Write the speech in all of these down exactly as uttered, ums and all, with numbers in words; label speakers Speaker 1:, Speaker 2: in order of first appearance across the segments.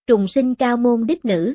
Speaker 1: Trùng sinh cao môn đích nữ.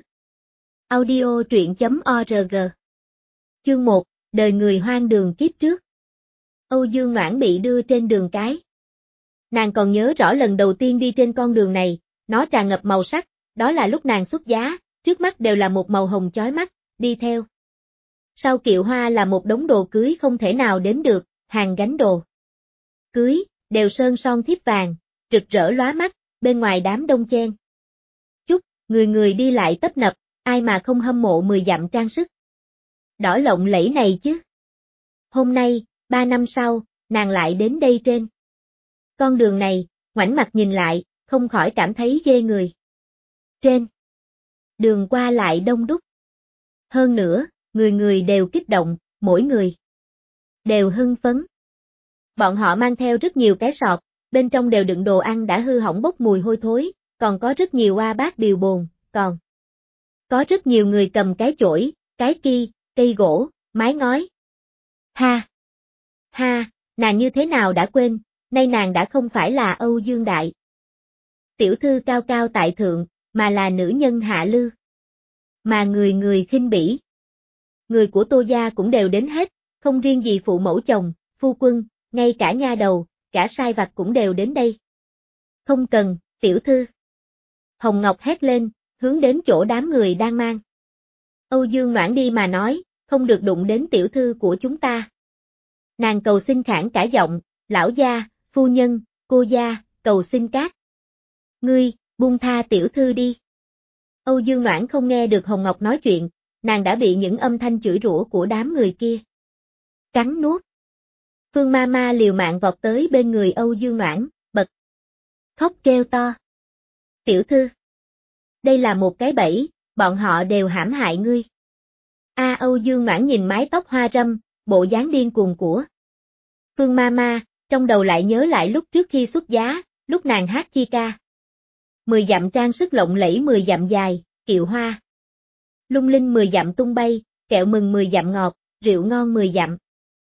Speaker 1: Audio truyện chấm org. Chương một, đời người hoang đường kiếp trước. Âu Dương Noãn bị đưa trên đường cái. Nàng còn nhớ rõ lần đầu tiên đi trên con đường này, nó tràn ngập màu sắc, đó là lúc nàng xuất giá, trước mắt đều là một màu hồng chói mắt, đi theo. Sau kiệu hoa là một đống đồ cưới không thể nào đếm được, hàng gánh đồ cưới, đều sơn son thiếp vàng, rực rỡ lóa mắt, bên ngoài đám đông chen chúc, người người đi lại tấp nập, ai mà không hâm mộ mười dặm trang sức đỏ lộng lẫy này chứ. Hôm nay, ba năm sau, nàng lại đến đây trên con đường này, ngoảnh mặt nhìn lại, không khỏi cảm thấy ghê người. Trên đường qua lại đông đúc. Hơn nữa, người người đều kích động, mỗi người đều hưng phấn. Bọn họ mang theo rất nhiều cái sọt, bên trong đều đựng đồ ăn đã hư hỏng bốc mùi hôi thối, còn có rất nhiều oa bát biều bồn, còn có rất nhiều người cầm cái chổi, cái ki, cây gỗ, mái ngói. Ha! Ha! Nàng như thế nào đã quên, nay nàng đã không phải là Âu Dương Đại tiểu thư cao cao tại thượng, mà là nữ nhân hạ lưu. Mà người người khinh bỉ. Người của Tô gia cũng đều đến hết, không riêng gì phụ mẫu chồng, phu quân, ngay cả nha đầu, cả sai vặt cũng đều đến đây. Không cần, tiểu thư. Hồng Ngọc hét lên, hướng đến chỗ đám người đang mang Âu Dương Noãn đi mà nói, không được đụng đến tiểu thư của chúng ta. Nàng cầu xin khản cả giọng, lão gia, phu nhân, cô gia, cầu xin các ngươi, buông tha tiểu thư đi. Âu Dương Noãn không nghe được Hồng Ngọc nói chuyện, nàng đã bị những âm thanh chửi rủa của đám người kia cắn nuốt. Phương ma ma liều mạng vọt tới bên người Âu Dương Noãn, bật khóc kêu to. Tiểu thư, đây là một cái bẫy, bọn họ đều hãm hại ngươi. A Âu Dương Noãn nhìn mái tóc hoa râm, bộ dáng điên cuồng của Phương ma ma, trong đầu lại nhớ lại lúc trước khi xuất giá, lúc nàng hát chi ca. Mười dặm trang sức lộng lẫy mười dặm dài, kiệu hoa lung linh mười dặm tung bay, kẹo mừng mười dặm ngọt, rượu ngon mười dặm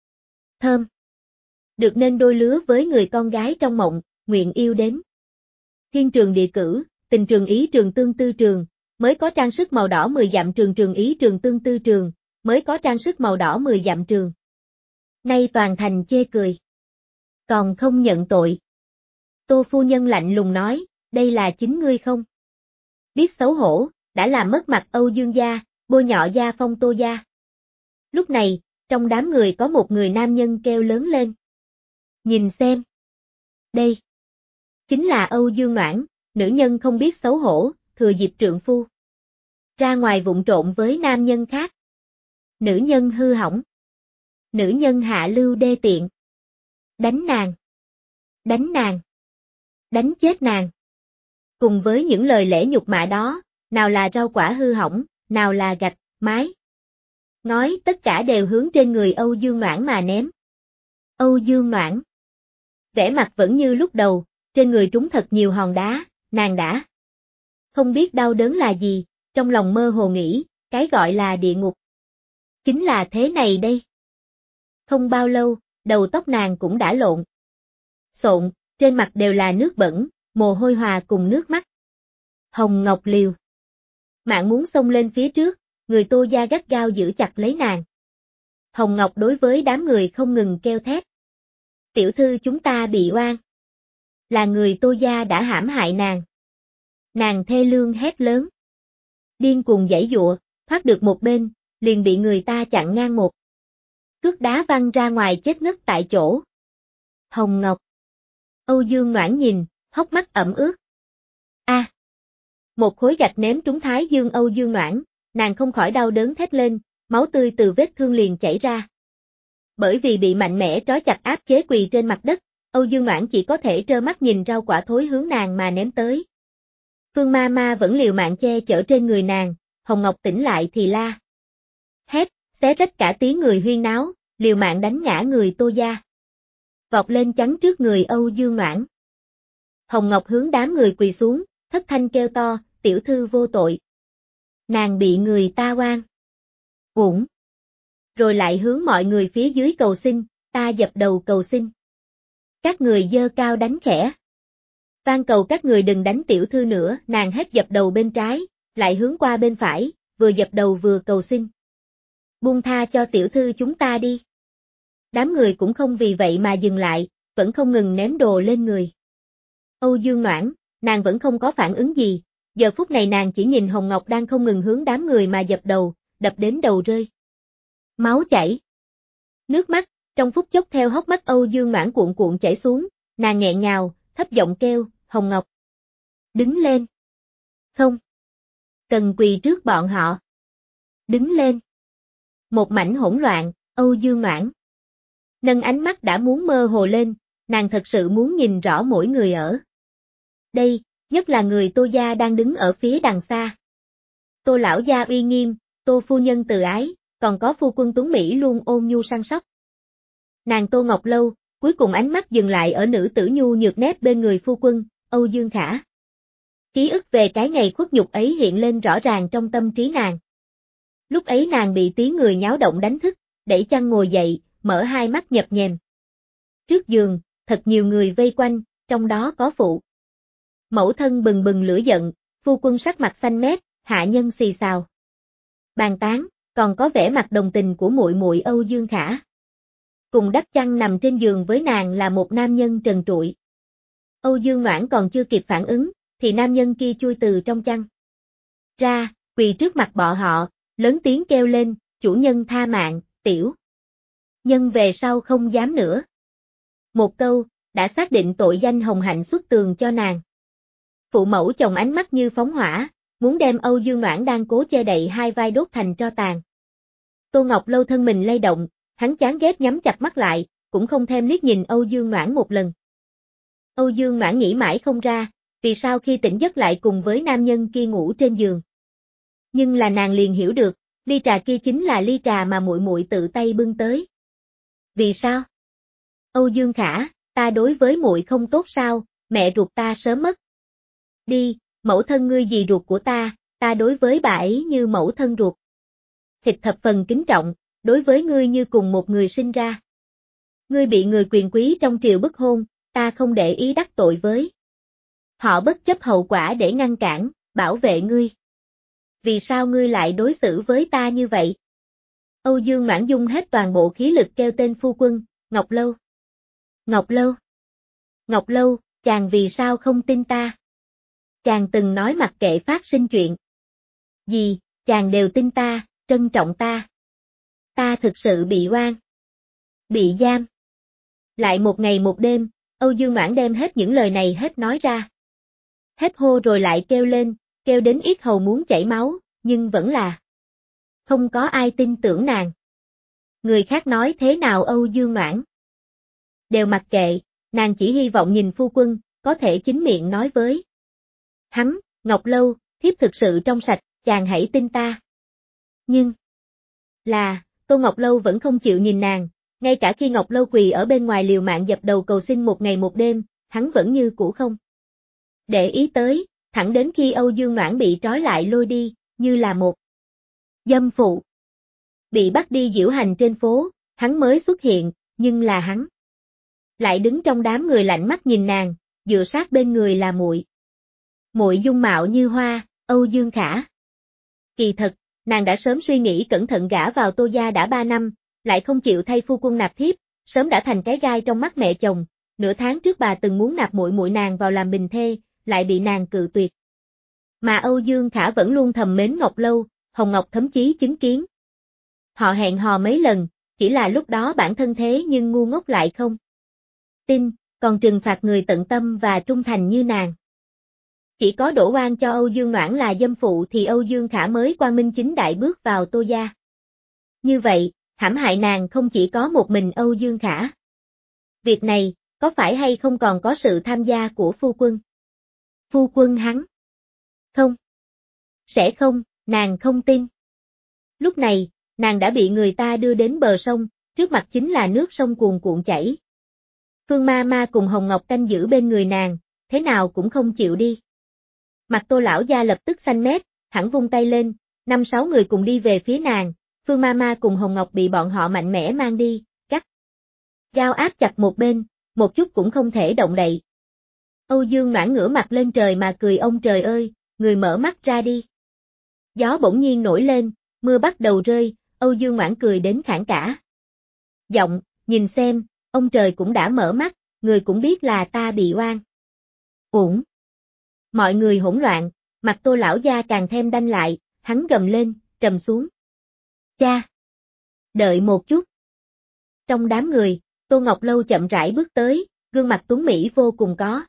Speaker 1: thơm. Được nên đôi lứa với người con gái trong mộng, nguyện yêu đến thiên trường địa cử, tình trường ý trường tương tư trường, mới có trang sức màu đỏ mười dặm trường trường ý trường tương tư trường, mới có trang sức màu đỏ mười dặm trường. Nay toàn thành chê cười. Còn không nhận tội. Tô phu nhân lạnh lùng nói, đây là chính ngươi không? Biết xấu hổ, đã làm mất mặt Âu Dương gia, bôi nhọ gia phong Tô gia. Lúc này, trong đám người có một người nam nhân kêu lớn lên. Nhìn xem. Đây. Chính là Âu Dương Noãn, nữ nhân không biết xấu hổ, thừa dịp trượng phu ra ngoài vụng trộn với nam nhân khác. Nữ nhân hư hỏng. Nữ nhân hạ lưu đê tiện. Đánh nàng. Đánh nàng. Đánh chết nàng. Cùng với những lời lẽ nhục mạ đó, nào là rau quả hư hỏng, nào là gạch, mái ngói, tất cả đều hướng trên người Âu Dương Noãn mà ném. Âu Dương Noãn vẻ mặt vẫn như lúc đầu, trên người trúng thật nhiều hòn đá, nàng đã không biết đau đớn là gì, trong lòng mơ hồ nghĩ, cái gọi là địa ngục chính là thế này đây. Không bao lâu, đầu tóc nàng cũng đã lộn xộn, trên mặt đều là nước bẩn, mồ hôi hòa cùng nước mắt. Hồng Ngọc liều mạng muốn xông lên phía trước, người Tô gia gắt gao giữ chặt lấy nàng. Hồng Ngọc đối với đám người không ngừng kêu thét. Tiểu thư chúng ta bị oan. Là người Tô gia đã hãm hại nàng. Nàng thê lương hét lớn. Điên cuồng giãy giụa, thoát được một bên, liền bị người ta chặn ngang một cước đá văng ra ngoài chết ngất tại chỗ. Hồng Ngọc. Âu Dương Noãn nhìn, hốc mắt ẩm ướt. A. À. Một khối gạch ném trúng thái dương Âu Dương Noãn, nàng không khỏi đau đớn thét lên, máu tươi từ vết thương liền chảy ra. Bởi vì bị mạnh mẽ trói chặt áp chế quỳ trên mặt đất, Âu Dương Noãn chỉ có thể trơ mắt nhìn rau quả thối hướng nàng mà ném tới. Phương ma ma vẫn liều mạng che chở trên người nàng, Hồng Ngọc tỉnh lại thì la hét, xé rách cả tiếng người huyên náo, liều mạng đánh ngã người Tô gia. Vọt lên chắn trước người Âu Dương Noãn. Hồng Ngọc hướng đám người quỳ xuống, thất thanh kêu to, tiểu thư vô tội. Nàng bị người ta oan uổng. Rồi lại hướng mọi người phía dưới cầu xin, ta dập đầu cầu xin. Các người giơ cao đánh khẽ. van cầu các người đừng đánh tiểu thư nữa, nàng hết dập đầu bên trái, lại hướng qua bên phải, vừa dập đầu vừa cầu xin. Buông tha cho tiểu thư chúng ta đi. Đám người cũng không vì vậy mà dừng lại, vẫn không ngừng ném đồ lên người. Âu Dương Noãn, nàng vẫn không có phản ứng gì, giờ phút này nàng chỉ nhìn Hồng Ngọc đang không ngừng hướng đám người mà dập đầu, đập đến đầu rơi. Máu chảy. Nước mắt, trong phút chốc theo hốc mắt Âu Dương Noãn cuộn cuộn chảy xuống, nàng nghẹn ngào, thấp giọng kêu, Hồng Ngọc. Đứng lên. Không. Cần quỳ trước bọn họ. Đứng lên. Một mảnh hỗn loạn, Âu Dương Noãn. Nâng ánh mắt đã muốn mơ hồ lên, nàng thật sự muốn nhìn rõ mỗi người ở đây, nhất là người Tô gia đang đứng ở phía đằng xa. Tô lão gia uy nghiêm, Tô phu nhân từ ái, còn có phu quân Tuấn Mỹ luôn ôn nhu săn sóc. Nàng Tô Ngọc Lâu, cuối cùng ánh mắt dừng lại ở nữ tử nhu nhược nét bên người phu quân, Âu Dương Khả. Ký ức về cái ngày khuất nhục ấy hiện lên rõ ràng trong tâm trí nàng. Lúc ấy nàng bị tiếng người nháo động đánh thức, đẩy chăn ngồi dậy, mở hai mắt nhập nhèm. Trước giường, thật nhiều người vây quanh, trong đó có phụ. Mẫu thân bừng bừng lửa giận, phu quân sắc mặt xanh mét, hạ nhân xì xào. Bàn tán, còn có vẻ mặt đồng tình của muội muội Âu Dương Khả. Cùng đắp chăn nằm trên giường với nàng là một nam nhân trần trụi. Âu Dương Noãn còn chưa kịp phản ứng, thì nam nhân kia chui từ trong chăn ra, quỳ trước mặt bọn họ, lớn tiếng kêu lên, chủ nhân tha mạng, tiểu nhân về sau không dám nữa. Một câu, đã xác định tội danh hồng hạnh xuất tường cho nàng. Phụ mẫu chồng ánh mắt như phóng hỏa, muốn đem Âu Dương Noãn đang cố che đậy hai vai đốt thành tro tàn. Tô Ngọc Lâu thân mình lay động, hắn chán ghét nhắm chặt mắt lại, cũng không thèm liếc nhìn Âu Dương Noãn một lần. Âu Dương Noãn nghĩ mãi không ra, vì sao khi tỉnh giấc lại cùng với nam nhân kia ngủ trên giường. Nhưng là nàng liền hiểu được, ly trà kia chính là ly trà mà muội muội tự tay bưng tới. Vì sao? Âu Dương Khả, ta đối với muội không tốt sao, mẹ ruột ta sớm mất. Đi, mẫu thân ngươi dì ruột của ta, ta đối với bà ấy như mẫu thân ruột. Thịt thập phần kính trọng, đối với ngươi như cùng một người sinh ra. Ngươi bị người quyền quý trong triều bức hôn, ta không để ý đắc tội với. Họ bất chấp hậu quả để ngăn cản, bảo vệ ngươi. Vì sao ngươi lại đối xử với ta như vậy? Âu Dương Noãn dung hết toàn bộ khí lực kêu tên phu quân, Ngọc Lâu. Ngọc Lâu. Ngọc Lâu, chàng vì sao không tin ta? Chàng từng nói mặc kệ phát sinh chuyện gì, chàng đều tin ta, trân trọng ta. Ta thực sự bị oan. Bị giam. Lại một ngày một đêm, Âu Dương Noãn đem hết những lời này hết nói ra. Hết hô rồi lại kêu lên, kêu đến yết hầu muốn chảy máu, nhưng vẫn là không có ai tin tưởng nàng. Người khác nói thế nào Âu Dương Noãn đều mặc kệ, nàng chỉ hy vọng nhìn phu quân, có thể chính miệng nói với hắn, Ngọc Lâu, thiếp thực sự trong sạch, chàng hãy tin ta. Nhưng là, Tô Ngọc Lâu vẫn không chịu nhìn nàng, ngay cả khi Ngọc Lâu quỳ ở bên ngoài liều mạng dập đầu cầu xin một ngày một đêm, hắn vẫn như cũ không để ý tới, thẳng đến khi Âu Dương Noãn bị trói lại lôi đi, như là một dâm phụ. Bị bắt đi diễu hành trên phố, hắn mới xuất hiện, nhưng là hắn lại đứng trong đám người lạnh mắt nhìn nàng, dựa sát bên người là muội. Muội dung mạo như hoa, Âu Dương Khả. Kỳ thật, nàng đã sớm suy nghĩ cẩn thận gả vào Tô gia đã ba năm, lại không chịu thay phu quân nạp thiếp, sớm đã thành cái gai trong mắt mẹ chồng. Nửa tháng trước bà từng muốn nạp muội muội nàng vào làm bình thê, lại bị nàng cự tuyệt. Mà Âu Dương Khả vẫn luôn thầm mến Ngọc Lâu, Hồng Ngọc thậm chí chứng kiến. Họ hẹn hò mấy lần, chỉ là lúc đó bản thân thế nhưng ngu ngốc lại không tin, còn trừng phạt người tận tâm và trung thành như nàng. Chỉ có đổ oan cho Âu Dương Noãn là dâm phụ thì Âu Dương Khả mới quang minh chính đại bước vào Tô gia. Như vậy, hãm hại nàng không chỉ có một mình Âu Dương Khả. Việc này, có phải hay không còn có sự tham gia của phu quân? Phu quân hắn? Không. Sẽ không, nàng không tin. Lúc này, nàng đã bị người ta đưa đến bờ sông, trước mặt chính là nước sông cuồn cuộn chảy. Phương Ma Ma cùng Hồng Ngọc canh giữ bên người nàng, thế nào cũng không chịu đi. Mặt Tô lão gia lập tức xanh mét, hẳn vung tay lên, năm sáu người cùng đi về phía nàng, Phương Ma Ma cùng Hồng Ngọc bị bọn họ mạnh mẽ mang đi, cắt gao áp chặt một bên, một chút cũng không thể động đậy. Âu Dương Noãn ngửa mặt lên trời mà cười, ông trời ơi, người mở mắt ra đi. Gió bỗng nhiên nổi lên, mưa bắt đầu rơi, Âu Dương Noãn cười đến khản cả giọng, nhìn xem, ông trời cũng đã mở mắt, người cũng biết là ta bị oan uổng. Mọi người hỗn loạn, mặt Tô lão gia càng thêm đanh lại, hắn gầm lên, trầm xuống. Cha! Đợi một chút. Trong đám người, Tô Ngọc Lâu chậm rãi bước tới, gương mặt tuấn mỹ vô cùng có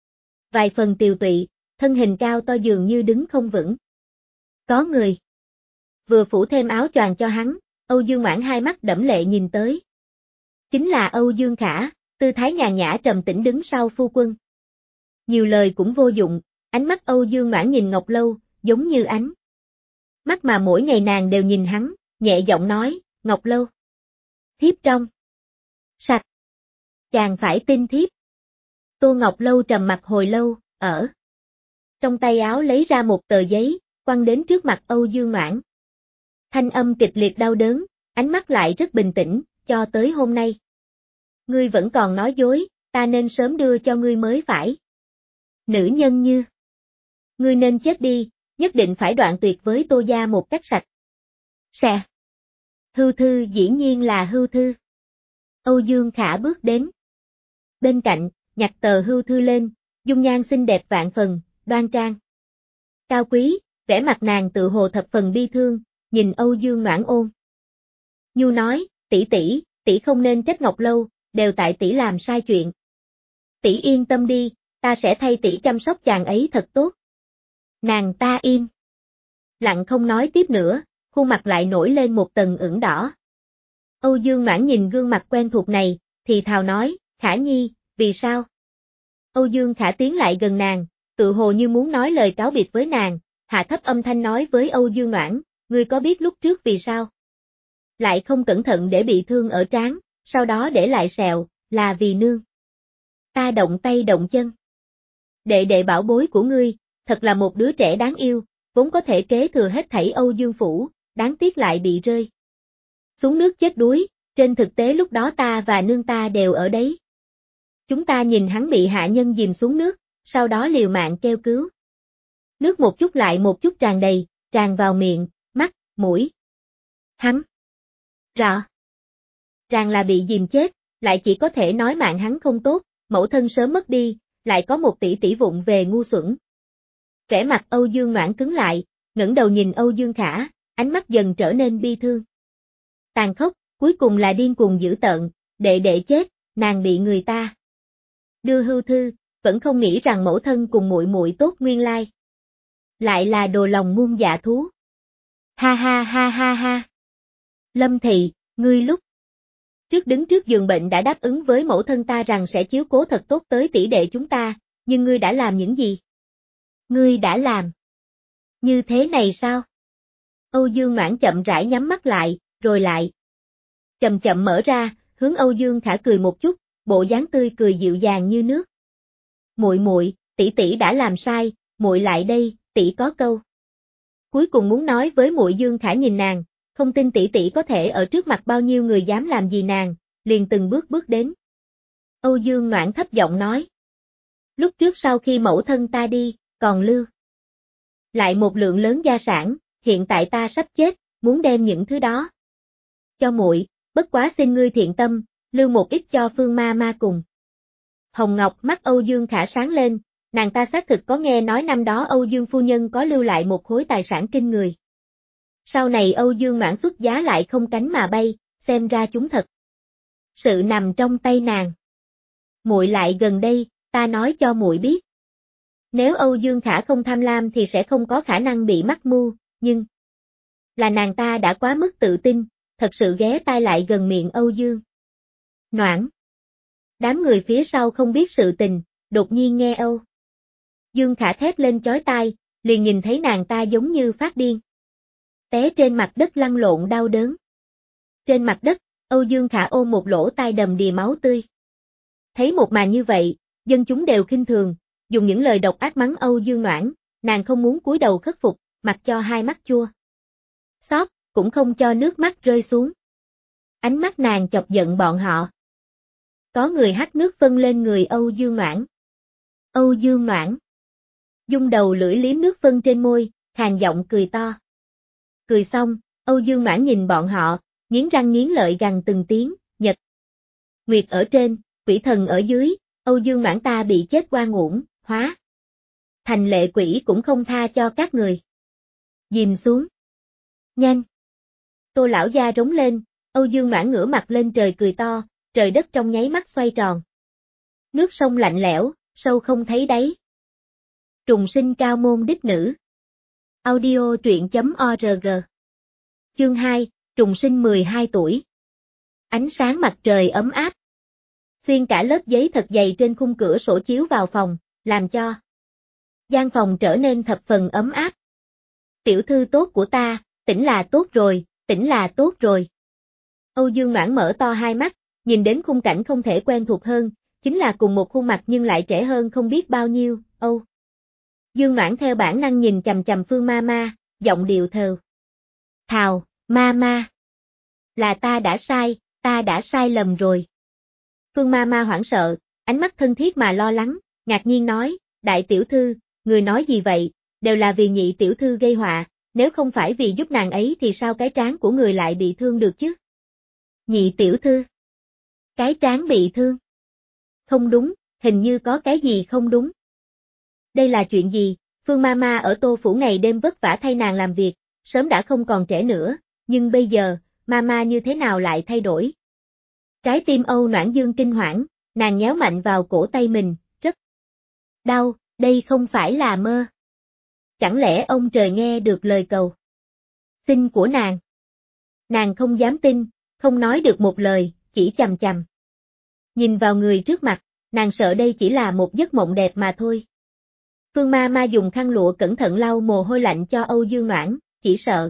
Speaker 1: vài phần tiều tụy, thân hình cao to dường như đứng không vững. Có người vừa phủ thêm áo choàng cho hắn, Âu Dương Noãn hai mắt đẫm lệ nhìn tới. Chính là Âu Dương Khả, tư thái nhàn nhã trầm tĩnh đứng sau phu quân. Nhiều lời cũng vô dụng, ánh mắt Âu Dương Noãn nhìn Ngọc Lâu, giống như ánh mắt mà mỗi ngày nàng đều nhìn hắn, nhẹ giọng nói, Ngọc Lâu. Thiếp trong sạch. Chàng phải tin thiếp. Tô Ngọc Lâu trầm mặt hồi lâu, ở trong tay áo lấy ra một tờ giấy, quăng đến trước mặt Âu Dương Noãn. Thanh âm kịch liệt đau đớn, ánh mắt lại rất bình tĩnh, cho tới hôm nay. Ngươi vẫn còn nói dối, ta nên sớm đưa cho ngươi mới phải. Nữ nhân như ngươi nên chết đi, nhất định phải đoạn tuyệt với Tô gia một cách sạch sẽ. Hưu Thư dĩ nhiên là Hưu Thư. Âu Dương Khả bước đến bên cạnh, nhặt tờ Hưu Thư lên, dung nhan xinh đẹp vạn phần, đoan trang cao quý, vẻ mặt nàng tự hồ thập phần bi thương, nhìn Âu Dương Noãn ôn nhu nói, tỷ tỷ, tỷ không nên trách Ngọc Lâu, đều tại tỷ làm sai chuyện. Tỷ yên tâm đi, ta sẽ thay tỷ chăm sóc chàng ấy thật tốt. Nàng ta im lặng không nói tiếp nữa, khuôn mặt lại nổi lên một tầng ửng đỏ. Âu Dương Noãn nhìn gương mặt quen thuộc này, thì thào nói, Khả Nhi, vì sao? Âu Dương Khả tiến lại gần nàng, tự hồ như muốn nói lời cáo biệt với nàng, hạ thấp âm thanh nói với Âu Dương Noãn, ngươi có biết lúc trước vì sao? Lại không cẩn thận để bị thương ở trán, sau đó để lại sẹo, là vì nương. Ta động tay động chân. Đệ đệ bảo bối của ngươi, thật là một đứa trẻ đáng yêu, vốn có thể kế thừa hết thảy Âu Dương phủ, đáng tiếc lại bị rơi xuống nước chết đuối, trên thực tế lúc đó ta và nương ta đều ở đấy. Chúng ta nhìn hắn bị hạ nhân dìm xuống nước, sau đó liều mạng kêu cứu. Nước một chút lại một chút tràn đầy, tràn vào miệng, mắt, mũi. Hắn rõ ràng là bị dìm chết, lại chỉ có thể nói mạng hắn không tốt, mẫu thân sớm mất đi, lại có một tỷ tỷ vụng về ngu xuẩn. Vẻ mặt Âu Dương Noãn cứng lại, ngẩng đầu nhìn Âu Dương Khả, ánh mắt dần trở nên bi thương. Tàn khốc, cuối cùng là điên cuồng dữ tợn, đệ đệ chết, nàng bị người ta đưa Hưu Thư, vẫn không nghĩ rằng mẫu thân cùng muội muội tốt nguyên lai. Lại là đồ lòng muôn dạ thú. Ha ha ha ha ha. Lâm Thị, ngươi lúc trước đứng trước giường bệnh đã đáp ứng với mẫu thân ta rằng sẽ chiếu cố thật tốt tới tỷ đệ chúng ta, nhưng ngươi đã làm những gì? Ngươi đã làm như thế này sao? Âu Dương Noãn chậm rãi nhắm mắt lại, rồi lại chậm chậm mở ra, hướng Âu Dương Khả cười một chút, bộ dáng tươi cười dịu dàng như nước. Muội muội, tỷ tỷ đã làm sai, muội lại đây, tỷ có câu cuối cùng muốn nói với muội. Dương Khả nhìn nàng, không tin tỷ tỷ có thể ở trước mặt bao nhiêu người dám làm gì nàng, liền từng bước bước đến. Âu Dương Noãn thấp giọng nói. Lúc trước sau khi mẫu thân ta đi, còn lưu lại một lượng lớn gia sản, hiện tại ta sắp chết, muốn đem những thứ đó cho muội, bất quá xin ngươi thiện tâm, lưu một ít cho Phương ma ma cùng. Hồng Ngọc, mắt Âu Dương Khả sáng lên, nàng ta xác thực có nghe nói năm đó Âu Dương phu nhân có lưu lại một khối tài sản kinh người. Sau này Âu Dương Noãn xuất giá lại không cánh mà bay, xem ra chúng thật sự nằm trong tay nàng. Muội lại gần đây, ta nói cho muội biết. Nếu Âu Dương Khả không tham lam thì sẽ không có khả năng bị mắc mưu, nhưng là nàng ta đã quá mức tự tin, thật sự ghé tai lại gần miệng Âu Dương Noãn. Đám người phía sau không biết sự tình, đột nhiên nghe Âu Dương Khả thét lên chói tai, liền nhìn thấy nàng ta giống như phát điên. Té trên mặt đất lăn lộn đau đớn. Trên mặt đất, Âu Dương Khả ôm một lỗ tai đầm đìa máu tươi. Thấy một màn như vậy, dân chúng đều khinh thường, dùng những lời độc ác mắng Âu Dương Noãn, nàng không muốn cúi đầu khất phục, mặc cho hai mắt chua xót, cũng không cho nước mắt rơi xuống. Ánh mắt nàng chọc giận bọn họ. Có người hắt nước phân lên người Âu Dương Noãn. Âu Dương Noãn. Dung đầu lưỡi liếm nước phân trên môi, khàn giọng cười to. Cười xong, Âu Dương Noãn nhìn bọn họ, nghiến răng nghiến lợi gằn từng tiếng, Nhật Nguyệt ở trên, quỷ thần ở dưới, Âu Dương Noãn ta bị chết oan uổng, hóa thành lệ quỷ cũng không tha cho các người. Dìm xuống. Nhanh. Tô lão gia rống lên, Âu Dương Noãn ngửa mặt lên trời cười to, trời đất trong nháy mắt xoay tròn. Nước sông lạnh lẽo, sâu không thấy đáy. Trùng sinh cao môn đích nữ. Audio truyện chấm org. Chương hai, trùng sinh mười hai tuổi. Ánh sáng mặt trời ấm áp. Xuyên cả lớp giấy thật dày trên khung cửa sổ chiếu vào phòng, làm cho gian phòng trở nên thập phần ấm áp. Tiểu thư tốt của ta, tỉnh là tốt rồi, tỉnh là tốt rồi. Âu Dương Noãn mở to hai mắt, nhìn đến khung cảnh không thể quen thuộc hơn, chính là cùng một khuôn mặt nhưng lại trẻ hơn không biết bao nhiêu, Âu Dương Noãn theo bản năng nhìn chằm chằm Phương Ma Ma, giọng điệu thều thào, Ma Ma. Là ta đã sai, ta đã sai lầm rồi. Phương Ma Ma hoảng sợ, ánh mắt thân thiết mà lo lắng, ngạc nhiên nói, đại tiểu thư, người nói gì vậy, đều là vì nhị tiểu thư gây họa, nếu không phải vì giúp nàng ấy thì sao cái trán của người lại bị thương được chứ? Nhị tiểu thư. Cái trán bị thương. Không đúng, hình như có cái gì không đúng. Đây là chuyện gì? Phương Ma Ma ở Tô Phủ ngày đêm vất vả thay nàng làm việc, sớm đã không còn trẻ nữa, nhưng bây giờ, Ma Ma như thế nào lại thay đổi? Trái tim Âu Noãn Dương kinh hoảng, nàng nhéo mạnh vào cổ tay mình, rất đau, đây không phải là mơ. Chẳng lẽ ông trời nghe được lời cầu xin của nàng? Nàng không dám tin, không nói được một lời, chỉ chằm chằm. Nhìn vào người trước mặt, nàng sợ đây chỉ là một giấc mộng đẹp mà thôi. Phương Ma Ma dùng khăn lụa cẩn thận lau mồ hôi lạnh cho Âu Dương Noãn, chỉ sợ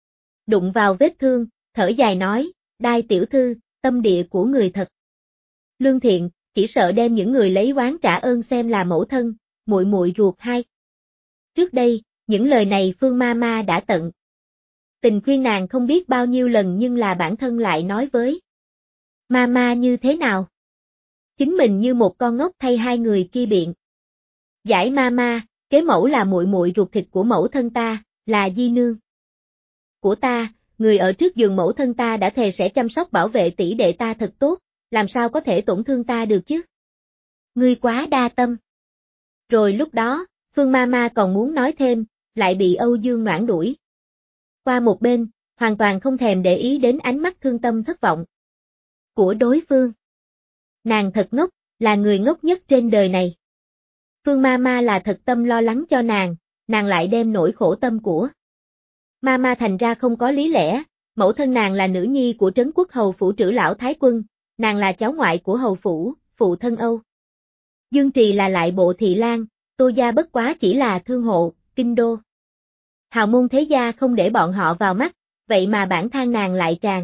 Speaker 1: đụng vào vết thương, thở dài nói, đai tiểu thư, tâm địa của người thật lương thiện, chỉ sợ đem những người lấy oán trả ơn xem là mẫu thân, muội muội ruột hai. Trước đây, những lời này Phương Ma Ma đã tận tình khuyên nàng không biết bao nhiêu lần nhưng là bản thân lại nói với Ma Ma như thế nào? Chính mình như một con ngốc thay hai người kia biện. Giải Ma Ma, kế mẫu là muội muội ruột thịt của mẫu thân ta, là di nương của ta, người ở trước giường mẫu thân ta đã thề sẽ chăm sóc bảo vệ tỷ đệ ta thật tốt, làm sao có thể tổn thương ta được chứ? Ngươi quá đa tâm. Rồi lúc đó, Phương Ma Ma còn muốn nói thêm, lại bị Âu Dương Noãn đuổi qua một bên, hoàn toàn không thèm để ý đến ánh mắt thương tâm thất vọng của đối phương. Nàng thật ngốc, là người ngốc nhất trên đời này. Phương Ma Ma là thật tâm lo lắng cho nàng, nàng lại đem nỗi khổ tâm của Ma Ma thành ra không có lý lẽ, mẫu thân nàng là nữ nhi của trấn quốc hầu phủ trưởng lão Thái Quân, nàng là cháu ngoại của hầu phủ, phụ thân Âu Dương Trì là lại bộ thị lang, Tô gia bất quá chỉ là thương hộ, kinh đô hào môn thế gia không để bọn họ vào mắt, vậy mà bản thân nàng lại tràn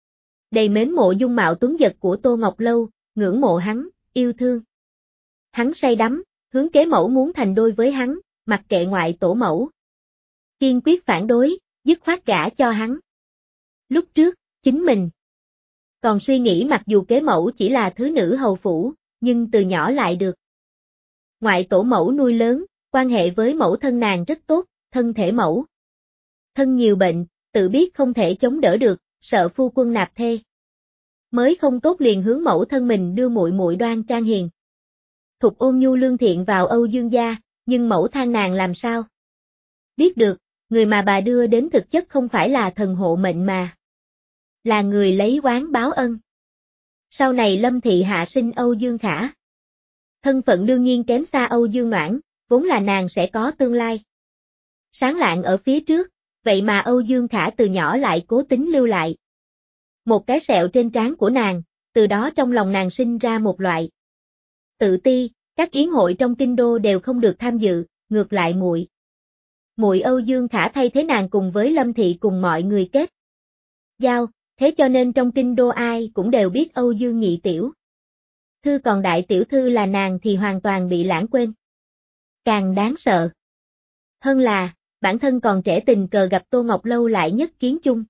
Speaker 1: đầy mến mộ dung mạo tuấn giật của Tô Ngọc Lâu, ngưỡng mộ hắn, yêu thương hắn say đắm, hướng kế mẫu muốn thành đôi với hắn, mặc kệ ngoại tổ mẫu kiên quyết phản đối, dứt khoát gả cho hắn. Lúc trước, chính mình còn suy nghĩ mặc dù kế mẫu chỉ là thứ nữ hầu phủ, nhưng từ nhỏ lại được ngoại tổ mẫu nuôi lớn, quan hệ với mẫu thân nàng rất tốt, thân thể mẫu thân nhiều bệnh, tự biết không thể chống đỡ được, sợ phu quân nạp thê mới không tốt liền hướng mẫu thân mình đưa muội muội đoan trang hiền thục ôn nhu lương thiện vào Âu Dương gia, nhưng mẫu than nàng làm sao biết được, người mà bà đưa đến thực chất không phải là thần hộ mệnh mà là người lấy oán báo ân. Sau này Lâm thị hạ sinh Âu Dương Khả. Thân phận đương nhiên kém xa Âu Dương Noãn, vốn là nàng sẽ có tương lai sáng lạng ở phía trước, vậy mà Âu Dương Khả từ nhỏ lại cố tính lưu lại một cái sẹo trên trán của nàng, từ đó trong lòng nàng sinh ra một loại tự ti, các yến hội trong kinh đô đều không được tham dự, ngược lại muội muội Âu Dương Khả thay thế nàng cùng với Lâm thị cùng mọi người kết giao, thế cho nên trong kinh đô ai cũng đều biết Âu Dương nhị tiểu thư, còn đại tiểu thư là nàng thì hoàn toàn bị lãng quên. Càng đáng sợ hơn là, bản thân còn trẻ tình cờ gặp Tô Ngọc Lâu lại nhất kiến chung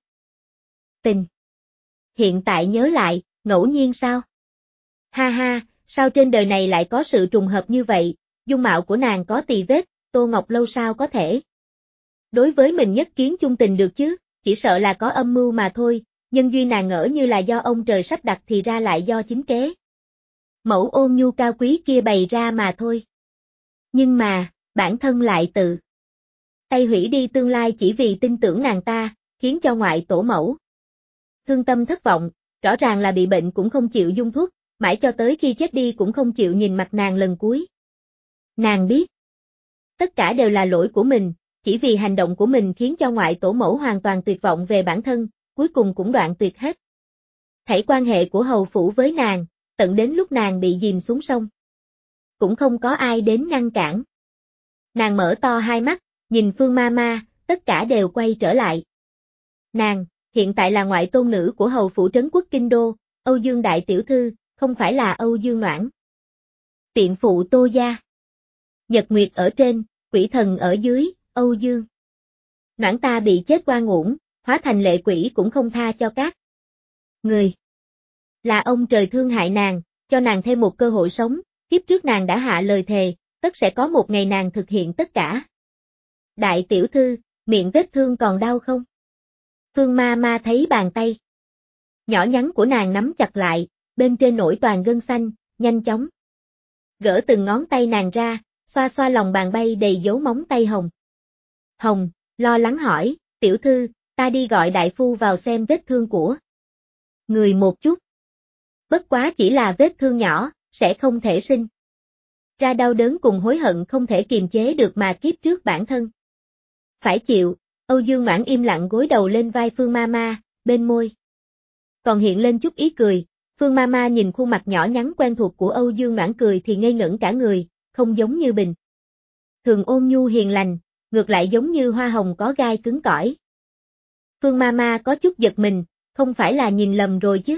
Speaker 1: tình. Hiện tại nhớ lại, ngẫu nhiên sao? Ha ha, sao trên đời này lại có sự trùng hợp như vậy, dung mạo của nàng có tì vết, Tô Ngọc Lâu sao có thể đối với mình nhất kiến chung tình được chứ, chỉ sợ là có âm mưu mà thôi, nhân duyên nàng ngỡ như là do ông trời sắp đặt thì ra lại do chính kế mẫu ôn nhu cao quý kia bày ra mà thôi. Nhưng mà, bản thân lại tự tay hủy đi tương lai chỉ vì tin tưởng nàng ta, khiến cho ngoại tổ mẫu thương tâm thất vọng, rõ ràng là bị bệnh cũng không chịu dung thuốc, mãi cho tới khi chết đi cũng không chịu nhìn mặt nàng lần cuối. Nàng biết, tất cả đều là lỗi của mình, chỉ vì hành động của mình khiến cho ngoại tổ mẫu hoàn toàn tuyệt vọng về bản thân, cuối cùng cũng đoạn tuyệt hết thảy quan hệ của hầu phủ với nàng, tận đến lúc nàng bị dìm xuống sông. Cũng không có ai đến ngăn cản. Nàng mở to hai mắt, nhìn Phương Ma Ma, tất cả đều quay trở lại. Nàng, hiện tại là ngoại tôn nữ của hầu phủ trấn quốc kinh đô, Âu Dương đại tiểu thư, không phải là Âu Dương Noãn. Tiện phụ Tô gia. Nhật Nguyệt ở trên, quỷ thần ở dưới, Âu Dương. Noãn ta bị chết oan uổng, hóa thành lệ quỷ cũng không tha cho các người. Là ông trời thương hại nàng, cho nàng thêm một cơ hội sống, kiếp trước nàng đã hạ lời thề, tất sẽ có một ngày nàng thực hiện tất cả. Đại tiểu thư, miệng vết thương còn đau không? Phương Ma Ma thấy bàn tay nhỏ nhắn của nàng nắm chặt lại, bên trên nổi toàn gân xanh, nhanh chóng gỡ từng ngón tay nàng ra, xoa xoa lòng bàn bay đầy dấu móng tay hồng. Hồng, lo lắng hỏi, tiểu thư, ta đi gọi đại phu vào xem vết thương của người một chút. Bất quá chỉ là vết thương nhỏ, sẽ không thể sinh ra đau đớn cùng hối hận không thể kiềm chế được mà kiếp trước bản thân phải chịu. Âu Dương Noãn im lặng gối đầu lên vai Phương Ma Ma, bên môi còn hiện lên chút ý cười. Phương Ma Ma nhìn khuôn mặt nhỏ nhắn quen thuộc của Âu Dương Noãn cười thì ngây ngẩn cả người, không giống như bình thường ôn nhu hiền lành, ngược lại giống như hoa hồng có gai cứng cỏi. Phương Ma Ma có chút giật mình, không phải là nhìn lầm rồi chứ?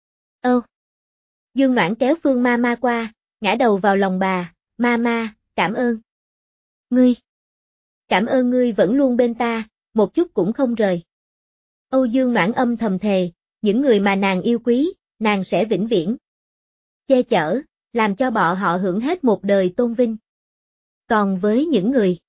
Speaker 1: Ơ. Dương Noãn kéo Phương Ma Ma qua, ngã đầu vào lòng bà, Ma Ma, cảm ơn ngươi. Cảm ơn ngươi vẫn luôn bên ta, một chút cũng không rời. Âu Dương Noãn âm thầm thề, những người mà nàng yêu quý, nàng sẽ vĩnh viễn che chở, làm cho bọn họ hưởng hết một đời tôn vinh. Còn với những người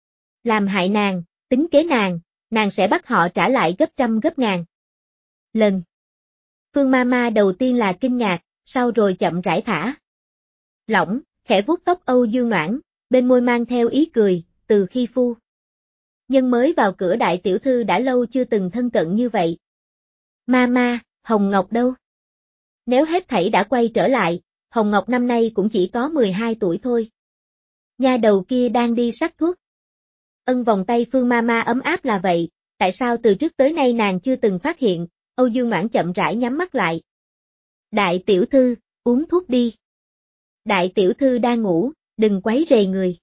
Speaker 1: làm hại nàng, tính kế nàng, nàng sẽ bắt họ trả lại gấp trăm gấp ngàn lần. Phương Ma Ma đầu tiên là kinh ngạc, sau rồi chậm rãi thả lỏng, khẽ vuốt tóc Âu Dương Noãn, bên môi mang theo ý cười, từ khi phu nhân mới vào cửa đại tiểu thư đã lâu chưa từng thân cận như vậy. Ma Ma, Hồng Ngọc đâu? Nếu hết thảy đã quay trở lại, Hồng Ngọc năm nay cũng chỉ có mười hai tuổi thôi. Nha đầu kia đang đi sắc thuốc. Ân vòng tay Phương Ma Ma ấm áp là vậy, tại sao từ trước tới nay nàng chưa từng phát hiện? Âu Dương Noãn chậm rãi nhắm mắt lại. Đại tiểu thư, uống thuốc đi. Đại tiểu thư đang ngủ, đừng quấy rầy người.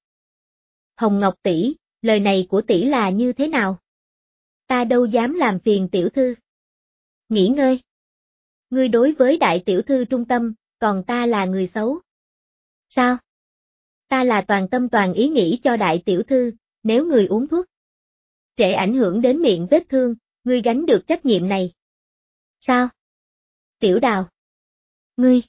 Speaker 1: Hồng Ngọc tỷ, lời này của tỷ là như thế nào? Ta đâu dám làm phiền tiểu thư. Nghỉ ngơi. Ngươi đối với đại tiểu thư trung tâm, còn ta là người xấu. Sao? Ta là toàn tâm toàn ý nghĩ cho đại tiểu thư, nếu người uống thuốc trễ ảnh hưởng đến miệng vết thương, ngươi gánh được trách nhiệm này. Sao? Tiểu Đào. Ngươi.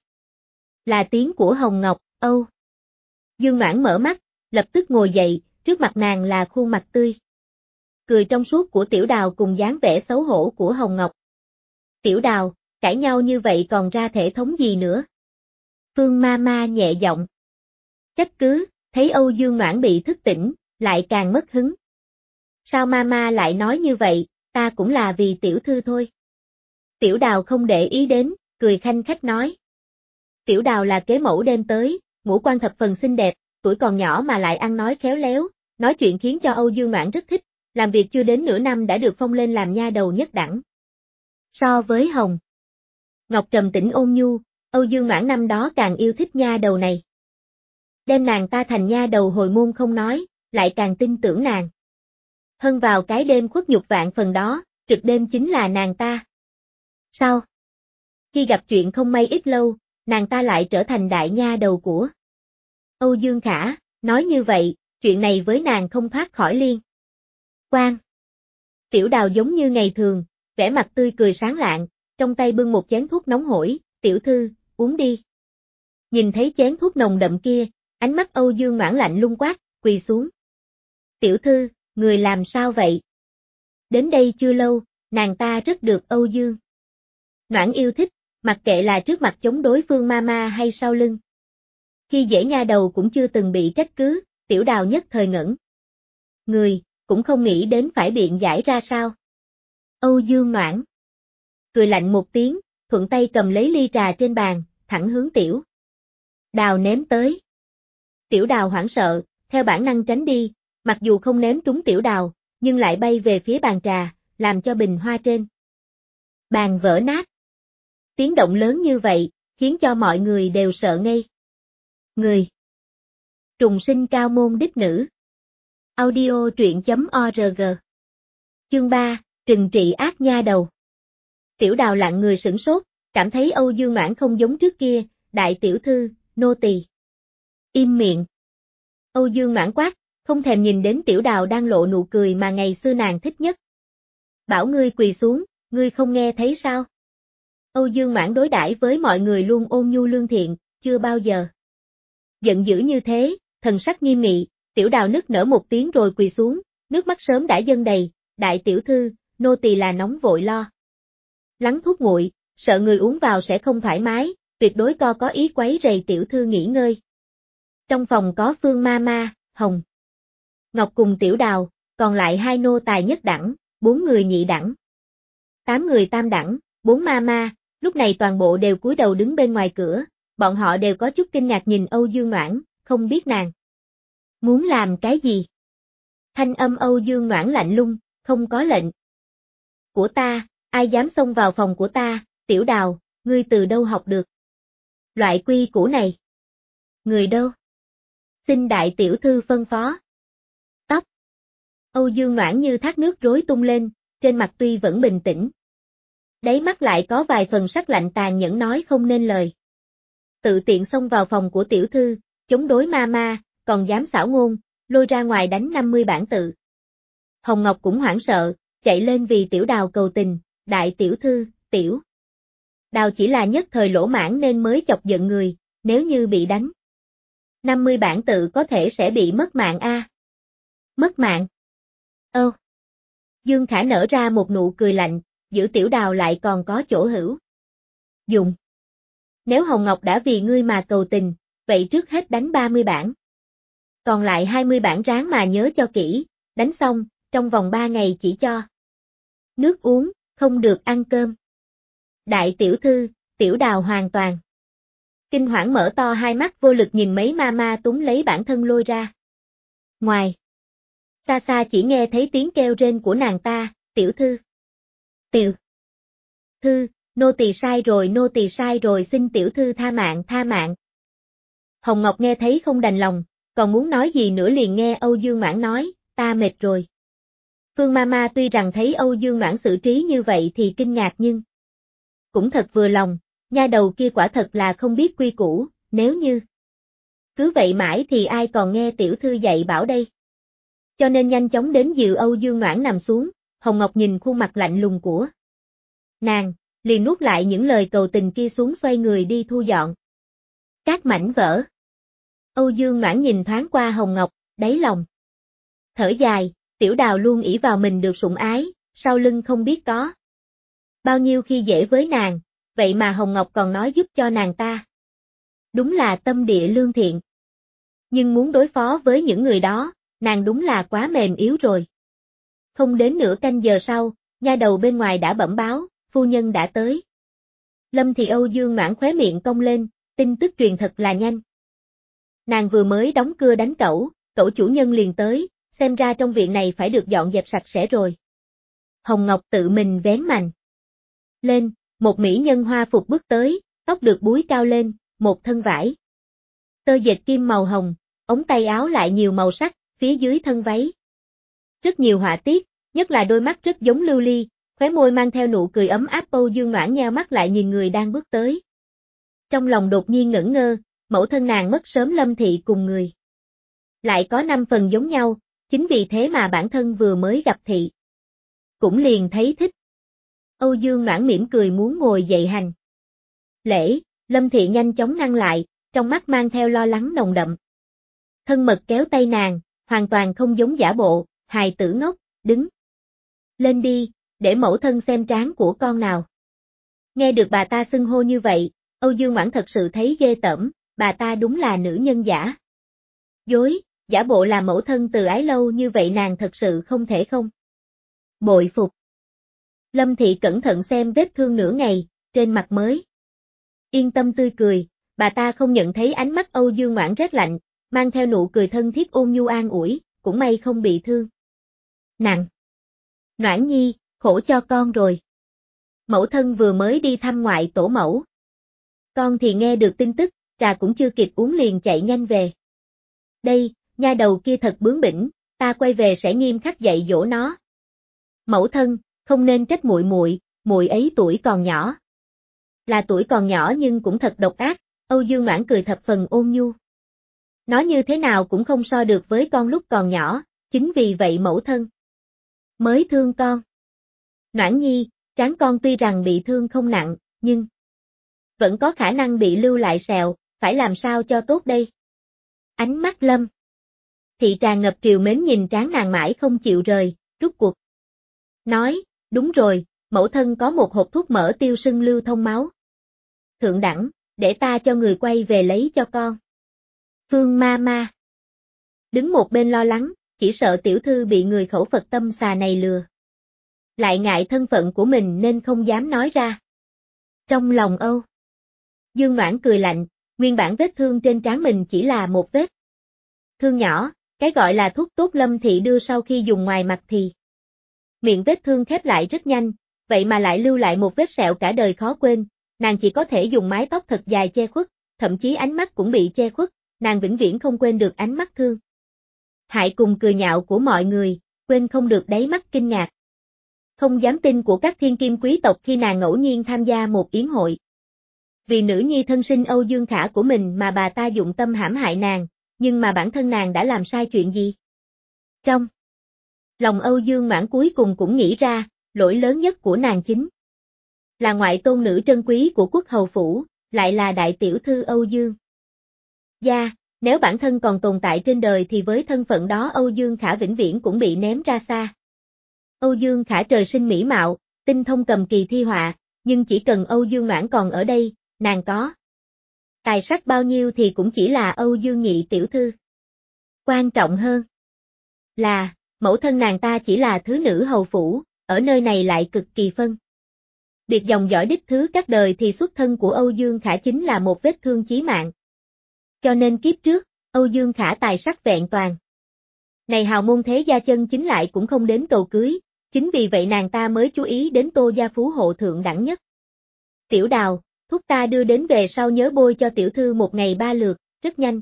Speaker 1: Là tiếng của Hồng Ngọc, Âu. Dương Noãn mở mắt, lập tức ngồi dậy, trước mặt nàng là khuôn mặt tươi cười trong suốt của Tiểu Đào cùng dáng vẻ xấu hổ của Hồng Ngọc. Tiểu Đào, cãi nhau như vậy còn ra thể thống gì nữa? Phương Ma Ma nhẹ giọng trách cứ, thấy Âu Dương Noãn bị thức tỉnh, lại càng mất hứng. Sao Ma Ma lại nói như vậy, ta cũng là vì tiểu thư thôi. Tiểu Đào không để ý đến, cười khanh khách nói. Tiểu Đào là kế mẫu đem tới, ngũ quan thập phần xinh đẹp, tuổi còn nhỏ mà lại ăn nói khéo léo, nói chuyện khiến cho Âu Dương Noãn rất thích, làm việc chưa đến nửa năm đã được phong lên làm nha đầu nhất đẳng. So với Hồng Ngọc trầm tĩnh ôn nhu, Âu Dương Noãn năm đó càng yêu thích nha đầu này. Đem nàng ta thành nha đầu hồi môn không nói, lại càng tin tưởng nàng. Hơn vào cái đêm khuất nhục vạn phần đó, trực đêm chính là nàng ta. Sao? Khi gặp chuyện không may ít lâu, nàng ta lại trở thành đại nha đầu của Âu Dương Khả, nói như vậy, chuyện này với nàng không thoát khỏi liên quan. Tiểu Đào giống như ngày thường, vẻ mặt tươi cười sáng lạng, trong tay bưng một chén thuốc nóng hổi, tiểu thư, uống đi. Nhìn thấy chén thuốc nồng đậm kia, Ánh mắt Âu Dương Noãn lạnh lùng quát, quỳ xuống. Tiểu thư, người làm sao vậy? Đến đây chưa lâu, nàng ta rất được Âu Dương Noãn yêu thích, mặc kệ là trước mặt chống đối Phương Mama hay sau lưng. Khi dễ nha đầu cũng chưa từng bị trách cứ, Tiểu Đào nhất thời ngẩn. Người, cũng không nghĩ đến phải biện giải ra sao. Âu Dương Noãn cười lạnh một tiếng, thuận tay cầm lấy ly trà trên bàn, thẳng hướng Tiểu Đào ném tới. Tiểu Đào hoảng sợ, theo bản năng tránh đi, mặc dù không ném trúng Tiểu Đào, nhưng lại bay về phía bàn trà, làm cho bình hoa trên bàn vỡ nát. Tiếng động lớn như vậy, khiến cho mọi người đều sợ ngây người. Trùng sinh cao môn đích nữ. Audio truyện chấm org. Chương ba, trừng trị ác nha đầu. Tiểu Đào lặng người sửng sốt, cảm thấy Âu Dương Noãn không giống trước kia, đại tiểu thư, nô tỳ. Im miệng. Âu Dương Noãn quát, không thèm nhìn đến Tiểu Đào đang lộ nụ cười mà ngày xưa nàng thích nhất. Bảo ngươi quỳ xuống, ngươi không nghe thấy sao? Âu Dương Noãn đối đãi với mọi người luôn ôn nhu lương thiện, chưa bao giờ giận dữ như thế, thần sắc nghiêm nghị. Tiểu Đào nức nở một tiếng rồi quỳ xuống, nước mắt sớm đã dâng đầy, đại tiểu thư, nô tỳ là nóng vội lo lắng thuốc nguội, sợ người uống vào sẽ không thoải mái, tuyệt đối co có ý quấy rầy tiểu thư nghỉ ngơi. Trong phòng có Phương Mama, Hồng Ngọc cùng Tiểu Đào, còn lại hai nô tài nhất đẳng, bốn người nhị đẳng, tám người tam đẳng, bốn Mama, lúc này toàn bộ đều cúi đầu đứng bên ngoài cửa, bọn họ đều có chút kinh ngạc nhìn Âu Dương Noãn, không biết nàng muốn làm cái gì. Thanh âm Âu Dương Noãn lạnh lùng, không có lệnh của ta, ai dám xông vào phòng của ta, Tiểu Đào, ngươi từ đâu học được loại quy củ này? Người đâu? Xin đại tiểu thư phân phó. Tóc Âu Dương Noãn như thác nước rối tung lên, trên mặt tuy vẫn bình tĩnh, đáy mắt lại có vài phần sắc lạnh tàn nhẫn nói không nên lời. Tự tiện xông vào phòng của tiểu thư, chống đối Mama, còn dám xảo ngôn, lôi ra ngoài đánh năm mươi bản tự. Hồng Ngọc cũng hoảng sợ, chạy lên vì Tiểu Đào cầu tình, đại tiểu thư, Tiểu Đào chỉ là nhất thời lỗ mãn nên mới chọc giận người, nếu như bị đánh năm mươi bản tự có thể sẽ bị mất mạng a. À. Mất mạng? Ơ. Oh. Dương Khả nở ra một nụ cười lạnh, giữ Tiểu Đào lại còn có chỗ hữu dùng. Nếu Hồng Ngọc đã vì ngươi mà cầu tình, vậy trước hết đánh ba mươi bản. Còn lại hai mươi bản ráng mà nhớ cho kỹ, đánh xong, trong vòng ba ngày chỉ cho nước uống, không được ăn cơm. Đại tiểu thư, Tiểu Đào hoàn toàn kinh hoảng mở to hai mắt vô lực nhìn mấy Mama túm lấy bản thân lôi ra ngoài. Xa xa chỉ nghe thấy tiếng kêu rên của nàng ta, tiểu thư. Tiểu thư, nô tỳ sai rồi, nô tỳ sai rồi, xin tiểu thư tha mạng, tha mạng. Hồng Ngọc nghe thấy không đành lòng, còn muốn nói gì nữa liền nghe Âu Dương Noãn nói, ta mệt rồi. Phương Mama tuy rằng thấy Âu Dương Noãn xử trí như vậy thì kinh ngạc nhưng cũng thật vừa lòng, nha đầu kia quả thật là không biết quy củ, nếu như cứ vậy mãi thì ai còn nghe tiểu thư dạy bảo đây. Cho nên nhanh chóng đến dìu Âu Dương Noãn nằm xuống, Hồng Ngọc nhìn khuôn mặt lạnh lùng của nàng, liền nuốt lại những lời cầu tình kia xuống xoay người đi thu dọn các mảnh vỡ. Âu Dương Noãn nhìn thoáng qua Hồng Ngọc, đáy lòng thở dài, Tiểu Đào luôn ỷ vào mình được sủng ái, sau lưng không biết có bao nhiêu khi dễ với nàng, vậy mà Hồng Ngọc còn nói giúp cho nàng ta. Đúng là tâm địa lương thiện. Nhưng muốn đối phó với những người đó, nàng đúng là quá mềm yếu rồi. Không đến nửa canh giờ sau, nha đầu bên ngoài đã bẩm báo, phu nhân đã tới. Lâm thì Âu Dương Noãn khóe miệng cong lên, tin tức truyền thật là nhanh. Nàng vừa mới đóng cưa đánh cẩu, cẩu chủ nhân liền tới, xem ra trong viện này phải được dọn dẹp sạch sẽ rồi. Hồng Ngọc tự mình vén mành lên, một mỹ nhân hoa phục bước tới, tóc được búi cao lên, một thân vải tơ dệt kim màu hồng, ống tay áo lại nhiều màu sắc, phía dưới thân váy rất nhiều họa tiết, nhất là đôi mắt rất giống lưu ly, khóe môi mang theo nụ cười ấm áp. Âu Dương Noãn nheo mắt lại nhìn người đang bước tới. Trong lòng đột nhiên ngẩn ngơ, mẫu thân nàng mất sớm Lâm thị cùng người lại có năm phần giống nhau, chính vì thế mà bản thân vừa mới gặp thị cũng liền thấy thích. Âu Dương Noãn mỉm cười muốn ngồi dậy hành lễ, Lâm thị nhanh chóng ngăn lại, trong mắt mang theo lo lắng nồng đậm. Thân mật kéo tay nàng, hoàn toàn không giống giả bộ, hài tử ngốc, đứng lên đi, để mẫu thân xem trán của con nào. Nghe được bà ta xưng hô như vậy, Âu Dương Ngoãn thật sự thấy ghê tởm, bà ta đúng là nữ nhân giả. Dối, giả bộ là mẫu thân từ ái lâu như vậy nàng thật sự không thể không. Bội phục. Lâm Thị cẩn thận xem vết thương nửa ngày, trên mặt mới. Yên tâm tươi cười, bà ta không nhận thấy ánh mắt Âu Dương Ngoãn rét lạnh, mang theo nụ cười thân thiết ôn nhu an ủi, cũng may không bị thương. Nặng. Ngoãn nhi, khổ cho con rồi. Mẫu thân vừa mới đi thăm ngoại tổ mẫu. Con thì nghe được tin tức, trà cũng chưa kịp uống liền chạy nhanh về. Đây, nha đầu kia thật bướng bỉnh, ta quay về sẽ nghiêm khắc dạy dỗ nó. Mẫu thân, không nên trách muội muội, muội ấy tuổi còn nhỏ. Là tuổi còn nhỏ nhưng cũng thật độc ác, Âu Dương Ngoãn cười thập phần ôn nhu. Nói như thế nào cũng không so được với con lúc còn nhỏ, chính vì vậy mẫu thân mới thương con. Noãn nhi, trán con tuy rằng bị thương không nặng, nhưng vẫn có khả năng bị lưu lại sẹo, phải làm sao cho tốt đây? Ánh mắt Lâm Thị tràn ngập triều mến nhìn trán nàng mãi không chịu rời, rút cuộc. Nói, đúng rồi, mẫu thân có một hộp thuốc mỡ tiêu sưng lưu thông máu. Thượng đẳng, để ta cho người quay về lấy cho con. Phương ma ma đứng một bên lo lắng, chỉ sợ tiểu thư bị người khẩu Phật tâm xà này lừa. Lại ngại thân phận của mình nên không dám nói ra. Trong lòng Âu Dương Ngoãn cười lạnh, nguyên bản vết thương trên trán mình chỉ là một vết thương nhỏ, cái gọi là thuốc tốt Lâm Thị đưa sau khi dùng ngoài mặt thì miệng vết thương khép lại rất nhanh, vậy mà lại lưu lại một vết sẹo cả đời khó quên, nàng chỉ có thể dùng mái tóc thật dài che khuất, thậm chí ánh mắt cũng bị che khuất, nàng vĩnh viễn không quên được ánh mắt thương hại cùng cười nhạo của mọi người, quên không được đáy mắt kinh ngạc. Không dám tin của các thiên kim quý tộc khi nàng ngẫu nhiên tham gia một yến hội. Vì nữ nhi thân sinh Âu Dương Khả của mình mà bà ta dụng tâm hãm hại nàng, nhưng mà bản thân nàng đã làm sai chuyện gì? Trong lòng Âu Dương Ngoãn cuối cùng cũng nghĩ ra, lỗi lớn nhất của nàng chính là ngoại tôn nữ trân quý của quốc hầu phủ, lại là đại tiểu thư Âu Dương gia. Nếu bản thân còn tồn tại trên đời thì với thân phận đó Âu Dương Khả vĩnh viễn cũng bị ném ra xa. Âu Dương Khả trời sinh mỹ mạo, tinh thông cầm kỳ thi họa, nhưng chỉ cần Âu Dương Ngoãn còn ở đây, nàng có tài sắc bao nhiêu thì cũng chỉ là Âu Dương nhị tiểu thư. Quan trọng hơn là, mẫu thân nàng ta chỉ là thứ nữ hầu phủ, ở nơi này lại cực kỳ phân biệt dòng dõi đích thứ các đời thì xuất thân của Âu Dương Khả chính là một vết thương chí mạng. Cho nên kiếp trước, Âu Dương Khả tài sắc vẹn toàn. Này hào môn thế gia chân chính lại cũng không đến cầu cưới, chính vì vậy nàng ta mới chú ý đến Tô gia phú hộ thượng đẳng nhất. Tiểu Đào, thuốc ta đưa đến về sau nhớ bôi cho tiểu thư một ngày ba lượt, rất nhanh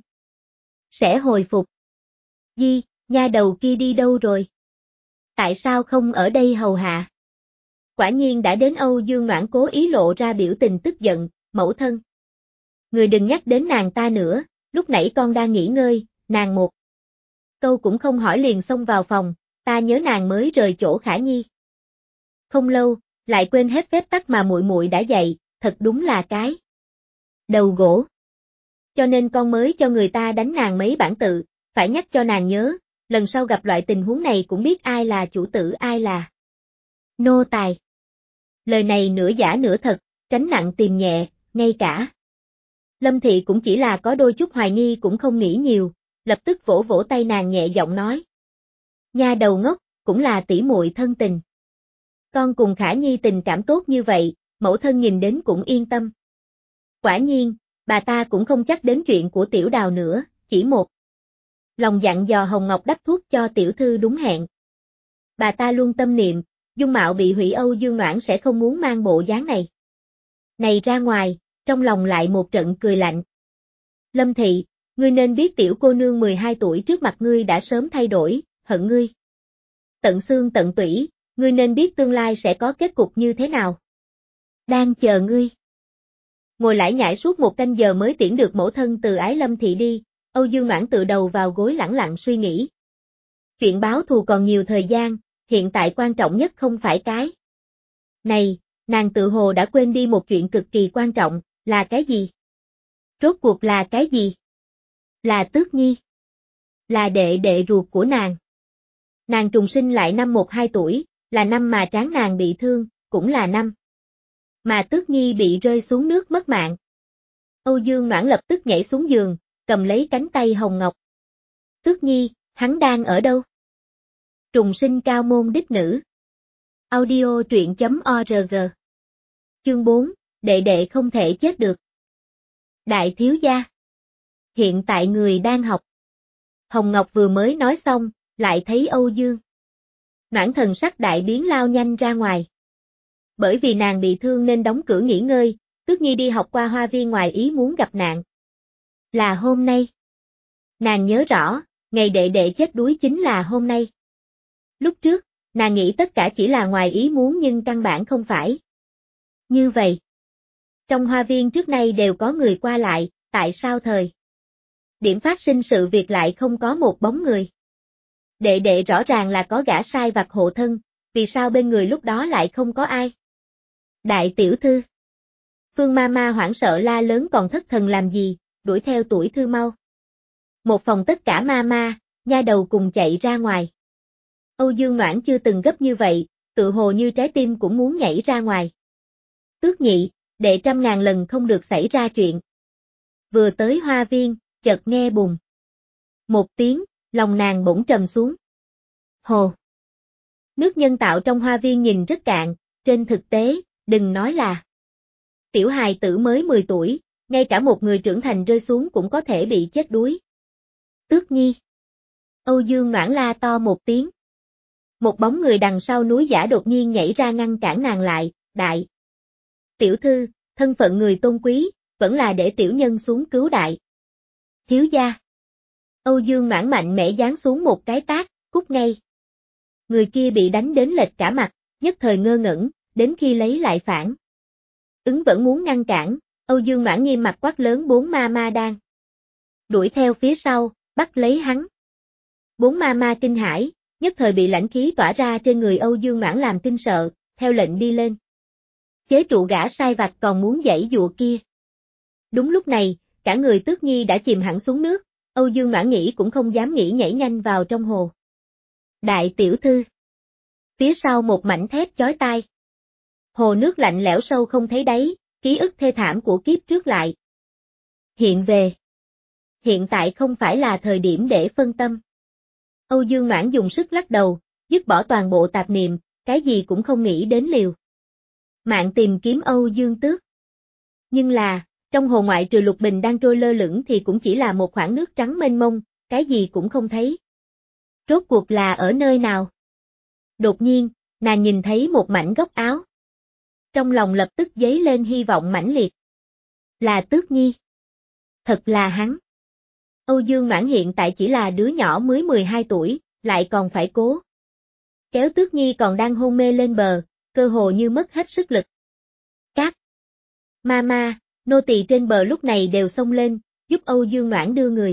Speaker 1: sẽ hồi phục. Di, nha đầu kia đi đâu rồi? Tại sao không ở đây hầu hạ? Quả nhiên đã đến Âu Dương Ngoãn cố ý lộ ra biểu tình tức giận, mẫu thân. Người đừng nhắc đến nàng ta nữa, lúc nãy con đang nghỉ ngơi, nàng một câu cũng không hỏi liền xông vào phòng, ta nhớ nàng mới rời chỗ Khả Nhi. Không lâu, lại quên hết phép tắc mà muội muội đã dạy, thật đúng là cái đầu gỗ. Cho nên con mới cho người ta đánh nàng mấy bản tự, phải nhắc cho nàng nhớ, lần sau gặp loại tình huống này cũng biết ai là chủ tử ai là nô tài. Lời này nửa giả nửa thật, tránh nặng tìm nhẹ, ngay cả Lâm Thị cũng chỉ là có đôi chút hoài nghi cũng không nghĩ nhiều, lập tức vỗ vỗ tay nàng nhẹ giọng nói. Nha đầu ngốc, cũng là tỷ muội thân tình. Con cùng Khả Nhi tình cảm tốt như vậy, mẫu thân nhìn đến cũng yên tâm. Quả nhiên, bà ta cũng không chắc đến chuyện của Tiểu Đào nữa, chỉ một lòng dặn dò Hồng Ngọc đắp thuốc cho tiểu thư đúng hẹn. Bà ta luôn tâm niệm, dung mạo bị hủy Âu Dương Noãn sẽ không muốn mang bộ dáng này. Này ra ngoài, trong lòng lại một trận cười lạnh. Lâm Thị, ngươi nên biết tiểu cô nương mười hai tuổi trước mặt ngươi đã sớm thay đổi, hận ngươi. Tận xương tận tủy, ngươi nên biết tương lai sẽ có kết cục như thế nào. Đang chờ ngươi. Ngồi lải nhải suốt một canh giờ mới tiễn được mẫu thân từ ái Lâm Thị đi, Âu Dương Noãn tự đầu vào gối lẳng lặng suy nghĩ. Chuyện báo thù còn nhiều thời gian, hiện tại quan trọng nhất không phải cái này, nàng tự hồ đã quên đi một chuyện cực kỳ quan trọng, là cái gì? Rốt cuộc là cái gì? Là Tước Nhi. Là đệ đệ ruột của nàng. Nàng trùng sinh lại năm một hai tuổi, là năm mà tráng nàng bị thương, cũng là năm mà Tước Nhi bị rơi xuống nước mất mạng. Âu Dương Noãn lập tức nhảy xuống giường, cầm lấy cánh tay Hồng Ngọc. Tước Nhi, hắn đang ở đâu? Trùng sinh cao môn đích nữ. Audio truyện chấm org. Chương bốn, đệ đệ không thể chết được. Đại thiếu gia. Hiện tại người đang học. Hồng Ngọc vừa mới nói xong, lại thấy Âu Dương Noãn thần sắc đại biến lao nhanh ra ngoài. Bởi vì nàng bị thương nên đóng cửa nghỉ ngơi, Tước Nhi đi học qua hoa viên ngoài ý muốn gặp nạn. Là hôm nay. Nàng nhớ rõ, ngày đệ đệ chết đuối chính là hôm nay. Lúc trước, nàng nghĩ tất cả chỉ là ngoài ý muốn nhưng căn bản không phải. Như vậy. Trong hoa viên trước nay đều có người qua lại, tại sao thời điểm phát sinh sự việc lại không có một bóng người? Đệ đệ rõ ràng là có gã sai vặt hộ thân, vì sao bên người lúc đó lại không có ai? Đại tiểu thư. Phương Mama hoảng sợ la lớn còn thất thần làm gì, đuổi theo tuổi thư mau. Một phòng tất cả Mama, nha đầu cùng chạy ra ngoài. Âu Dương Noãn chưa từng gấp như vậy, tự hồ như trái tim cũng muốn nhảy ra ngoài. Tước Nhị, đệ trăm ngàn lần không được xảy ra chuyện. Vừa tới hoa viên, chợt nghe bùng một tiếng, lòng nàng bỗng trầm xuống. Hồ. Nước nhân tạo trong hoa viên nhìn rất cạn, trên thực tế, đừng nói là tiểu hài tử mới mười tuổi, ngay cả một người trưởng thành rơi xuống cũng có thể bị chết đuối. Tước Nhi. Âu Dương Noãn la to một tiếng. Một bóng người đằng sau núi giả đột nhiên nhảy ra ngăn cản nàng lại, đại tiểu thư, thân phận người tôn quý, vẫn là để tiểu nhân xuống cứu đại thiếu gia. Âu Dương Noãn mạnh mẽ giáng xuống một cái tát, cút ngay. Người kia bị đánh đến lệch cả mặt, nhất thời ngơ ngẩn, đến khi lấy lại phản ứng vẫn muốn ngăn cản, Âu Dương Noãn nghiêm mặt quát lớn bốn ma ma đang đuổi theo phía sau, bắt lấy hắn. Bốn ma ma kinh hãi, nhất thời bị lãnh khí tỏa ra trên người Âu Dương Noãn làm kinh sợ, theo lệnh đi lên. Chế trụ gã sai vặt còn muốn giãy giụa kia. Đúng lúc này, cả người Tước Nhi đã chìm hẳn xuống nước, Âu Dương Noãn nghĩ cũng không dám nghĩ nhảy nhanh vào trong hồ. Đại tiểu thư. Phía sau một mảnh thét chói tai. Hồ nước lạnh lẽo sâu không thấy đáy, ký ức thê thảm của kiếp trước lại hiện về. Hiện tại không phải là thời điểm để phân tâm. Âu Dương Noãn dùng sức lắc đầu, dứt bỏ toàn bộ tạp niệm, cái gì cũng không nghĩ đến liều mạng tìm kiếm Âu Dương Tước. Nhưng là, trong hồ ngoại trừ Lục Bình đang trôi lơ lửng thì cũng chỉ là một khoảng nước trắng mênh mông, cái gì cũng không thấy. Rốt cuộc là ở nơi nào? Đột nhiên, nàng nhìn thấy một mảnh góc áo. Trong lòng lập tức dấy lên hy vọng mãnh liệt. Là Tước Nhi. Thật là hắn. Âu Dương Noãn hiện tại chỉ là đứa nhỏ mới mười hai tuổi, lại còn phải cố kéo Tước Nhi còn đang hôn mê lên bờ, cơ hồ như mất hết sức lực. Các Mama, nô tỳ trên bờ lúc này đều xông lên, giúp Âu Dương Noãn đưa người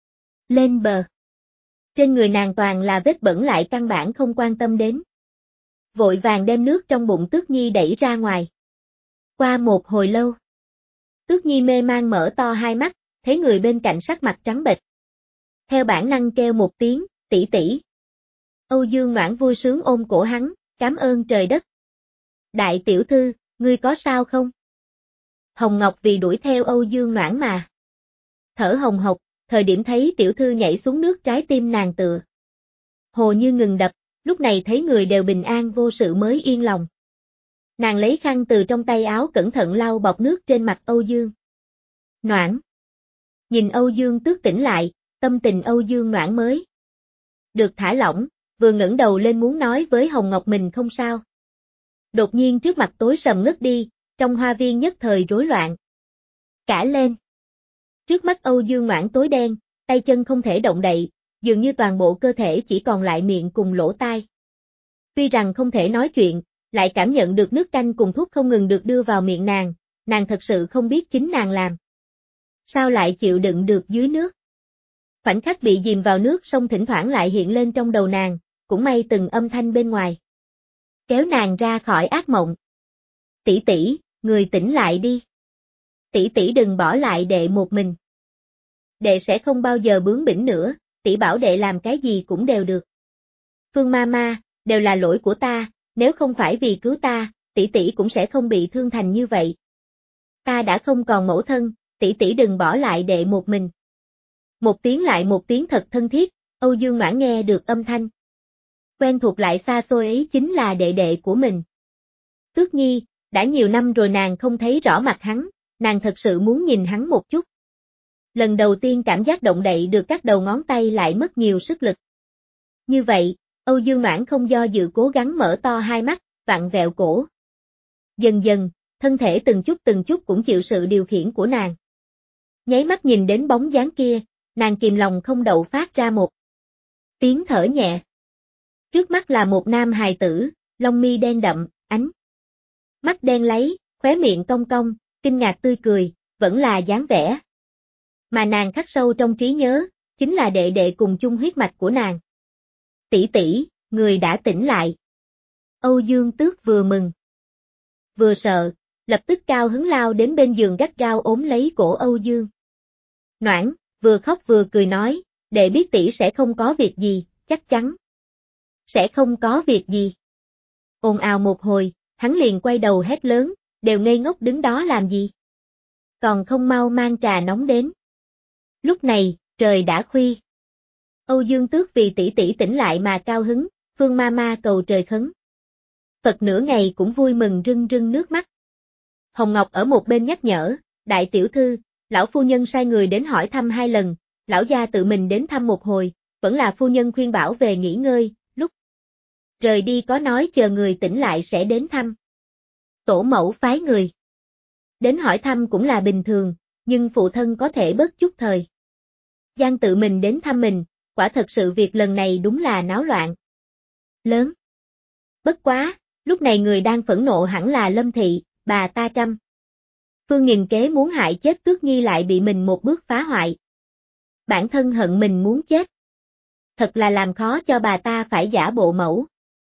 Speaker 1: lên bờ. Trên người nàng toàn là vết bẩn lại căn bản không quan tâm đến. Vội vàng đem nước trong bụng Tước Nhi đẩy ra ngoài. Qua một hồi lâu, Tước Nhi mê man mở to hai mắt, thấy người bên cạnh sắc mặt trắng bệch. Theo bản năng kêu một tiếng, tỷ tỷ. Âu Dương Noãn vui sướng ôm cổ hắn, cảm ơn trời đất. Đại tiểu thư, ngươi có sao không? Hồng Ngọc vì đuổi theo Âu Dương Noãn mà thở hồng hộc, thời điểm thấy tiểu thư nhảy xuống nước trái tim nàng tựa hồ như ngừng đập, lúc này thấy người đều bình an vô sự mới yên lòng. Nàng lấy khăn từ trong tay áo cẩn thận lau bọt nước trên mặt Âu Dương Noãn. Nhìn Âu Dương Tước tỉnh lại, tâm tình Âu Dương Noãn mới được thả lỏng, vừa ngẩng đầu lên muốn nói với Hồng Ngọc mình không sao. Đột nhiên trước mặt tối sầm ngất đi, trong hoa viên nhất thời rối loạn cả lên. Trước mắt Âu Dương Noãn tối đen, tay chân không thể động đậy, dường như toàn bộ cơ thể chỉ còn lại miệng cùng lỗ tai. Tuy rằng không thể nói chuyện, lại cảm nhận được nước canh cùng thuốc không ngừng được đưa vào miệng nàng, nàng thật sự không biết chính nàng làm sao lại chịu đựng được dưới nước. Khoảnh khắc bị dìm vào nước sông thỉnh thoảng lại hiện lên trong đầu nàng, cũng may từng âm thanh bên ngoài kéo nàng ra khỏi ác mộng. Tỷ tỷ, người tỉnh lại đi. Tỷ tỷ đừng bỏ lại đệ một mình. Đệ sẽ không bao giờ bướng bỉnh nữa, tỷ bảo đệ làm cái gì cũng đều được. Phương Mama, đều là lỗi của ta, nếu không phải vì cứu ta, tỷ tỷ cũng sẽ không bị thương thành như vậy. Ta đã không còn mẫu thân, tỷ tỷ đừng bỏ lại đệ một mình. Một tiếng lại một tiếng thật thân thiết, Âu Dương Noãn nghe được âm thanh. Quen thuộc lại xa xôi ấy chính là đệ đệ của mình. Tước Nhi, đã nhiều năm rồi nàng không thấy rõ mặt hắn, nàng thật sự muốn nhìn hắn một chút. Lần đầu tiên cảm giác động đậy được các đầu ngón tay lại mất nhiều sức lực. Như vậy, Âu Dương Noãn không do dự cố gắng mở to hai mắt, vặn vẹo cổ. Dần dần, thân thể từng chút từng chút cũng chịu sự điều khiển của nàng. Nháy mắt nhìn đến bóng dáng kia, nàng kìm lòng không đậu phát ra một tiếng thở nhẹ. Trước mắt là một nam hài tử, lông mi đen đậm, ánh mắt đen láy, khóe miệng cong cong, kinh ngạc tươi cười, vẫn là dáng vẻ mà nàng khắc sâu trong trí nhớ, chính là đệ đệ cùng chung huyết mạch của nàng. Tỷ tỷ, người đã tỉnh lại. Âu Dương Tước vừa mừng, vừa sợ, lập tức cao hứng lao đến bên giường gắt gao ôm lấy cổ Âu Dương. Noãn, vừa khóc vừa cười nói, đệ biết tỷ sẽ không có việc gì, chắc chắn sẽ không có việc gì. Ồn ào một hồi, hắn liền quay đầu hét lớn, đều ngây ngốc đứng đó làm gì? Còn không mau mang trà nóng đến. Lúc này, trời đã khuya. Âu Dương Tước vì tỷ tỷ tỉnh lại mà cao hứng, Phương Mama cầu trời khấn Phật nửa ngày cũng vui mừng rưng rưng nước mắt. Hồng Ngọc ở một bên nhắc nhở, đại tiểu thư, lão phu nhân sai người đến hỏi thăm hai lần, lão gia tự mình đến thăm một hồi, vẫn là phu nhân khuyên bảo về nghỉ ngơi, lúc rời đi có nói chờ người tỉnh lại sẽ đến thăm. Tổ mẫu phái người đến hỏi thăm cũng là bình thường, nhưng phụ thân có thể bớt chút thời gian tự mình đến thăm mình, quả thật sự việc lần này đúng là náo loạn lớn. Bất quá, lúc này người đang phẫn nộ hẳn là Lâm Thị, bà ta trăm phương nghìn kế muốn hại chết Tước Nhi lại bị mình một bước phá hoại. Bản thân hận mình muốn chết. Thật là làm khó cho bà ta phải giả bộ mẫu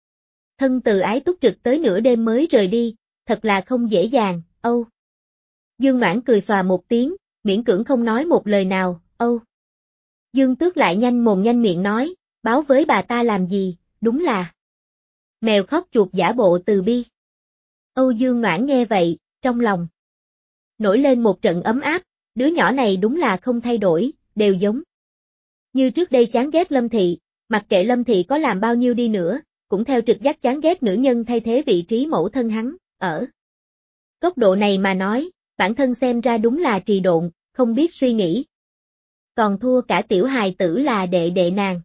Speaker 1: thân từ ái túc trực tới nửa đêm mới rời đi, thật là không dễ dàng. Âu Dương Noãn cười xòa một tiếng, miễn cưỡng không nói một lời nào. Âu Dương Tước lại nhanh mồm nhanh miệng nói, báo với bà ta làm gì, đúng là mèo khóc chuột giả bộ từ bi. Âu Dương Noãn nghe vậy, trong lòng nổi lên một trận ấm áp, đứa nhỏ này đúng là không thay đổi, đều giống như trước đây chán ghét Lâm Thị, mặc kệ Lâm Thị có làm bao nhiêu đi nữa, cũng theo trực giác chán ghét nữ nhân thay thế vị trí mẫu thân hắn, ở góc độ này mà nói, bản thân xem ra đúng là trì độn, không biết suy nghĩ. Còn thua cả tiểu hài tử là đệ đệ nàng.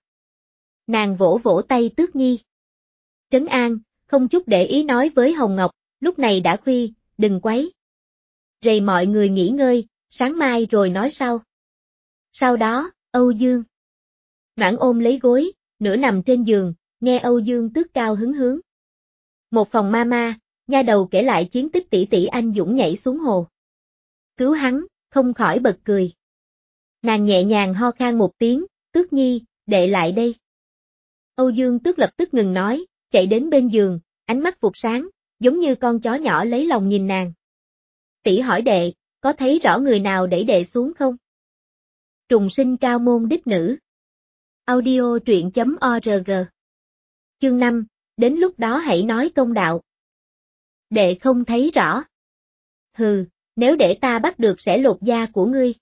Speaker 1: Nàng vỗ vỗ tay Tước Nhi. Trấn an, không chút để ý nói với Hồng Ngọc, lúc này đã khuya, đừng quấy rầy mọi người nghỉ ngơi, sáng mai rồi nói sau. Sau đó, Âu Dương Noãn ôm lấy gối, nửa nằm trên giường, nghe Âu Dương Tước cao hứng hướng một phòng mama, nha đầu kể lại chiến tích tỷ tỷ anh dũng nhảy xuống hồ cứu hắn, không khỏi bật cười. Nàng nhẹ nhàng ho khan một tiếng, Tước Nhi, đệ lại đây. Âu Dương Tước lập tức ngừng nói, chạy đến bên giường, ánh mắt vụt sáng, giống như con chó nhỏ lấy lòng nhìn nàng. Tỷ hỏi đệ, có thấy rõ người nào đẩy đệ xuống không? Trùng sinh cao môn đích nữ. Audio truyện chấm org. Chương năm, đến lúc đó hãy nói công đạo. Đệ không thấy rõ. Hừ, nếu để ta bắt được sẽ lột da của ngươi.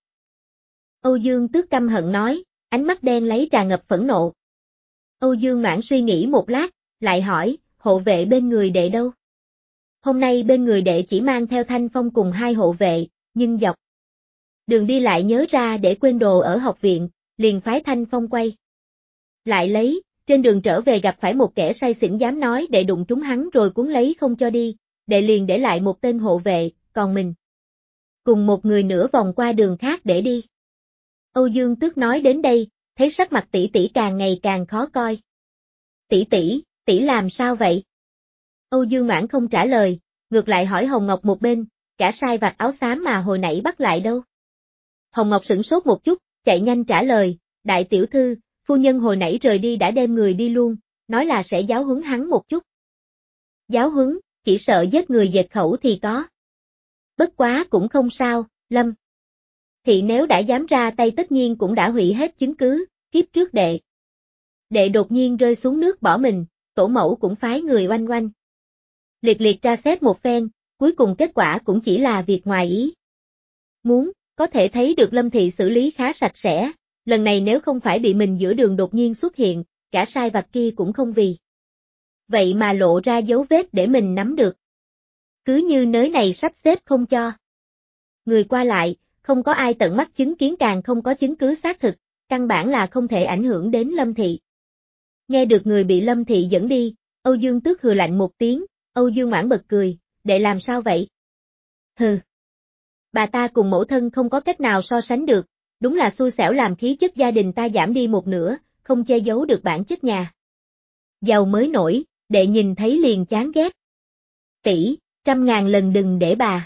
Speaker 1: Âu Dương Tước căm hận nói, ánh mắt đen lấy tràn ngập phẫn nộ. Âu Dương Noãn suy nghĩ một lát, lại hỏi, hộ vệ bên người đệ đâu? Hôm nay bên người đệ chỉ mang theo Thanh Phong cùng hai hộ vệ, nhưng dọc đường đi lại nhớ ra để quên đồ ở học viện, liền phái Thanh Phong quay lại lấy, trên đường trở về gặp phải một kẻ say xỉn dám nói đệ đụng trúng hắn rồi cuốn lấy không cho đi, đệ liền để lại một tên hộ vệ, còn mình cùng một người nữa vòng qua đường khác để đi. Âu Dương Tước nói đến đây, thấy sắc mặt tỷ tỷ càng ngày càng khó coi. Tỷ tỷ, tỷ làm sao vậy? Âu Dương Noãn không trả lời, ngược lại hỏi Hồng Ngọc một bên, cả sai vạt áo xám mà hồi nãy bắt lại đâu? Hồng Ngọc sửng sốt một chút, chạy nhanh trả lời, đại tiểu thư, phu nhân hồi nãy rời đi đã đem người đi luôn, nói là sẽ giáo huấn hắn một chút. Giáo huấn, chỉ sợ giết người dệt khẩu thì có. Bất quá cũng không sao, Lâm Thị nếu đã dám ra tay tất nhiên cũng đã hủy hết chứng cứ, kiếp trước đệ. Đệ đột nhiên rơi xuống nước bỏ mình, tổ mẫu cũng phái người oanh oanh. Liệt liệt tra xét một phen, cuối cùng kết quả cũng chỉ là việc ngoài ý. Muốn, có thể thấy được Lâm Thị xử lý khá sạch sẽ, lần này nếu không phải bị mình giữa đường đột nhiên xuất hiện, cả sai vặt kia cũng không vì. Vậy mà lộ ra dấu vết để mình nắm được. Cứ như nới này sắp xếp không cho. Người qua lại, không có ai tận mắt chứng kiến càng không có chứng cứ xác thực, căn bản là không thể ảnh hưởng đến Lâm Thị. Nghe được người bị Lâm Thị dẫn đi, Âu Dương Tước hừ lạnh một tiếng, Âu Dương Ngoãn bật cười, đệ làm sao vậy? Hừ. Bà ta cùng mẫu thân không có cách nào so sánh được, đúng là xui xẻo làm khí chất gia đình ta giảm đi một nửa, không che giấu được bản chất nhà. Giàu mới nổi, đệ nhìn thấy liền chán ghét. Tỷ, trăm ngàn lần đừng để bà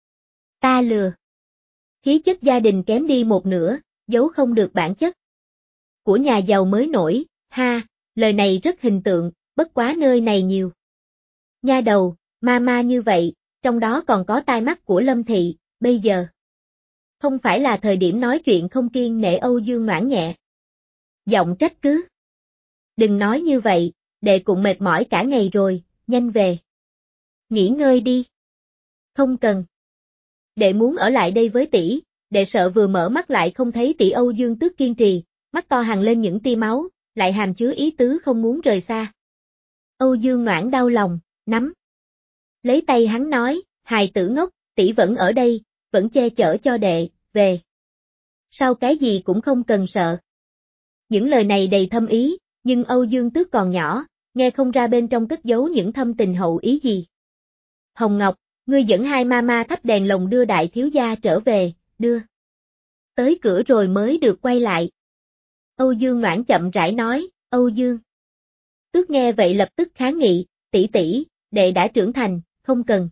Speaker 1: ta lừa. Khí chất gia đình kém đi một nửa, giấu không được bản chất của nhà giàu mới nổi, ha, lời này rất hình tượng, bất quá nơi này nhiều nha đầu, ma ma như vậy, trong đó còn có tai mắt của Lâm Thị, bây giờ không phải là thời điểm nói chuyện không kiên nể. Âu Dương Ngoãn nhẹ giọng trách cứ. Đừng nói như vậy, đệ cũng mệt mỏi cả ngày rồi, nhanh về nghỉ ngơi đi. Không cần. Đệ muốn ở lại đây với tỷ, đệ sợ vừa mở mắt lại không thấy tỷ. Âu Dương Tước kiên trì, mắt to hằn lên những tia máu, lại hàm chứa ý tứ không muốn rời xa. Âu Dương Ngoãn đau lòng, nắm lấy tay hắn nói, hài tử ngốc, tỷ vẫn ở đây, vẫn che chở cho đệ, về sau cái gì cũng không cần sợ. Những lời này đầy thâm ý, nhưng Âu Dương Tước còn nhỏ, nghe không ra bên trong cất giấu những thâm tình hậu ý gì. Hồng Ngọc, ngươi dẫn hai mama thắp đèn lồng đưa đại thiếu gia trở về, đưa tới cửa rồi mới được quay lại. Âu Dương Ngoãn chậm rãi nói, Âu Dương Tước nghe vậy lập tức kháng nghị, tỷ tỷ, đệ đã trưởng thành, không cần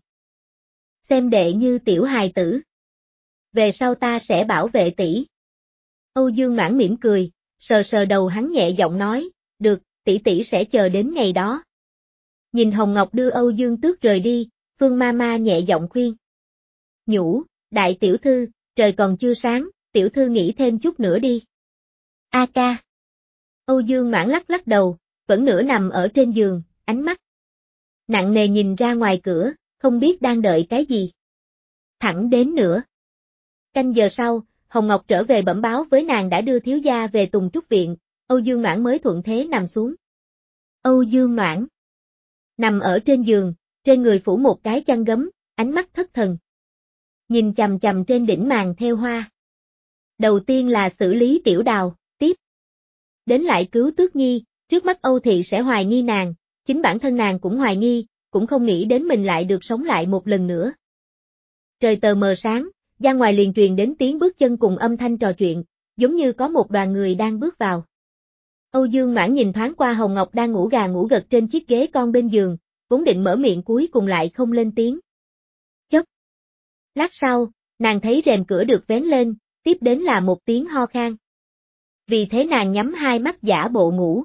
Speaker 1: xem đệ như tiểu hài tử. Về sau ta sẽ bảo vệ tỷ. Âu Dương Ngoãn mỉm cười, sờ sờ đầu hắn nhẹ giọng nói, được, tỷ tỷ sẽ chờ đến ngày đó. Nhìn Hồng Ngọc đưa Âu Dương Tước rời đi, Phương Mama nhẹ giọng khuyên. Nhủ, đại tiểu thư, trời còn chưa sáng, tiểu thư nghỉ thêm chút nữa đi. A ca. Âu Dương Ngoãn lắc lắc đầu, vẫn nửa nằm ở trên giường, ánh mắt nặng nề nhìn ra ngoài cửa, không biết đang đợi cái gì. Thẳng đến nửa canh giờ sau, Hồng Ngọc trở về bẩm báo với nàng đã đưa thiếu gia về Tùng Trúc Viện, Âu Dương Noãn mới thuận thế nằm xuống. Âu Dương Noãn nằm ở trên giường, trên người phủ một cái chăn gấm, ánh mắt thất thần. Nhìn chằm chằm trên đỉnh màn theo hoa. Đầu tiên là xử lý Tiểu Đào, tiếp đến lại cứu Tước Nhi, trước mắt Âu Thị sẽ hoài nghi nàng, chính bản thân nàng cũng hoài nghi, cũng không nghĩ đến mình lại được sống lại một lần nữa. Trời tờ mờ sáng, ra ngoài liền truyền đến tiếng bước chân cùng âm thanh trò chuyện, giống như có một đoàn người đang bước vào. Âu Dương Noãn nhìn thoáng qua Hồng Ngọc đang ngủ gà ngủ gật trên chiếc ghế con bên giường, vốn định mở miệng cuối cùng lại không lên tiếng. Chốc lát sau, nàng thấy rèm cửa được vén lên, tiếp đến là một tiếng ho khan. Vì thế nàng nhắm hai mắt giả bộ ngủ.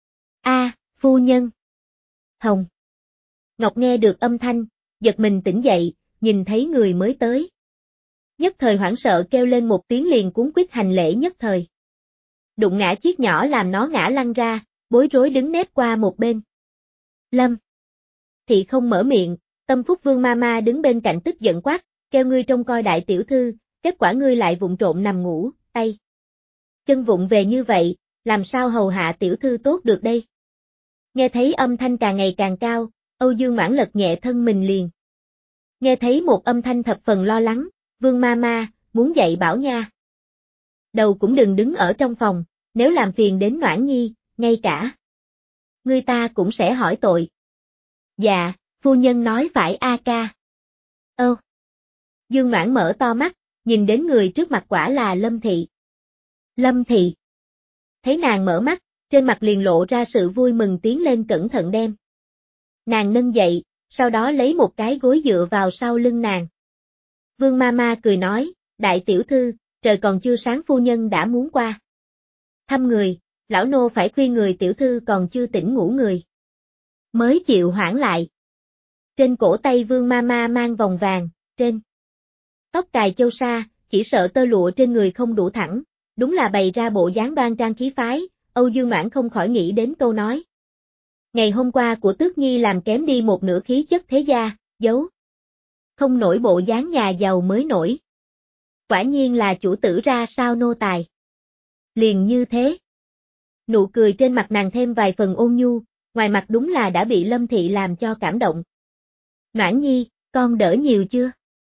Speaker 1: A, phu nhân. Hồng Ngọc nghe được âm thanh, giật mình tỉnh dậy, nhìn thấy người mới tới. Nhất thời hoảng sợ kêu lên một tiếng liền cuống quýt hành lễ nhất thời. Đụng ngã chiếc nhỏ làm nó ngã lăn ra, bối rối đứng nép qua một bên. Lâm Thị không mở miệng, Tâm Phúc Vương Mama đứng bên cạnh tức giận quát, kêu ngươi trông coi đại tiểu thư, kết quả ngươi lại vụng trộm nằm ngủ, tay chân vụng về như vậy, làm sao hầu hạ tiểu thư tốt được đây? Nghe thấy âm thanh càng ngày càng cao, Âu Dương Mãn lật nhẹ thân mình liền. Nghe thấy một âm thanh thập phần lo lắng, Vương Mama, muốn dạy bảo nha. Đầu cũng đừng đứng ở trong phòng, nếu làm phiền đến Noãn Nhi, ngay cả người ta cũng sẽ hỏi tội. Dạ, phu nhân nói phải a ca. Ơ. Dương Noãn mở to mắt, nhìn đến người trước mặt quả là Lâm Thị. Lâm Thị. Thấy nàng mở mắt, trên mặt liền lộ ra sự vui mừng tiến lên cẩn thận đem. Nàng nâng dậy, sau đó lấy một cái gối dựa vào sau lưng nàng. Vương Mama cười nói, đại tiểu thư, trời còn chưa sáng phu nhân đã muốn qua thăm người, lão nô phải khuyên người tiểu thư còn chưa tỉnh ngủ người mới chịu hoãn lại. Trên cổ tay Vương Mama mang vòng vàng, trên tóc cài châu sa, chỉ sợ tơ lụa trên người không đủ thẳng, đúng là bày ra bộ dáng đoan trang khí phái, Âu Dương Noãn không khỏi nghĩ đến câu nói. Ngày hôm qua của Tước Nhi làm kém đi một nửa khí chất thế gia, giấu. Không nổi bộ dáng nhà giàu mới nổi. Quả nhiên là chủ tử ra sao nô tài. Liền như thế. Nụ cười trên mặt nàng thêm vài phần ôn nhu, ngoài mặt đúng là đã bị Lâm Thị làm cho cảm động. Noãn Nhi, con đỡ nhiều chưa?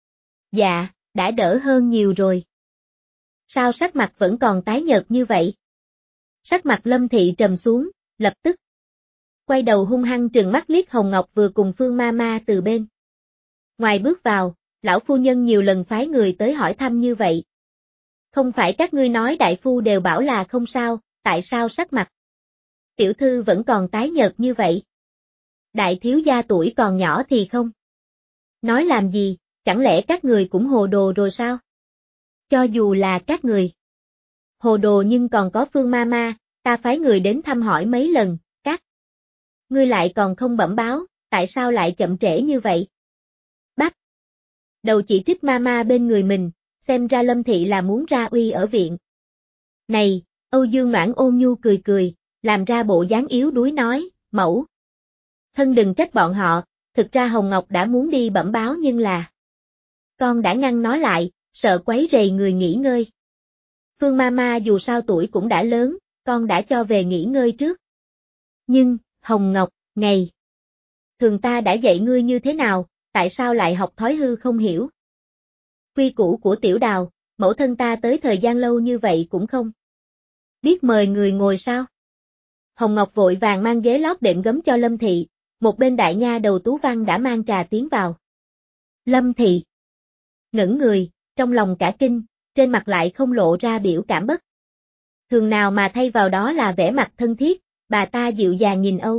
Speaker 1: Dạ, đã đỡ hơn nhiều rồi. Sao sắc mặt vẫn còn tái nhợt như vậy? Sắc mặt Lâm Thị trầm xuống, lập tức. Quay đầu hung hăng trừng mắt liếc Hồng Ngọc vừa cùng Phương Ma Ma từ bên. Ngoài bước vào, lão phu nhân nhiều lần phái người tới hỏi thăm như vậy. Không phải các ngươi nói đại phu đều bảo là không sao, tại sao sắc mặt? Tiểu thư vẫn còn tái nhợt như vậy. Đại thiếu gia tuổi còn nhỏ thì không. Nói làm gì, chẳng lẽ các người cũng hồ đồ rồi sao? Cho dù là các người hồ đồ nhưng còn có Phương Ma Ma, ta phái người đến thăm hỏi mấy lần, các ngươi lại còn không bẩm báo, tại sao lại chậm trễ như vậy? Bắt đầu chỉ trích Ma Ma bên người mình, xem ra Lâm Thị là muốn ra uy ở viện. Này, Âu Dương Noãn ôn nhu cười cười, làm ra bộ dáng yếu đuối nói, mẫu. Thân đừng trách bọn họ, thực ra Hồng Ngọc đã muốn đi bẩm báo nhưng là con đã ngăn nó lại, sợ quấy rầy người nghỉ ngơi. Phương Ma Ma dù sao tuổi cũng đã lớn, con đã cho về nghỉ ngơi trước. Nhưng, Hồng Ngọc, ngày thường ta đã dạy ngươi như thế nào, tại sao lại học thói hư không hiểu? Quy củ của Tiểu Đào, mẫu thân ta tới thời gian lâu như vậy cũng không biết mời người ngồi sao? Hồng Ngọc vội vàng mang ghế lót đệm gấm cho Lâm Thị, một bên đại nha đầu Tú Văn đã mang trà tiến vào. Lâm Thị ngẩng người, trong lòng cả kinh, trên mặt lại không lộ ra biểu cảm bất thường nào mà thay vào đó là vẻ mặt thân thiết, bà ta dịu dàng nhìn Âu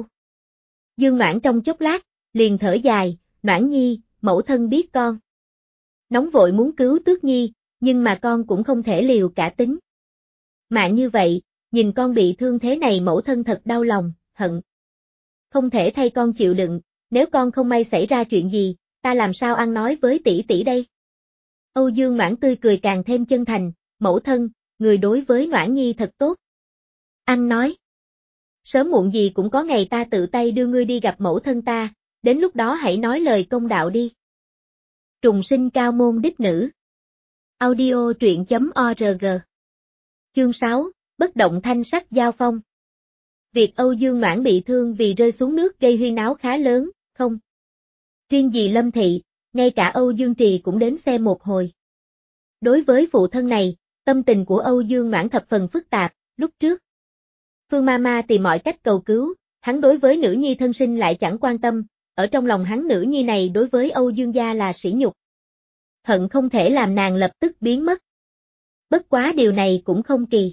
Speaker 1: Dương Noãn trong chốc lát, liền thở dài, Noãn Nhi, mẫu thân biết con nóng vội muốn cứu Tước Nhi, nhưng mà con cũng không thể liều cả tính mạng như vậy, nhìn con bị thương thế này mẫu thân thật đau lòng, hận không thể thay con chịu đựng, nếu con không may xảy ra chuyện gì, ta làm sao ăn nói với tỷ tỷ đây? Âu Dương Noãn tươi cười càng thêm chân thành, mẫu thân, người đối với Noãn Nhi thật tốt. Anh nói, sớm muộn gì cũng có ngày ta tự tay đưa ngươi đi gặp mẫu thân ta, đến lúc đó hãy nói lời công đạo đi. Trùng sinh cao môn đích nữ. Audio truyện chấm org. Chương sáu, bất động thanh sắc giao phong. Việc Âu Dương Noãn bị thương vì rơi xuống nước gây huyên náo khá lớn, không? Riêng gì Lâm Thị, ngay cả Âu Dương Trì cũng đến xem một hồi. Đối với phụ thân này, tâm tình của Âu Dương Noãn thập phần phức tạp, lúc trước. Phương Ma Ma tìm mọi cách cầu cứu, hắn đối với nữ nhi thân sinh lại chẳng quan tâm, ở trong lòng hắn nữ nhi này đối với Âu Dương gia là sỉ nhục. Hận không thể làm nàng lập tức biến mất. Bất quá điều này cũng không kỳ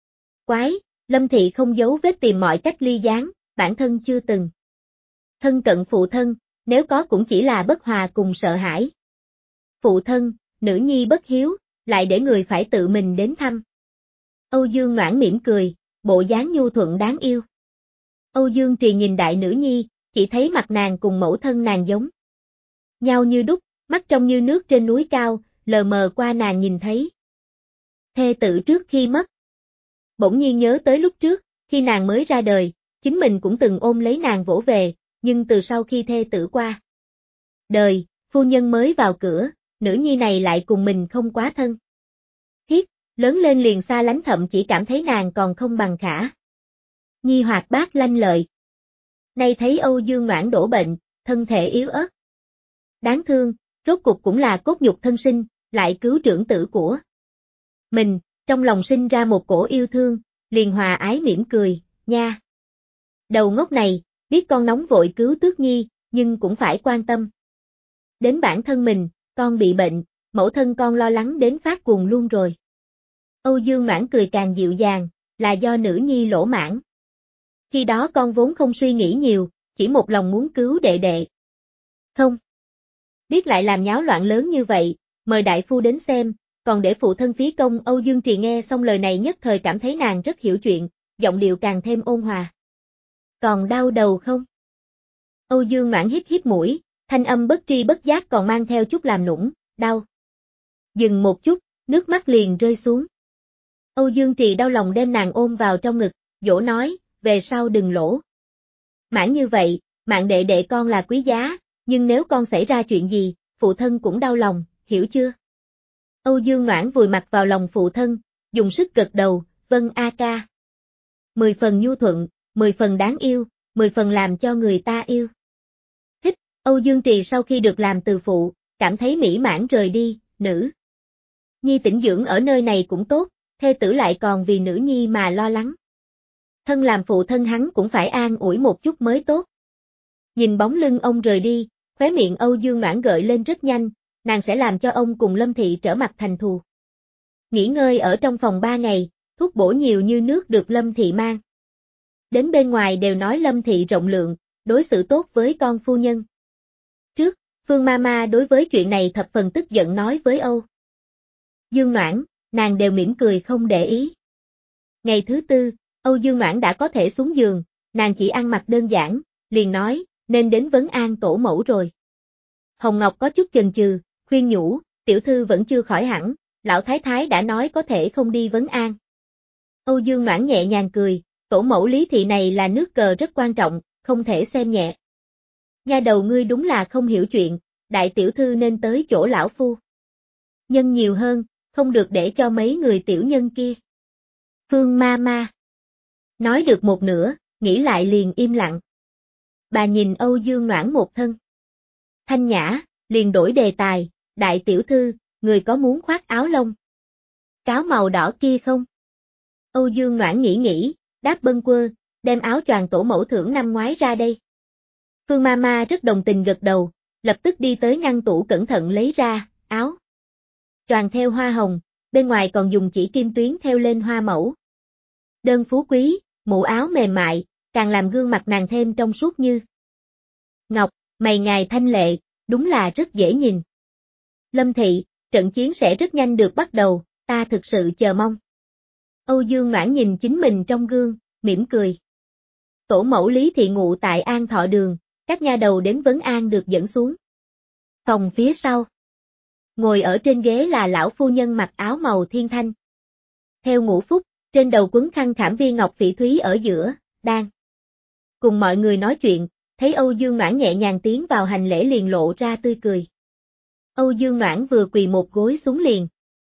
Speaker 1: quái, Lâm Thị không giấu vết tìm mọi cách ly gián, bản thân chưa từng thân cận phụ thân, nếu có cũng chỉ là bất hòa cùng sợ hãi. Phụ thân, nữ nhi bất hiếu, lại để người phải tự mình đến thăm. Âu Dương Noãn mỉm cười, bộ dáng nhu thuận đáng yêu. Âu Dương Trì nhìn đại nữ nhi, chỉ thấy mặt nàng cùng mẫu thân nàng giống nhau như đúc, mắt trong như nước trên núi cao, lờ mờ qua nàng nhìn thấy thê tử trước khi mất. Bỗng nhiên nhớ tới lúc trước, khi nàng mới ra đời, chính mình cũng từng ôm lấy nàng vỗ về, nhưng từ sau khi thê tử qua đời, phu nhân mới vào cửa, nữ nhi này lại cùng mình không quá thân thiết, lớn lên liền xa lánh, thậm chỉ cảm thấy nàng còn không bằng Khả Nhi hoạt bát lanh lợi. Nay thấy Âu Dương Noãn đổ bệnh, thân thể yếu ớt đáng thương, rốt cuộc cũng là cốt nhục thân sinh, lại cứu trưởng tử của mình, trong lòng sinh ra một cổ yêu thương, liền hòa ái mỉm cười, nha. Đầu ngốc này, biết con nóng vội cứu Tước Nhi, nhưng cũng phải quan tâm đến bản thân mình, con bị bệnh, mẫu thân con lo lắng đến phát cuồng luôn rồi. Âu Dương Noãn cười càng dịu dàng, là do nữ nhi lỗ mãn. Khi đó con vốn không suy nghĩ nhiều, chỉ một lòng muốn cứu đệ đệ. Không biết lại làm nháo loạn lớn như vậy, mời đại phu đến xem, còn để phụ thân phí công. Âu Dương Trì nghe xong lời này nhất thời cảm thấy nàng rất hiểu chuyện, giọng điệu càng thêm ôn hòa. Còn đau đầu không? Âu Dương Noãn hít hít mũi, thanh âm bất tri bất giác còn mang theo chút làm nũng, đau. Dừng một chút, nước mắt liền rơi xuống. Âu Dương Trì đau lòng đem nàng ôm vào trong ngực, dỗ nói, về sau đừng lỗ mãn như vậy, mạng đệ đệ con là quý giá, nhưng nếu con xảy ra chuyện gì, phụ thân cũng đau lòng, hiểu chưa? Âu Dương Noãn vùi mặt vào lòng phụ thân, dùng sức gật đầu, vâng a ca. Mười phần nhu thuận, mười phần đáng yêu, mười phần làm cho người ta yêu. Thích, Âu Dương Trì sau khi được làm từ phụ, cảm thấy mỹ mãn rời đi, nữ nhi tĩnh dưỡng ở nơi này cũng tốt, thê tử lại còn vì nữ nhi mà lo lắng. Thân làm phụ thân hắn cũng phải an ủi một chút mới tốt. Nhìn bóng lưng ông rời đi, khóe miệng Âu Dương Noãn gợi lên rất nhanh, nàng sẽ làm cho ông cùng Lâm Thị trở mặt thành thù. Nghỉ ngơi ở trong phòng ba ngày, thuốc bổ nhiều như nước được Lâm Thị mang. Đến bên ngoài đều nói Lâm Thị rộng lượng, đối xử tốt với con phu nhân. Trước, Phương Mama đối với chuyện này thập phần tức giận nói với Âu Dương Noãn, nàng đều mỉm cười không để ý. Ngày thứ tư, Âu Dương Noãn đã có thể xuống giường, nàng chỉ ăn mặc đơn giản, liền nói, nên đến vấn an tổ mẫu rồi. Hồng Ngọc có chút chần chừ, khuyên nhủ, tiểu thư vẫn chưa khỏi hẳn, lão thái thái đã nói có thể không đi vấn an. Âu Dương Noãn nhẹ nhàng cười, tổ mẫu Lý Thị này là nước cờ rất quan trọng, không thể xem nhẹ. Nha đầu ngươi đúng là không hiểu chuyện, đại tiểu thư nên tới chỗ lão phu nhân nhiều hơn, không được để cho mấy người tiểu nhân kia. Phương Mama nói được một nửa, nghĩ lại liền im lặng. Bà nhìn Âu Dương Noãn một thân thanh nhã, liền đổi đề tài, đại tiểu thư, người có muốn khoác áo lông cáo màu đỏ kia không? Âu Dương Noãn nghĩ nghĩ, đáp bâng quơ, đem áo choàng tổ mẫu thưởng năm ngoái ra đây. Phương Mama rất đồng tình gật đầu, lập tức đi tới ngăn tủ cẩn thận lấy ra, áo choàng theo hoa hồng, bên ngoài còn dùng chỉ kim tuyến theo lên hoa mẫu. Đơn phú quý, mũ áo mềm mại, càng làm gương mặt nàng thêm trong suốt như ngọc, mày ngài thanh lệ, đúng là rất dễ nhìn. Lâm Thị, trận chiến sẽ rất nhanh được bắt đầu, ta thực sự chờ mong. Âu Dương Noãn nhìn chính mình trong gương, mỉm cười. Tổ mẫu Lý Thị ngụ tại An Thọ Đường, các nha đầu đến vấn an được dẫn xuống phòng phía sau. Ngồi ở trên ghế là lão phu nhân mặc áo màu thiên thanh. Theo ngũ phúc, trên đầu quấn khăn khảm viên ngọc phỉ thúy ở giữa, đang cùng mọi người nói chuyện, thấy Âu Dương Noãn nhẹ nhàng tiến vào hành lễ liền lộ ra tươi cười. Âu Dương Noãn vừa quỳ một gối xuống liền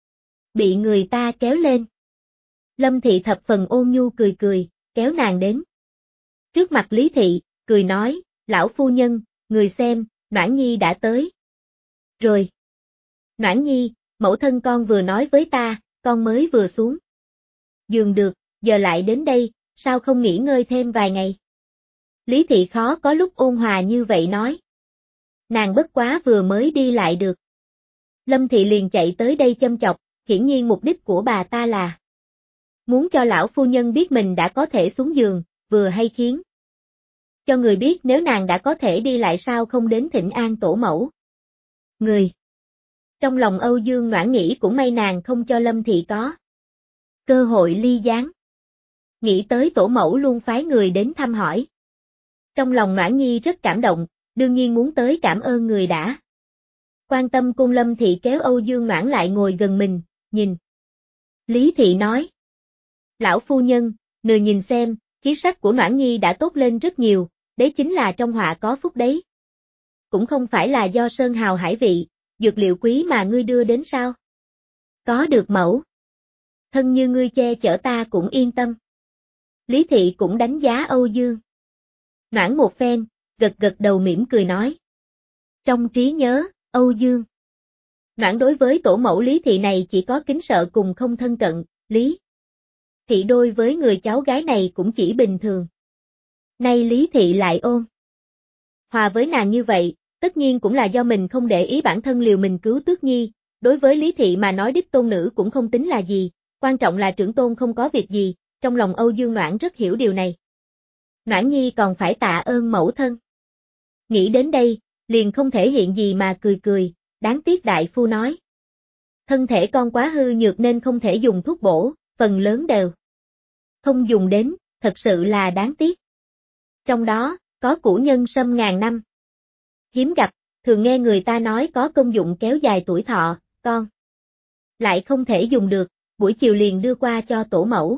Speaker 1: bị người ta kéo lên. Lâm Thị thập phần ôn nhu cười cười, kéo nàng đến trước mặt Lý Thị, cười nói, lão phu nhân, người xem, Noãn Nhi đã tới. Rồi. Noãn Nhi, mẫu thân con vừa nói với ta, con mới vừa xuống giường được, giờ lại đến đây, sao không nghỉ ngơi thêm vài ngày? Lý Thị khó có lúc ôn hòa như vậy nói. Nàng bất quá vừa mới đi lại được. Lâm Thị liền chạy tới đây châm chọc, hiển nhiên mục đích của bà ta là muốn cho lão phu nhân biết mình đã có thể xuống giường, vừa hay khiến cho người biết nếu nàng đã có thể đi lại sao không đến thỉnh an tổ mẫu. Người trong lòng Âu Dương Noãn nghĩ cũng may nàng không cho Lâm Thị có cơ hội ly gián. Nghĩ tới tổ mẫu luôn phái người đến thăm hỏi. Trong lòng Noãn Nhi rất cảm động, đương nhiên muốn tới cảm ơn người đã quan tâm cung. Lâm Thị kéo Âu Dương Noãn lại ngồi gần mình, nhìn. Lý Thị nói, lão phu nhân, nừa nhìn xem, khí sắc của Noãn Nhi đã tốt lên rất nhiều, đấy chính là trong họa có phúc đấy. Cũng không phải là do sơn hào hải vị, dược liệu quý mà ngươi đưa đến sao? Có được mẫu thân như ngươi che chở ta cũng yên tâm. Lý Thị cũng đánh giá Âu Dương Noãn một phen, gật gật đầu mỉm cười nói. Trong trí nhớ, Âu Dương Noãn đối với tổ mẫu Lý Thị này chỉ có kính sợ cùng không thân cận, Lý Thị đôi với người cháu gái này cũng chỉ bình thường. Nay Lý Thị lại ôn hòa với nàng như vậy, tất nhiên cũng là do mình không để ý bản thân liều mình cứu Tước Nhi, đối với Lý Thị mà nói đích tôn nữ cũng không tính là gì, quan trọng là trưởng tôn không có việc gì, trong lòng Âu Dương Noãn rất hiểu điều này. Noãn Nhi còn phải tạ ơn mẫu thân. Nghĩ đến đây, liền không thể hiện gì mà cười cười, đáng tiếc đại phu nói. Thân thể con quá hư nhược nên không thể dùng thuốc bổ, phần lớn đều không dùng đến, thật sự là đáng tiếc. Trong đó, có củ nhân sâm ngàn năm. Hiếm gặp, thường nghe người ta nói có công dụng kéo dài tuổi thọ, con lại không thể dùng được, buổi chiều liền đưa qua cho tổ mẫu.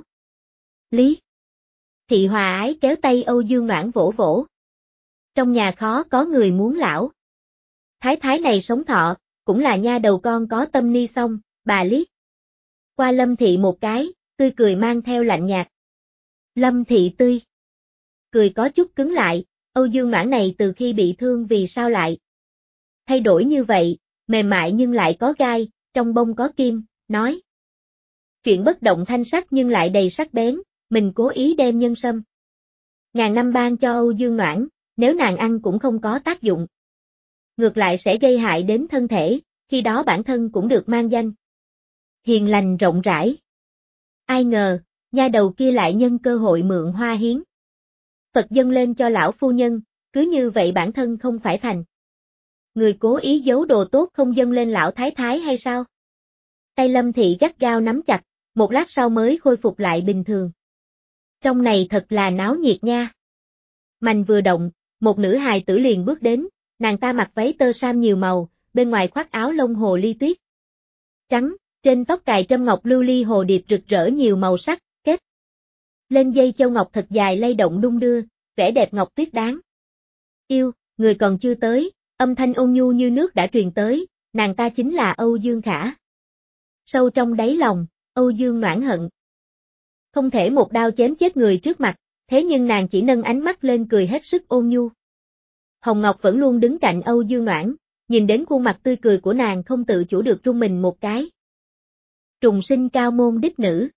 Speaker 1: Lý Thị hòa ái kéo tay Âu Dương Noãn vỗ vỗ. Trong nhà khó có người muốn lão. Thái thái này sống thọ, cũng là nha đầu con có tâm ni xong, bà liếc qua Lâm Thị một cái, tươi cười mang theo lạnh nhạt. Lâm Thị tươi cười có chút cứng lại, Âu Dương Noãn này từ khi bị thương vì sao lại thay đổi như vậy, mềm mại nhưng lại có gai, trong bông có kim, nói. Chuyện bất động thanh sắc nhưng lại đầy sắc bén, mình cố ý đem nhân sâm ngàn năm ban cho Âu Dương Noãn, nếu nàng ăn cũng không có tác dụng. Ngược lại sẽ gây hại đến thân thể, khi đó bản thân cũng được mang danh hiền lành rộng rãi. Ai ngờ, nha đầu kia lại nhân cơ hội mượn hoa hiến Phật dâng lên cho lão phu nhân, cứ như vậy bản thân không phải thành người cố ý giấu đồ tốt không dâng lên lão thái thái hay sao? Tay Lâm Thị gắt gao nắm chặt, một lát sau mới khôi phục lại bình thường. Trong này thật là náo nhiệt nha. Mành vừa động, một nữ hài tử liền bước đến, nàng ta mặc váy tơ sam nhiều màu, bên ngoài khoác áo lông hồ ly tuyết trắng, trên tóc cài trâm ngọc lưu ly hồ điệp rực rỡ nhiều màu sắc, kết lên dây châu ngọc thật dài lay động đung đưa, vẻ đẹp ngọc tuyết đáng yêu, người còn chưa tới, âm thanh ôn nhu như nước đã truyền tới, nàng ta chính là Âu Dương Khả. Sâu trong đáy lòng, Âu Dương Noãn hận không thể một đao chém chết người trước mặt, thế nhưng nàng chỉ nâng ánh mắt lên cười hết sức ôn nhu. Hồng Ngọc vẫn luôn đứng cạnh Âu Dương Noãn, nhìn đến khuôn mặt tươi cười của nàng không tự chủ được rung mình một cái. Trùng sinh cao môn đích nữ.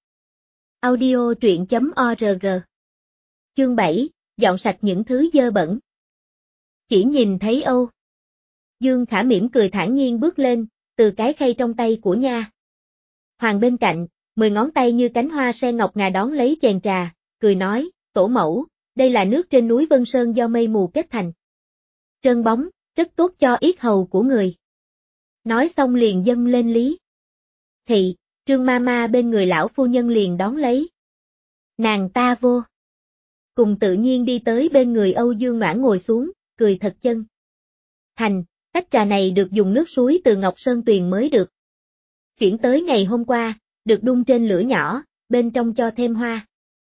Speaker 1: Audio truyện chấm org. Chương bảy, dọn sạch những thứ dơ bẩn. Chỉ nhìn thấy Âu Dương Khả mỉm cười thản nhiên bước lên, từ cái khay trong tay của nha hoàng bên cạnh, mười ngón tay như cánh hoa sen ngọc ngà đón lấy chén trà, cười nói, tổ mẫu, đây là nước trên núi Vân Sơn do mây mù kết thành. Trơn bóng, rất tốt cho yết hầu của người. Nói xong liền dâng lên Lý Thị, Trương ma ma bên người lão phu nhân liền đón lấy. Nàng ta vô cùng tự nhiên đi tới bên người Âu Dương Noãn ngồi xuống, cười thật chân thành, tách trà này được dùng nước suối từ Ngọc Sơn Tuyền mới được chuyển tới ngày hôm qua, được đun trên lửa nhỏ, bên trong cho thêm hoa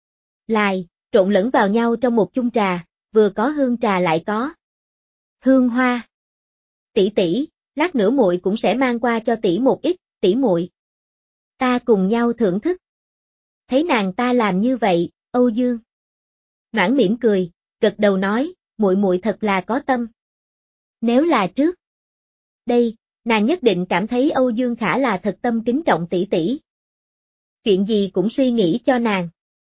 Speaker 1: lài, trộn lẫn vào nhau trong một chung trà, vừa có hương trà lại có hương hoa. Tỷ tỷ, lát nữa muội cũng sẽ mang qua cho tỷ một ít, tỷ muội ta cùng nhau thưởng thức. Thấy nàng ta làm như vậy, Âu Dương Noãn mỉm cười, gật đầu nói, muội muội thật là có tâm. Nếu là trước đây, nàng nhất định cảm thấy Âu Dương Khả là thật tâm kính trọng tỷ tỷ. Chuyện gì cũng suy nghĩ cho nàng.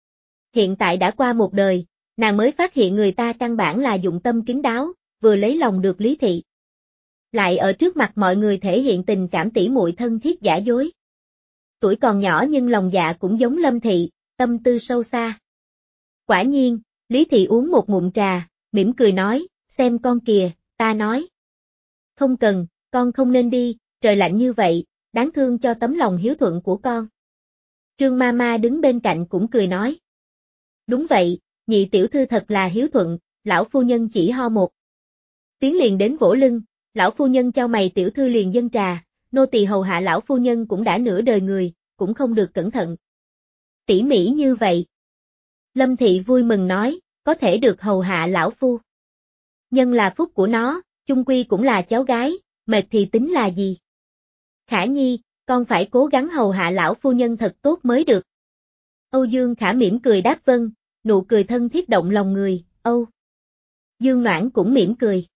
Speaker 1: Hiện tại đã qua một đời, nàng mới phát hiện người ta căn bản là dụng tâm kín đáo, vừa lấy lòng được Lý Thị. Lại ở trước mặt mọi người thể hiện tình cảm tỷ muội thân thiết giả dối. Tuổi còn nhỏ nhưng lòng dạ cũng giống Lâm Thị, tâm tư sâu xa. Quả nhiên, Lý Thị uống một ngụm trà, mỉm cười nói, xem con kìa, ta nói. Không cần, con không nên đi, trời lạnh như vậy, đáng thương cho tấm lòng hiếu thuận của con. Trương ma ma đứng bên cạnh cũng cười nói. Đúng vậy, nhị tiểu thư thật là hiếu thuận, lão phu nhân chỉ ho một tiếng liền đến vỗ lưng, lão phu nhân chau mày tiểu thư liền dâng trà, nô tỳ hầu hạ lão phu nhân cũng đã nửa đời người, cũng không được cẩn thận tỉ mỉ như vậy. Lâm Thị vui mừng nói, có thể được hầu hạ lão phu nhân là phúc của nó, chung quy cũng là cháu gái, mệt thì tính là gì. Khả nhi, con phải cố gắng hầu hạ lão phu nhân thật tốt mới được. Âu Dương Khả mỉm cười đáp vâng, nụ cười thân thiết động lòng người, Âu Dương Noãn cũng mỉm cười.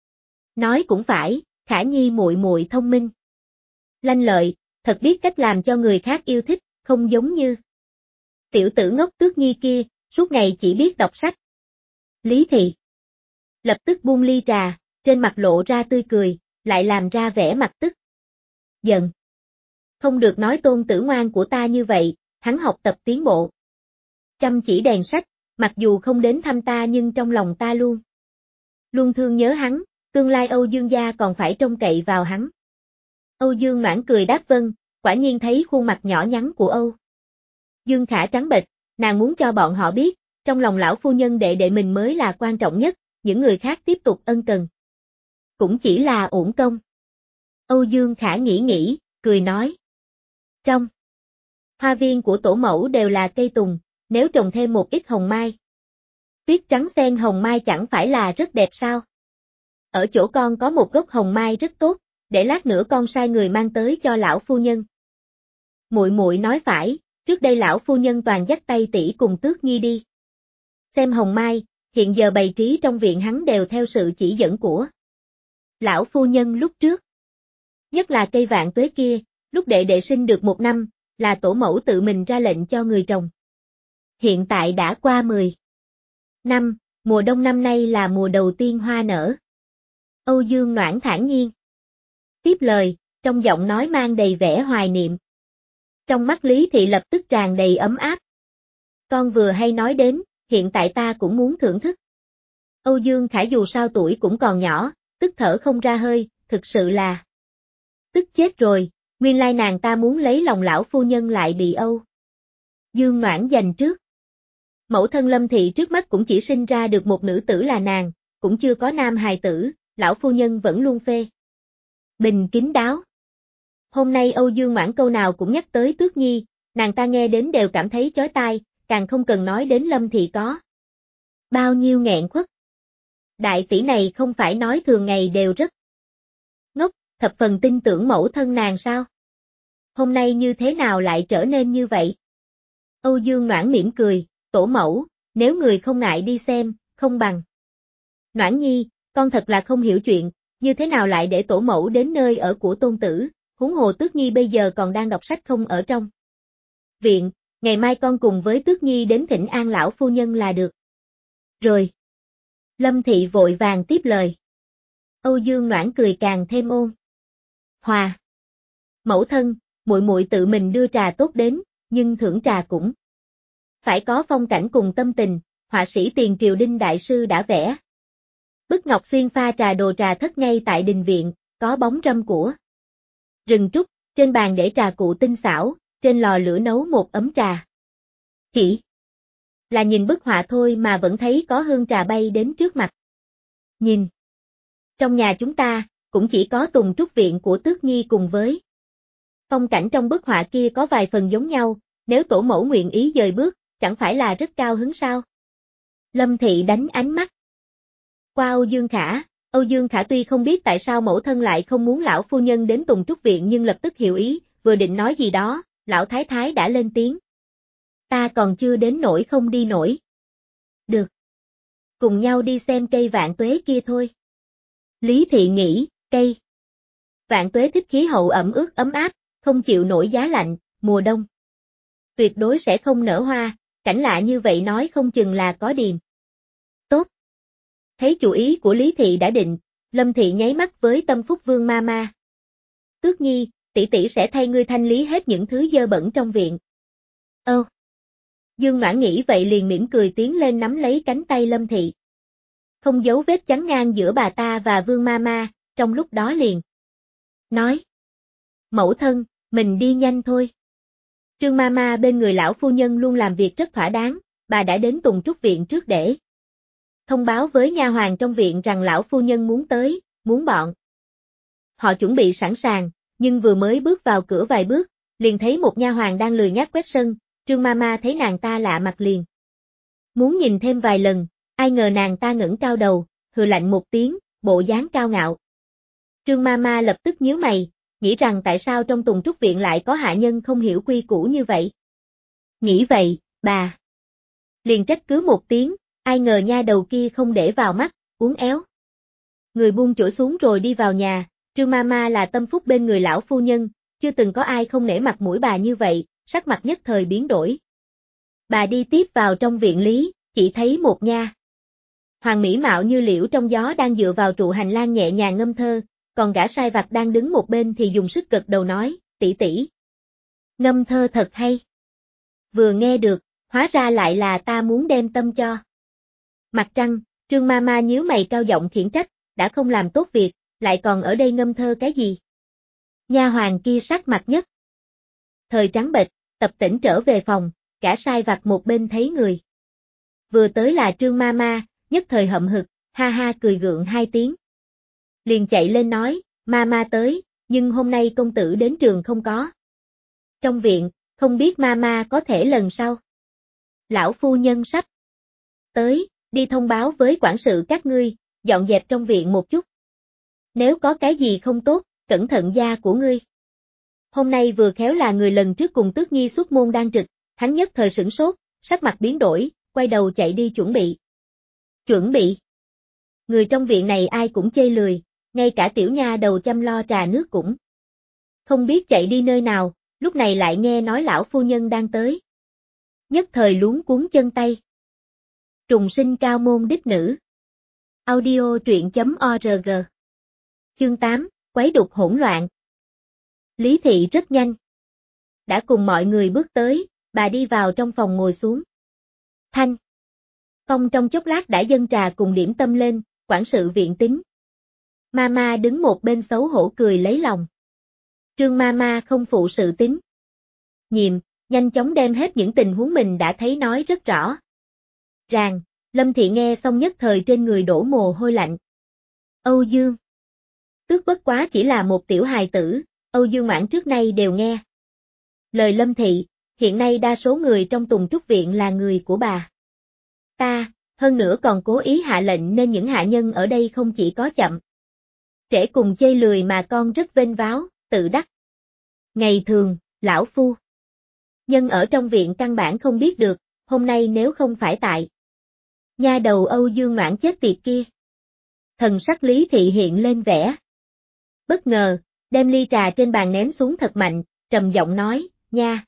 Speaker 1: Nói cũng phải, Khả nhi muội muội thông minh, lanh lợi, thật biết cách làm cho người khác yêu thích, không giống như tiểu tử ngốc Tước Nhi kia, suốt ngày chỉ biết đọc sách. Lý Thị lập tức buông ly trà, trên mặt lộ ra tươi cười, lại làm ra vẻ mặt tức giận. Không được nói tôn tử ngoan của ta như vậy, hắn học tập tiến bộ chăm chỉ đèn sách, mặc dù không đến thăm ta nhưng trong lòng ta luôn luôn thương nhớ hắn, tương lai Âu Dương gia còn phải trông cậy vào hắn. Âu Dương Noãn cười đáp vâng, quả nhiên thấy khuôn mặt nhỏ nhắn của Âu Dương Khả trắng bệch, nàng muốn cho bọn họ biết, trong lòng lão phu nhân đệ đệ mình mới là quan trọng nhất, những người khác tiếp tục ân cần cũng chỉ là uổng công. Âu Dương Khả nghĩ nghĩ, cười nói. Trong Hoa viên của tổ mẫu đều là cây tùng, nếu trồng thêm một ít hồng mai. Tuyết trắng xen hồng mai chẳng phải là rất đẹp sao? Ở chỗ con có một gốc hồng mai rất tốt, để lát nữa con sai người mang tới cho lão phu nhân. Muội muội nói phải, trước đây lão phu nhân toàn dắt tay tỷ cùng Tước Nhi đi xem hồng mai, hiện giờ bày trí trong viện hắn đều theo sự chỉ dẫn của lão phu nhân lúc trước. Nhất là cây vạn tuế kia, lúc đệ đệ sinh được một năm, là tổ mẫu tự mình ra lệnh cho người trồng. Hiện tại đã qua mười năm, mùa đông năm nay là mùa đầu tiên hoa nở. Âu Dương Noãn thản nhiên tiếp lời, trong giọng nói mang đầy vẻ hoài niệm. Trong mắt Lý Thị lập tức tràn đầy ấm áp. Con vừa hay nói đến, hiện tại ta cũng muốn thưởng thức. Âu Dương Khả dù sao tuổi cũng còn nhỏ, tức thở không ra hơi, thực sự là tức chết rồi, nguyên lai nàng ta muốn lấy lòng lão phu nhân lại bị Âu Dương Noãn giành trước. Mẫu thân Lâm Thị trước mắt cũng chỉ sinh ra được một nữ tử là nàng, cũng chưa có nam hài tử, lão phu nhân vẫn luôn phê bình kín đáo. Hôm nay Âu Dương Noãn câu nào cũng nhắc tới Tước Nhi, nàng ta nghe đến đều cảm thấy chói tai, càng không cần nói đến Lâm Thị có bao nhiêu nghẹn khuất. Đại tỷ này không phải nói thường ngày đều rất ngốc, thập phần tin tưởng mẫu thân nàng sao? Hôm nay như thế nào lại trở nên như vậy? Âu Dương Noãn mỉm cười, tổ mẫu, nếu người không ngại đi xem, không bằng. Noãn Nhi, con thật là không hiểu chuyện, như thế nào lại để tổ mẫu đến nơi ở của tôn tử, huống hồ Tước Nhi bây giờ còn đang đọc sách không ở trong viện, ngày mai con cùng với Tước Nhi đến thỉnh an lão phu nhân là được. Rồi. Lâm Thị vội vàng tiếp lời. Âu Dương Noãn cười càng thêm ôn hòa. Mẫu thân, muội muội tự mình đưa trà tốt đến, nhưng thưởng trà cũng phải có phong cảnh cùng tâm tình, họa sĩ Tiền Triều Đinh đại sư đã vẽ. Bức ngọc xuyên pha trà đồ trà thất ngay tại đình viện, có bóng râm của rừng trúc, trên bàn để trà cụ tinh xảo, trên lò lửa nấu một ấm trà. Chỉ là nhìn bức họa thôi mà vẫn thấy có hương trà bay đến trước mặt. Nhìn. Trong nhà chúng ta, cũng chỉ có tùng trúc viện của Tước Nhi cùng với phong cảnh trong bức họa kia có vài phần giống nhau, nếu tổ mẫu nguyện ý dời bước, chẳng phải là rất cao hứng sao? Lâm Thị đánh ánh mắt qua Âu Dương Khả, Âu Dương Khả tuy không biết tại sao mẫu thân lại không muốn lão phu nhân đến tùng trúc viện nhưng lập tức hiểu ý, vừa định nói gì đó, lão thái thái đã lên tiếng. Ta còn chưa đến nỗi không đi nổi. Được. Cùng nhau đi xem cây vạn tuế kia thôi. Lý Thị nghĩ, cây vạn tuế thích khí hậu ẩm ướt ấm áp, không chịu nổi giá lạnh, mùa đông tuyệt đối sẽ không nở hoa, cảnh lạ như vậy nói không chừng là có điềm. Tốt. Thấy chủ ý của Lý Thị đã định, Lâm Thị nháy mắt với Tâm Phúc Vương ma ma. Tước Nhi, tỷ tỷ sẽ thay ngươi thanh lý hết những thứ dơ bẩn trong viện. Ơ. Dương Noãn nghĩ vậy liền mỉm cười tiến lên nắm lấy cánh tay Lâm Thị. Không giấu vết chắn ngang giữa bà ta và Vương ma ma, trong lúc đó liền nói. Mẫu thân, mình đi nhanh thôi. Trương ma ma bên người lão phu nhân luôn làm việc rất thỏa đáng, bà đã đến tùng trúc viện trước để thông báo với nha hoàn trong viện rằng lão phu nhân muốn tới, muốn bọn họ chuẩn bị sẵn sàng, nhưng vừa mới bước vào cửa vài bước, liền thấy một nha hoàn đang lười nhác quét sân, Trương ma ma thấy nàng ta lạ mặt liền. Muốn nhìn thêm vài lần, ai ngờ nàng ta ngẩng cao đầu, hừ lạnh một tiếng, bộ dáng cao ngạo. Trương ma ma lập tức nhíu mày, nghĩ rằng tại sao trong tùng trúc viện lại có hạ nhân không hiểu quy củ như vậy. Nghĩ vậy, bà liền trách cứ một tiếng, ai ngờ nha đầu kia không để vào mắt, uốn éo. Người buông chổi xuống rồi đi vào nhà, Trương ma ma là tâm phúc bên người lão phu nhân, chưa từng có ai không nể mặt mũi bà như vậy, sắc mặt nhất thời biến đổi. Bà đi tiếp vào trong viện Lý, chỉ thấy một nha hoàng mỹ mạo như liễu trong gió đang dựa vào trụ hành lang nhẹ nhàng ngâm thơ, còn gã sai vặt đang đứng một bên thì dùng sức gật đầu nói, tỷ tỷ. Ngâm thơ thật hay. Vừa nghe được, hóa ra lại là ta muốn đem tâm cho. Mặt trăng, Trương ma ma nhíu mày cao giọng khiển trách, đã không làm tốt việc, lại còn ở đây ngâm thơ cái gì? Nha hoàng kia sắc mặt nhất thời trắng bệch, tập tỉnh trở về phòng, cả sai vặt một bên thấy người. Vừa tới là Trương ma ma, nhất thời hậm hực, ha ha cười gượng hai tiếng. Liền chạy lên nói, ma ma tới, nhưng hôm nay công tử đến trường không có. Trong viện, không biết mama có thể lần sau. Lão phu nhân sắp tới, đi thông báo với quản sự các ngươi, dọn dẹp trong viện một chút. Nếu có cái gì không tốt, cẩn thận da của ngươi. Hôm nay vừa khéo là người lần trước cùng Tước Nhi xuất môn đang trực, hắn nhất thời sửng sốt, sắc mặt biến đổi, quay đầu chạy đi chuẩn bị. Chuẩn bị. Người trong viện này ai cũng chê lười, ngay cả tiểu nha đầu chăm lo trà nước cũng không biết chạy đi nơi nào, lúc này lại nghe nói lão phu nhân đang tới. Nhất thời luống cuống chân tay. Trùng sinh cao môn đích nữ. Audio truyện chấm org. Chương tám, quấy đục hỗn loạn. Lý thị rất nhanh. Đã cùng mọi người bước tới, bà đi vào trong phòng ngồi xuống. Thanh. Phong trong chốc lát đã dâng trà cùng điểm tâm lên, quản sự viện tín. Mama đứng một bên xấu hổ cười lấy lòng. Trương Mama không phụ sự tín nhiệm, nhanh chóng đem hết những tình huống mình đã thấy nói rất rõ ràng. Lâm Thị nghe xong nhất thời trên người đổ mồ hôi lạnh. Âu Dương. Tước bất quá chỉ là một tiểu hài tử, Âu Dương Mãn trước nay đều nghe lời Lâm Thị, hiện nay đa số người trong Tùng Trúc Viện là người của bà ta, hơn nữa còn cố ý hạ lệnh nên những hạ nhân ở đây không chỉ có chậm trễ cùng chê lười mà con rất vênh váo, tự đắc. Ngày thường, lão phu nhân ở trong viện căn bản không biết được, hôm nay nếu không phải tại nha đầu Âu Dương Noãn chết tiệt kia. Thần sắc Lý Thị hiện lên vẻ bất ngờ, đem ly trà trên bàn ném xuống thật mạnh, trầm giọng nói, nha.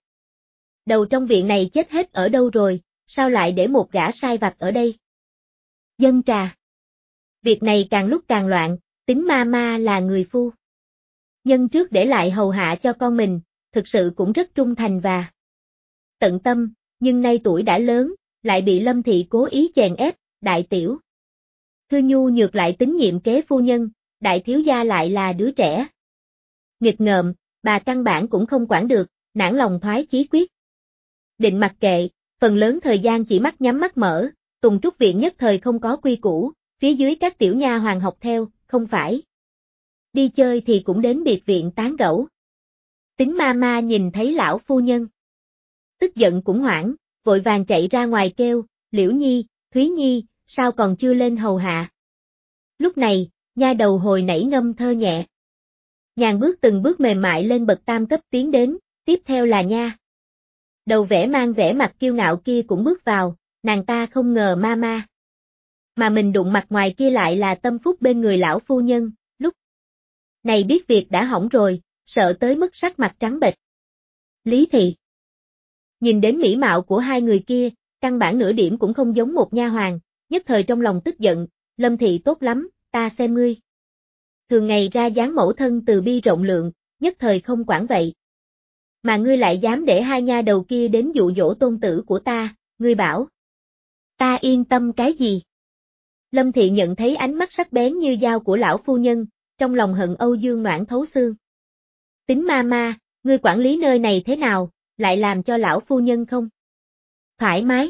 Speaker 1: Đầu trong viện này chết hết ở đâu rồi, sao lại để một gã sai vặt ở đây? Dâng trà. Việc này càng lúc càng loạn, tính Mama là người phu nhân trước để lại hầu hạ cho con mình, thực sự cũng rất trung thành và tận tâm, nhưng nay tuổi đã lớn, lại bị Lâm Thị cố ý chèn ép, đại tiểu thư nhu nhược lại tín nhiệm kế phu nhân, đại thiếu gia lại là đứa trẻ nghịch ngợm, bà căn bản cũng không quản được, nản lòng thoái chí quyết định mặc kệ, phần lớn thời gian chỉ mắt nhắm mắt mở. Tùng Trúc Viện nhất thời không có quy củ, phía dưới các tiểu nha hoàng học theo, không phải đi chơi thì cũng đến biệt viện tán gẫu. Tính Mama nhìn thấy lão phu nhân tức giận cũng hoảng, vội vàng chạy ra ngoài kêu, Liễu Nhi, Thúy Nhi, sao còn chưa lên hầu hạ? Lúc này, nha đầu hồi nãy ngâm thơ nhẹ nhàng bước từng bước mềm mại lên bậc tam cấp tiến đến, tiếp theo là nha đầu vẻ mang vẻ mặt kiêu ngạo kia cũng bước vào, nàng ta không ngờ Mama mà mình đụng mặt ngoài kia lại là tâm phúc bên người lão phu nhân, lúc này biết việc đã hỏng rồi, sợ tới mức sắc mặt trắng bệch. Lý Thị nhìn đến mỹ mạo của hai người kia, căn bản nửa điểm cũng không giống một nha hoàn, nhất thời trong lòng tức giận, Lâm Thị tốt lắm, ta xem ngươi. Thường ngày ra dáng mẫu thân từ bi rộng lượng, nhất thời không quản vậy. Mà ngươi lại dám để hai nha đầu kia đến dụ dỗ tôn tử của ta, ngươi bảo. Ta yên tâm cái gì? Lâm Thị nhận thấy ánh mắt sắc bén như dao của lão phu nhân, trong lòng hận Âu Dương Noãn thấu xương. Tính Mama, ngươi quản lý nơi này thế nào, lại làm cho lão phu nhân không thoải mái.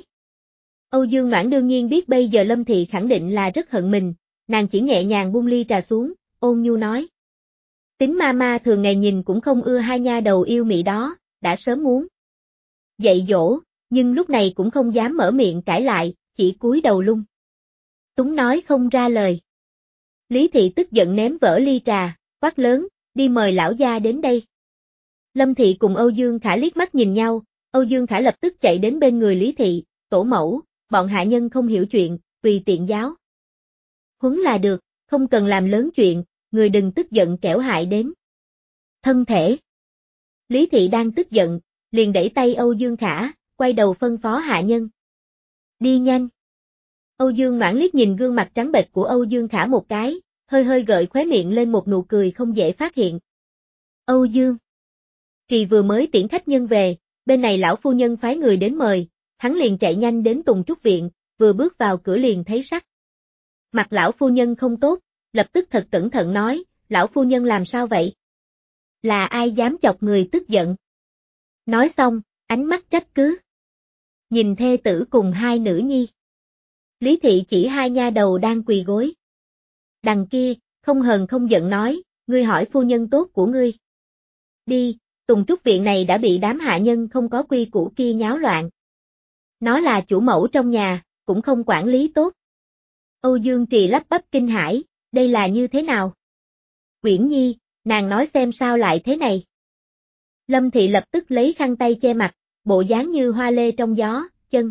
Speaker 1: Âu Dương Noãn đương nhiên biết bây giờ Lâm Thị khẳng định là rất hận mình, nàng chỉ nhẹ nhàng buông ly trà xuống, ôn nhu nói. Tính Mama thường ngày nhìn cũng không ưa hai nha đầu yêu mị đó, đã sớm muốn dạy dỗ, nhưng lúc này cũng không dám mở miệng cãi lại, chỉ cúi đầu lung túng nói không ra lời. Lý Thị tức giận ném vỡ ly trà, quát lớn, đi mời lão gia đến đây. Lâm Thị cùng Âu Dương Khả liếc mắt nhìn nhau, Âu Dương Khả lập tức chạy đến bên người Lý Thị, tổ mẫu, bọn hạ nhân không hiểu chuyện, tùy tiện giáo huấn là được, không cần làm lớn chuyện, người đừng tức giận kẻo hại đến thân thể. Lý Thị đang tức giận, liền đẩy tay Âu Dương Khả, quay đầu phân phó hạ nhân. Đi nhanh. Âu Dương Noãn liếc nhìn gương mặt trắng bệch của Âu Dương Khả một cái, hơi hơi gợi khóe miệng lên một nụ cười không dễ phát hiện. Âu Dương Trì vừa mới tiễn khách nhân về, bên này lão phu nhân phái người đến mời, hắn liền chạy nhanh đến Tùng Trúc Viện, vừa bước vào cửa liền thấy sắc. Mặt lão phu nhân không tốt, lập tức thật cẩn thận nói, lão phu nhân làm sao vậy? Là ai dám chọc người tức giận? Nói xong, ánh mắt trách cứ. Nhìn thê tử cùng hai nữ nhi. Lý Thị chỉ hai nha đầu đang quỳ gối. Đằng kia, không hờn không giận nói, ngươi hỏi phu nhân tốt của ngươi. Đi, Tùng Trúc viện này đã bị đám hạ nhân không có quy củ kia nháo loạn. Nó là chủ mẫu trong nhà, cũng không quản lý tốt. Âu Dương Trì lắp bắp kinh hãi, đây là như thế nào? Uyển Nhi, nàng nói xem sao lại thế này. Lâm Thị lập tức lấy khăn tay che mặt, bộ dáng như hoa lê trong gió, chân.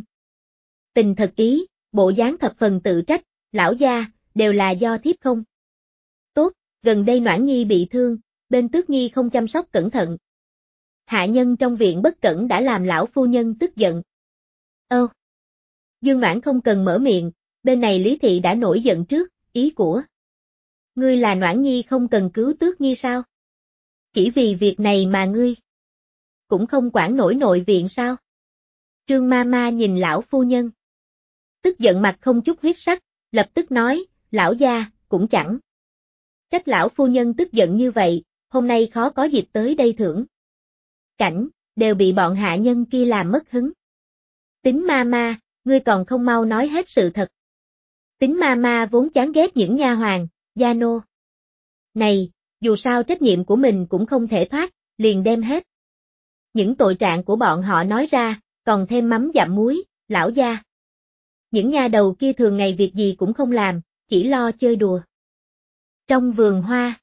Speaker 1: Tình thật ý, bộ dáng thập phần tự trách, lão gia, đều là do thiếp không. Tốt, gần đây Noãn Nhi bị thương, bên Tước Nhi không chăm sóc cẩn thận. Hạ nhân trong viện bất cẩn đã làm lão phu nhân tức giận. Ơ! Dương Noãn không cần mở miệng, bên này Lý Thị đã nổi giận trước, ý của. Ngươi là Noãn Nhi không cần cứu Tước Nhi sao? Chỉ vì việc này mà ngươi cũng không quản nổi nội viện sao? Trương ma ma nhìn lão phu nhân. Tức giận mặt không chút huyết sắc, lập tức nói, lão gia, cũng chẳng. Trách lão phu nhân tức giận như vậy, hôm nay khó có dịp tới đây thưởng. Cảnh, đều bị bọn hạ nhân kia làm mất hứng. Tính ma ma, ngươi còn không mau nói hết sự thật. Tính ma ma vốn chán ghét những nha hoàn, gia nô. Này, dù sao trách nhiệm của mình cũng không thể thoát, liền đem hết. Những tội trạng của bọn họ nói ra, còn thêm mắm dặm muối, lão gia. Những nha đầu kia thường ngày việc gì cũng không làm, chỉ lo chơi đùa. Trong vườn hoa,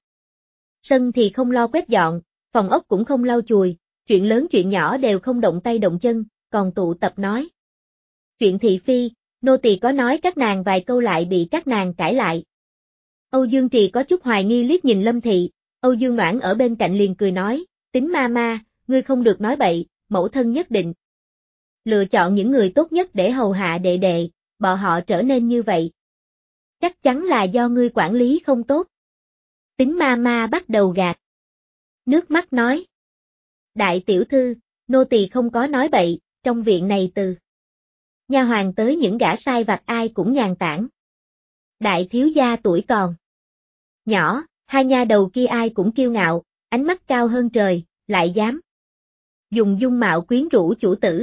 Speaker 1: sân thì không lo quét dọn, phòng ốc cũng không lau chùi, chuyện lớn chuyện nhỏ đều không động tay động chân, còn tụ tập nói. Chuyện thị phi, nô tỳ có nói các nàng vài câu lại bị các nàng cãi lại. Âu Dương Trì có chút hoài nghi liếc nhìn Lâm Thị, Âu Dương Noãn ở bên cạnh liền cười nói, tính ma ma, ngươi không được nói bậy, mẫu thân nhất định lựa chọn những người tốt nhất để hầu hạ đệ đệ, bọn họ trở nên như vậy. Chắc chắn là do ngươi quản lý không tốt. Tính ma ma bắt đầu gạt. Nước mắt nói. Đại tiểu thư, nô tỳ không có nói bậy, trong viện này từ nha hoàn tới những gã sai vặt ai cũng nhàn tản. Đại thiếu gia tuổi còn nhỏ, hai nha đầu kia ai cũng kiêu ngạo, ánh mắt cao hơn trời, lại dám dùng dung mạo quyến rũ chủ tử.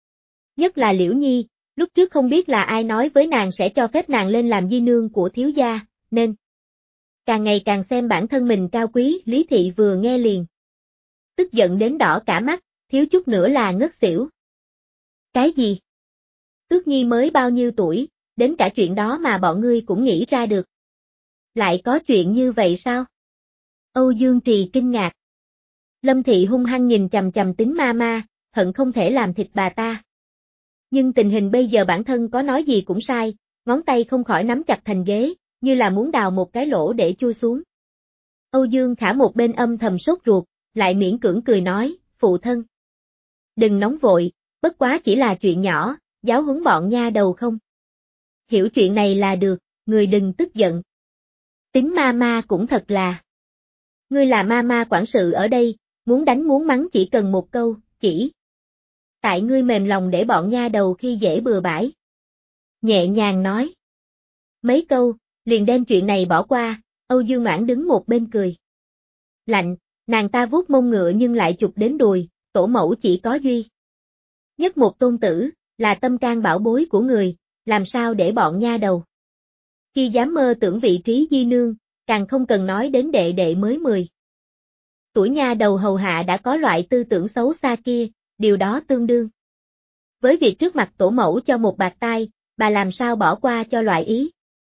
Speaker 1: Nhất là Liễu Nhi, lúc trước không biết là ai nói với nàng sẽ cho phép nàng lên làm di nương của thiếu gia, nên càng ngày càng xem bản thân mình cao quý, Lý Thị vừa nghe liền. Tức giận đến đỏ cả mắt, thiếu chút nữa là ngất xỉu. Cái gì? Tước Nhi mới bao nhiêu tuổi, đến cả chuyện đó mà bọn ngươi cũng nghĩ ra được. Lại có chuyện như vậy sao? Âu Dương Trì kinh ngạc. Lâm Thị hung hăng nhìn chằm chằm Tính ma ma, hận không thể làm thịt bà ta. Nhưng tình hình bây giờ bản thân có nói gì cũng sai, ngón tay không khỏi nắm chặt thành ghế, như là muốn đào một cái lỗ để chui xuống. Âu Dương Khả một bên âm thầm sốt ruột, lại miễn cưỡng cười nói, phụ thân. Đừng nóng vội, bất quá chỉ là chuyện nhỏ, giáo huấn bọn nha đầu không. Hiểu chuyện này là được, người đừng tức giận. Tính ma ma cũng thật là. Ngươi là ma ma quản sự ở đây, muốn đánh muốn mắng chỉ cần một câu, chỉ. Tại ngươi mềm lòng để bọn nha đầu khi dễ bừa bãi. Nhẹ nhàng nói. Mấy câu, liền đem chuyện này bỏ qua, Âu Dương Noãn đứng một bên cười. Lạnh, nàng ta vuốt mông ngựa nhưng lại chụp đến đùi, tổ mẫu chỉ có duy nhất một tôn tử, là tâm can bảo bối của người, làm sao để bọn nha đầu khi dám mơ tưởng vị trí di nương, càng không cần nói đến đệ đệ mới mười. Tuổi nha đầu hầu hạ đã có loại tư tưởng xấu xa kia, điều đó tương đương với việc trước mặt tổ mẫu cho một bạt tai, bà làm sao bỏ qua cho loại ý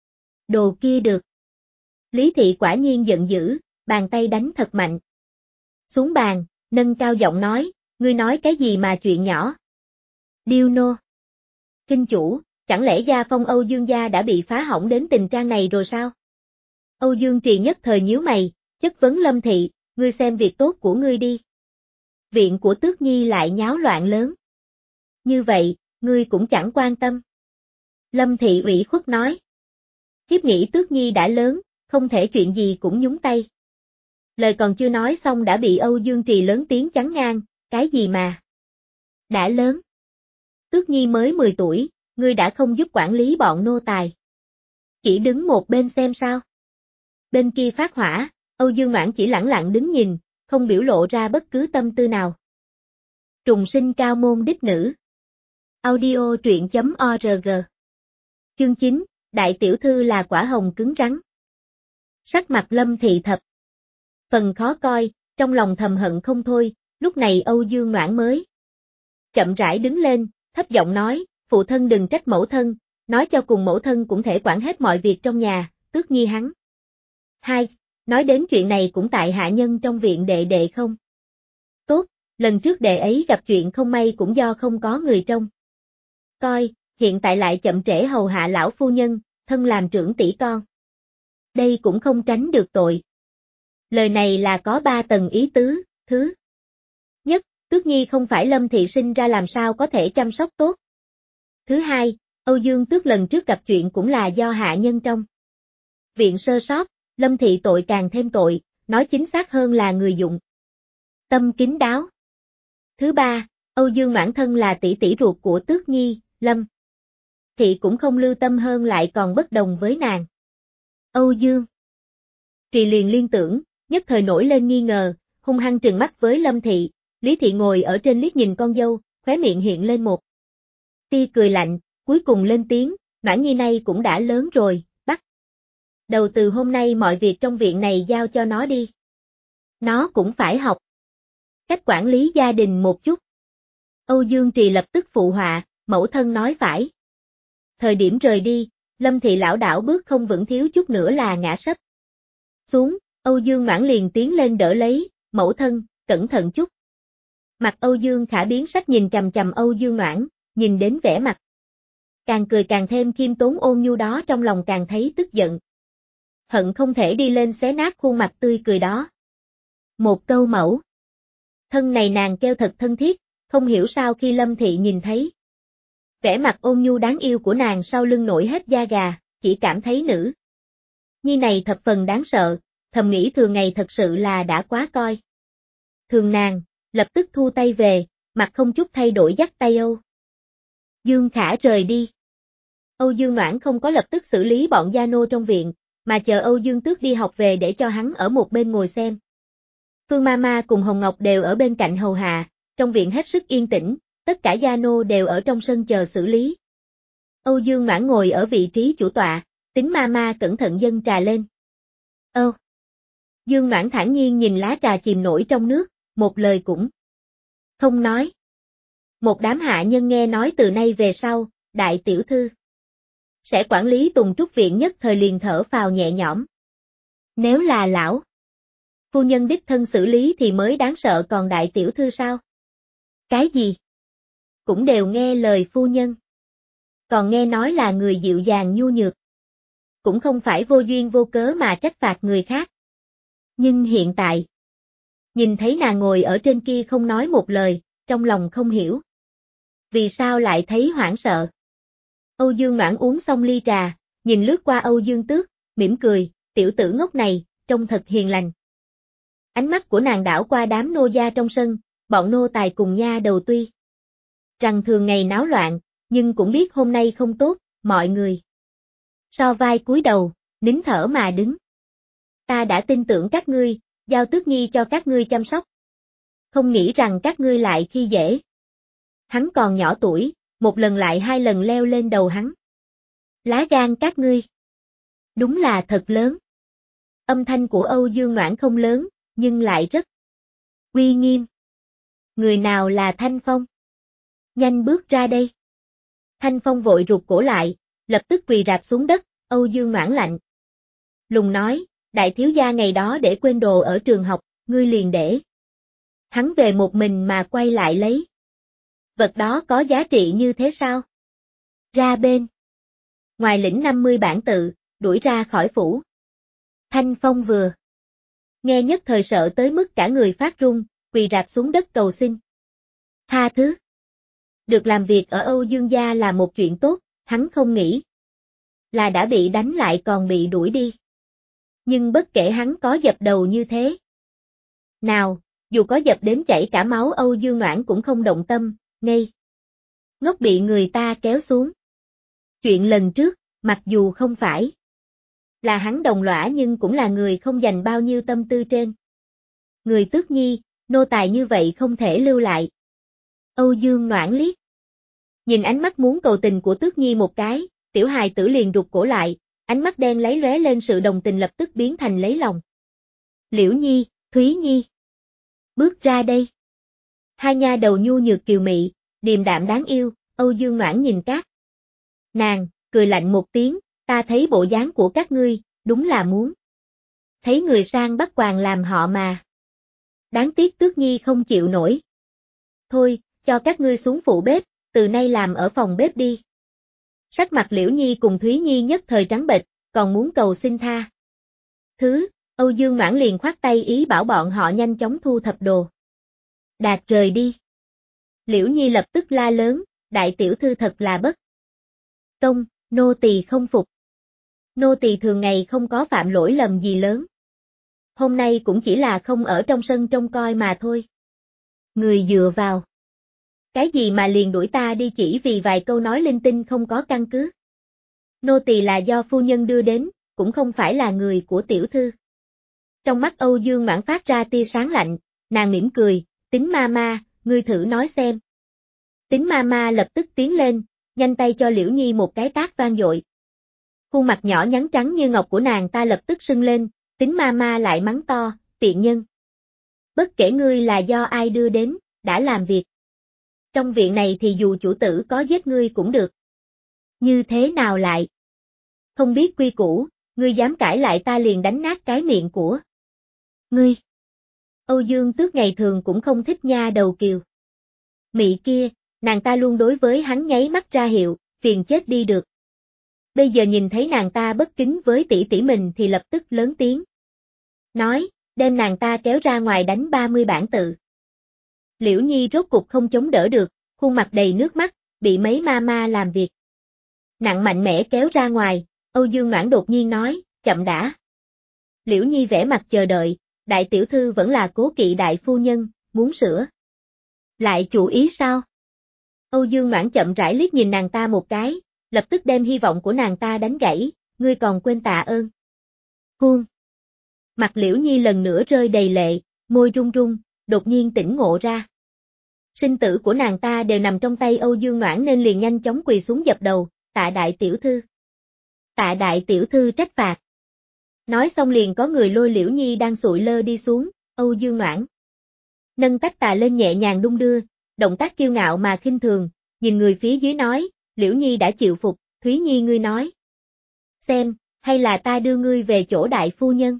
Speaker 1: đồ kia được. Lý Thị quả nhiên giận dữ, bàn tay đánh thật mạnh. Xuống bàn, nâng cao giọng nói, ngươi nói cái gì mà chuyện nhỏ. Điêu nô. Kinh chủ, chẳng lẽ gia phong Âu Dương gia đã bị phá hỏng đến tình trạng này rồi sao? Âu Dương Trì nhất thời nhíu mày, chất vấn Lâm Thị, ngươi xem việc tốt của ngươi đi. Viện của Tước Nhi lại nháo loạn lớn. Như vậy, ngươi cũng chẳng quan tâm. Lâm Thị ủy khuất nói. Thiếp nghĩ Tước Nhi đã lớn, không thể chuyện gì cũng nhúng tay. Lời còn chưa nói xong đã bị Âu Dương Trì lớn tiếng chắn ngang, cái gì mà đã lớn. Tước Nhi mới mười tuổi, ngươi đã không giúp quản lý bọn nô tài. Chỉ đứng một bên xem sao. Bên kia phát hỏa, Âu Dương Noãn chỉ lẳng lặng đứng nhìn, không biểu lộ ra bất cứ tâm tư nào. Trùng sinh cao môn đích nữ. Audio truyện chấm org. Chương chín, Đại tiểu thư là quả hồng cứng rắn. Sắc mặt Lâm Thị thập phần khó coi, trong lòng thầm hận không thôi, Lúc này Âu Dương Noãn mới chậm rãi đứng lên, thấp giọng nói, phụ thân đừng trách mẫu thân, nói cho cùng mẫu thân cũng thể quản hết mọi việc trong nhà, Tước Nhi hắn. Hai, nói đến chuyện này cũng tại hạ nhân trong viện đệ đệ không? Tốt, lần trước đệ ấy gặp chuyện không may cũng do không có người trông coi, hiện tại lại chậm trễ hầu hạ lão phu nhân, thân làm trưởng tỷ con. Đây cũng không tránh được tội. Lời này là có ba tầng ý tứ, thứ nhất, Tước Nhi không phải Lâm Thị sinh ra làm sao có thể chăm sóc tốt. Thứ hai, Âu Dương Tước lần trước gặp chuyện cũng là do hạ nhân trong viện sơ sót, Lâm Thị tội càng thêm tội, nói chính xác hơn là người dụng tâm kín đáo. Thứ ba, Âu Dương Noãn thân là tỷ tỷ ruột của Tước Nhi, Lâm Thị cũng không lưu tâm hơn lại còn bất đồng với nàng. Âu Dương Trì liền liên tưởng, nhất thời nổi lên nghi ngờ, hung hăng trừng mắt với Lâm Thị, Lý Thị ngồi ở trên liếc nhìn con dâu, khóe miệng hiện lên một tia cười lạnh, cuối cùng lên tiếng, Noãn Nhi này cũng đã lớn rồi, bắt đầu từ hôm nay mọi việc trong viện này giao cho nó đi. Nó cũng phải học cách quản lý gia đình một chút. Âu Dương Trì lập tức phụ họa, mẫu thân nói phải. Thời điểm rời đi, Lâm Thị lão đảo bước không vững thiếu chút nữa là ngã sấp xuống, Âu Dương Noãn liền tiến lên đỡ lấy, mẫu thân, cẩn thận chút. Mặt Âu Dương Khả biến sắc nhìn chằm chằm Âu Dương Noãn, nhìn đến vẻ mặt càng cười càng thêm khiêm tốn ôn nhu đó trong lòng càng thấy tức giận. Hận không thể đi lên xé nát khuôn mặt tươi cười đó. Một câu mẫu thân này nàng kêu thật thân thiết, không hiểu sao khi Lâm Thị nhìn thấy vẻ mặt ôn nhu đáng yêu của nàng sau lưng nổi hết da gà, chỉ cảm thấy nữ nhi này thập phần đáng sợ, thầm nghĩ thường ngày thật sự là đã quá coi thường nàng, lập tức thu tay về, mặt không chút thay đổi dắt tay Âu Dương Khả rời đi. Âu Dương Noãn không có lập tức xử lý bọn gia nô trong viện, mà chờ Âu Dương Tước đi học về để cho hắn ở một bên ngồi xem. Phương Mama cùng Hồng Ngọc đều ở bên cạnh hầu hạ, trong viện hết sức yên tĩnh, tất cả gia nô đều ở trong sân chờ xử lý. Âu Dương Noãn ngồi ở vị trí chủ tọa, Tính Mama cẩn thận dâng trà lên. Âu Dương Noãn thản nhiên nhìn lá trà chìm nổi trong nước, một lời cũng không nói. Một đám hạ nhân nghe nói từ nay về sau, đại tiểu thư sẽ quản lý Tùng Trúc viện nhất thời liền thở phào nhẹ nhõm. Nếu là lão phu nhân đích thân xử lý thì mới đáng sợ, còn đại tiểu thư sao? Cái gì? Cũng đều nghe lời phu nhân. Còn nghe nói là người dịu dàng nhu nhược. Cũng không phải vô duyên vô cớ mà trách phạt người khác. Nhưng hiện tại, nhìn thấy nàng ngồi ở trên kia không nói một lời, trong lòng không hiểu. Vì sao lại thấy hoảng sợ? Âu Dương Noãn uống xong ly trà, nhìn lướt qua Âu Dương Tước, mỉm cười, tiểu tử ngốc này, trông thật hiền lành. Ánh mắt của nàng đảo qua đám nô gia trong sân, bọn nô tài cùng nha đầu tuy rằng thường ngày náo loạn, nhưng cũng biết hôm nay không tốt, mọi người so vai cúi đầu, nín thở mà đứng. Ta đã tin tưởng các ngươi, giao Tước Nhi cho các ngươi chăm sóc. Không nghĩ rằng các ngươi lại khi dễ. Hắn còn nhỏ tuổi, một lần lại hai lần leo lên đầu hắn. Lá gan các ngươi đúng là thật lớn. Âm thanh của Âu Dương Noãn không lớn, nhưng lại rất uy nghiêm. Người nào là Thanh Phong? Nhanh bước ra đây. Thanh Phong vội rụt cổ lại, lập tức quỳ rạp xuống đất, Âu Dương Noãn lạnh lùng nói, đại thiếu gia ngày đó để quên đồ ở trường học, ngươi liền để hắn về một mình mà quay lại lấy. Vật đó có giá trị như thế sao? Ra bên ngoài lĩnh năm mươi bản tự, đuổi ra khỏi phủ. Thanh Phong vừa nghe nhất thời sợ tới mức cả người phát run, quỳ rạp xuống đất cầu xin tha thứ. Được làm việc ở Âu Dương gia là một chuyện tốt, hắn không nghĩ là đã bị đánh lại còn bị đuổi đi. Nhưng bất kể hắn có dập đầu như thế nào, dù có dập đến chảy cả máu Âu Dương Noãn cũng không động tâm, ngây ngốc bị người ta kéo xuống. Chuyện lần trước, mặc dù không phải là hắn đồng lõa nhưng cũng là người không dành bao nhiêu tâm tư trên người Tước Nhi, nô tài như vậy không thể lưu lại. Âu Dương Noãn liếc nhìn ánh mắt muốn cầu tình của Tước Nhi một cái, tiểu hài tử liền rụt cổ lại, ánh mắt đen lấy lóe lên sự đồng tình lập tức biến thành lấy lòng. Liễu Nhi, Thúy Nhi, bước ra đây. Hai nha đầu nhu nhược kiều mị, điềm đạm đáng yêu, Âu Dương Noãn nhìn các nàng, cười lạnh một tiếng, ta thấy bộ dáng của các ngươi, đúng là muốn thấy người sang bắt quàng làm họ mà. Đáng tiếc Tước Nhi không chịu nổi. Thôi, cho các ngươi xuống phụ bếp, từ nay làm ở phòng bếp đi. Sắc mặt Liễu Nhi cùng Thúy Nhi nhất thời trắng bệch, còn muốn cầu xin tha thứ, Âu Dương Noãn liền khoát tay ý bảo bọn họ nhanh chóng thu thập đồ đạc rời đi. Liễu Nhi lập tức la lớn, đại tiểu thư thật là bất công, nô tỳ không phục. Nô tỳ thường ngày không có phạm lỗi lầm gì lớn. Hôm nay cũng chỉ là không ở trong sân trông coi mà thôi. Người dựa vào cái gì mà liền đuổi ta đi chỉ vì vài câu nói linh tinh không có căn cứ. Nô tỳ là do phu nhân đưa đến, cũng không phải là người của tiểu thư. Trong mắt Âu Dương Noãn phát ra tia sáng lạnh, nàng mỉm cười, Tính ma ma, ngươi thử nói xem. Tính ma ma lập tức tiến lên, nhanh tay cho Liễu Nhi một cái tát vang dội. Khuôn mặt nhỏ nhắn trắng như ngọc của nàng ta lập tức sưng lên, Tính ma ma lại mắng to, tiện nhân. Bất kể ngươi là do ai đưa đến, đã làm việc. Trong viện này thì dù chủ tử có giết ngươi cũng được. Như thế nào lại? Không biết quy củ, ngươi dám cãi lại ta liền đánh nát cái miệng của ngươi. Âu Dương Tước ngày thường cũng không thích nha đầu kiều mị kia, nàng ta luôn đối với hắn nháy mắt ra hiệu, phiền chết đi được. Bây giờ nhìn thấy nàng ta bất kính với tỷ tỷ mình thì lập tức lớn tiếng. Nói, đem nàng ta kéo ra ngoài đánh ba mươi bản tự. Liễu Nhi rốt cục không chống đỡ được, khuôn mặt đầy nước mắt, bị mấy ma ma làm việc nặng mạnh mẽ kéo ra ngoài, Âu Dương Noãn đột nhiên nói, chậm đã. Liễu Nhi vẻ mặt chờ đợi, đại tiểu thư vẫn là cố kỵ đại phu nhân, muốn sửa lại chủ ý sao? Âu Dương Noãn chậm rãi liếc nhìn nàng ta một cái, lập tức đem hy vọng của nàng ta đánh gãy, ngươi còn quên tạ ơn. Khuôn mặt Liễu Nhi lần nữa rơi đầy lệ, môi run run, đột nhiên tỉnh ngộ ra. Sinh tử của nàng ta đều nằm trong tay Âu Dương Noãn nên liền nhanh chóng quỳ xuống dập đầu, tạ đại tiểu thư. Tạ đại tiểu thư trách phạt. Nói xong liền có người lôi Liễu Nhi đang sụi lơ đi xuống, Âu Dương Noãn nâng tách tà lên nhẹ nhàng đung đưa, động tác kiêu ngạo mà khinh thường, nhìn người phía dưới nói, Liễu Nhi đã chịu phục, Thúy Nhi ngươi nói. Xem, hay là ta đưa ngươi về chỗ đại phu nhân?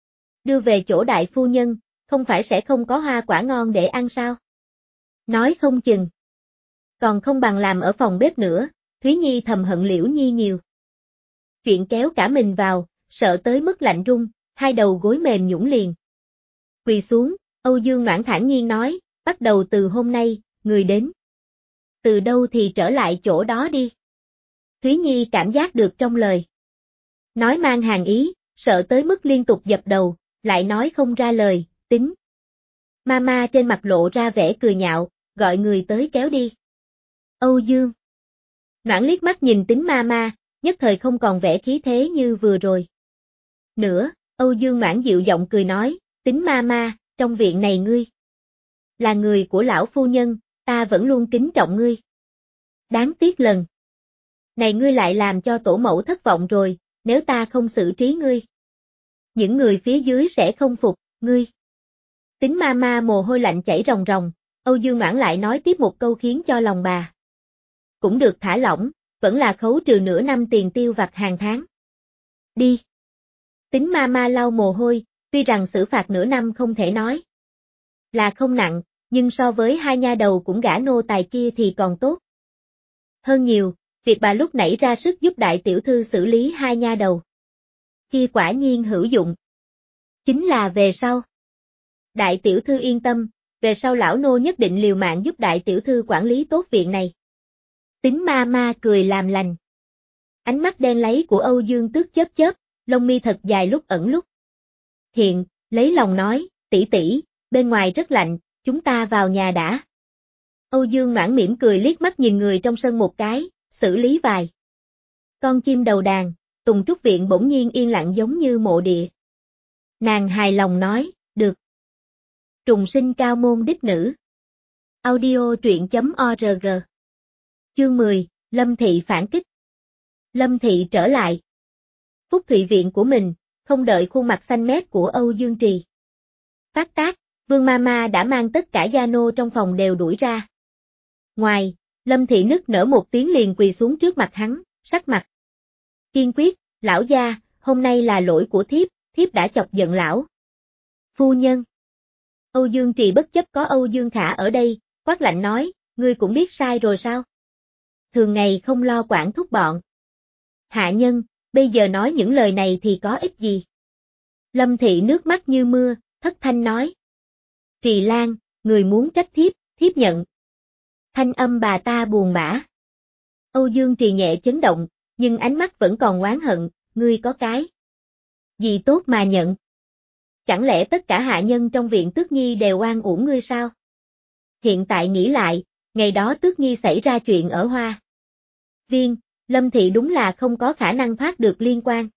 Speaker 1: Đưa về chỗ đại phu nhân, không phải sẽ không có hoa quả ngon để ăn sao? Nói không chừng. Còn không bằng làm ở phòng bếp nữa, Thúy Nhi thầm hận Liễu Nhi nhiều. Chuyện kéo cả mình vào, sợ tới mức lạnh run, hai đầu gối mềm nhũn liền. Quỳ xuống, Âu Dương Noãn thản nhiên nói, bắt đầu từ hôm nay, người đến. Từ đâu thì trở lại chỗ đó đi. Thúy Nhi cảm giác được trong lời. Nói mang hàng ý, sợ tới mức liên tục dập đầu, lại nói không ra lời, tính. Mama trên mặt lộ ra vẻ cười nhạo, gọi người tới kéo đi. Âu Dương Noãn liếc mắt nhìn Tính Mama, nhất thời không còn vẻ khí thế như vừa rồi. Nữa, Âu Dương Noãn dịu giọng cười nói, Tính Mama, trong viện này ngươi là người của lão phu nhân, ta vẫn luôn kính trọng ngươi. Đáng tiếc lần này ngươi lại làm cho tổ mẫu thất vọng rồi, nếu ta không xử trí ngươi. Những người phía dưới sẽ không phục, ngươi. Tính ma ma mồ hôi lạnh chảy ròng ròng, Âu Dương Noãn lại nói tiếp một câu khiến cho lòng bà cũng được thả lỏng, vẫn là khấu trừ nửa năm tiền tiêu vặt hàng tháng. Đi. Tính ma ma lau mồ hôi, tuy rằng xử phạt nửa năm không thể nói là không nặng, nhưng so với hai nha đầu cũng gả nô tài kia thì còn tốt. Hơn nhiều, việc bà lúc nãy ra sức giúp đại tiểu thư xử lý hai nha đầu kia quả nhiên hữu dụng. Chính là về sau. Đại tiểu thư yên tâm, về sau lão nô nhất định liều mạng giúp đại tiểu thư quản lý tốt viện này. Tính ma ma cười làm lành. Ánh mắt đen láy của Âu Dương Tước chớp chớp, lông mi thật dài lúc ẩn lúc hiện, lấy lòng nói, tỷ tỷ, bên ngoài rất lạnh, chúng ta vào nhà đã. Âu Dương Noãn mỉm cười liếc mắt nhìn người trong sân một cái, xử lý vài con chim đầu đàn, Tùng Trúc viện bỗng nhiên yên lặng giống như mộ địa. Nàng hài lòng nói, được. Trùng sinh cao môn đích nữ. Audio truyện chấm org. Chương mười, Lâm Thị phản kích. Lâm Thị trở lại Phúc Thụy viện của mình, không đợi khuôn mặt xanh mét của Âu Dương Trì phát tác, Vương Mama đã mang tất cả gia nô trong phòng đều đuổi ra. Ngoài, Lâm Thị nức nở một tiếng liền quỳ xuống trước mặt hắn, sắc mặt kiên quyết, lão gia, hôm nay là lỗi của thiếp, thiếp đã chọc giận lão phu nhân. Âu Dương Trì bất chấp có Âu Dương Khả ở đây, quát lạnh nói, ngươi cũng biết sai rồi sao? Thường ngày không lo quản thúc bọn hạ nhân, bây giờ nói những lời này thì có ích gì? Lâm Thị nước mắt như mưa, thất thanh nói. Trì Lan, người muốn trách thiếp, thiếp nhận. Thanh âm bà ta buồn bã. Âu Dương Trì nhẹ chấn động, nhưng ánh mắt vẫn còn oán hận, ngươi có cái gì tốt mà nhận? Chẳng lẽ tất cả hạ nhân trong viện Tước Nhi đều oan uổng ngươi sao? Hiện tại nghĩ lại, ngày đó Tước Nhi xảy ra chuyện ở Hoa Viên, Lâm Thị đúng là không có khả năng thoát được liên quan.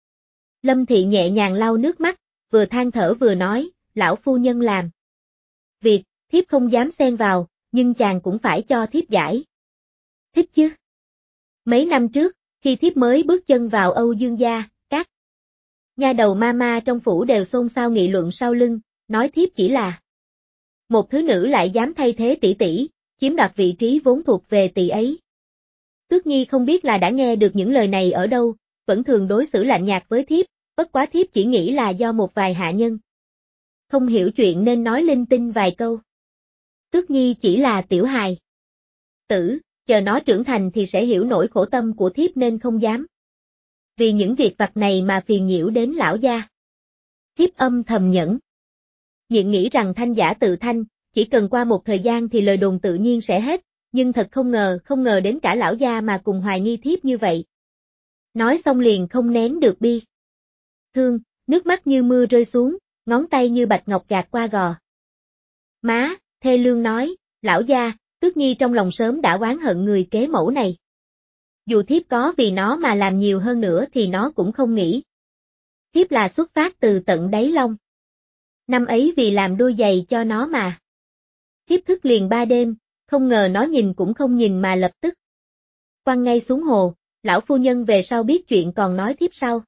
Speaker 1: Lâm Thị nhẹ nhàng lau nước mắt, vừa than thở vừa nói, lão phu nhân làm việc, thiếp không dám xen vào, nhưng chàng cũng phải cho thiếp giải thích chứ. Mấy năm trước, khi thiếp mới bước chân vào Âu Dương gia, các nha đầu mama trong phủ đều xôn xao nghị luận sau lưng, nói thiếp chỉ là một thứ nữ lại dám thay thế tỷ tỷ, chiếm đoạt vị trí vốn thuộc về tỷ ấy. Tước Nhi không biết là đã nghe được những lời này ở đâu, vẫn thường đối xử lạnh nhạt với thiếp, bất quá thiếp chỉ nghĩ là do một vài hạ nhân không hiểu chuyện nên nói linh tinh vài câu. Tước Nhi chỉ là tiểu hài tử, chờ nó trưởng thành thì sẽ hiểu nỗi khổ tâm của thiếp nên không dám vì những việc vặt này mà phiền nhiễu đến lão gia. Thiếp âm thầm nhẫn nhịn nghĩ rằng thanh giả tự thanh, chỉ cần qua một thời gian thì lời đồn tự nhiên sẽ hết, nhưng thật không ngờ, không ngờ đến cả lão gia mà cùng hoài nghi thiếp như vậy. Nói xong liền không nén được bi thương, nước mắt như mưa rơi xuống, ngón tay như bạch ngọc gạt qua gò má, thê lương nói, lão gia, Tước Nhi trong lòng sớm đã oán hận người kế mẫu này. Dù thiếp có vì nó mà làm nhiều hơn nữa thì nó cũng không nghĩ. Thiếp là xuất phát từ tận đáy lòng. Năm ấy vì làm đôi giày cho nó mà. Thiếp thức liền ba đêm, không ngờ nó nhìn cũng không nhìn mà lập tức quăng ngay xuống hồ, lão phu nhân về sau biết chuyện còn nói thiếp sau.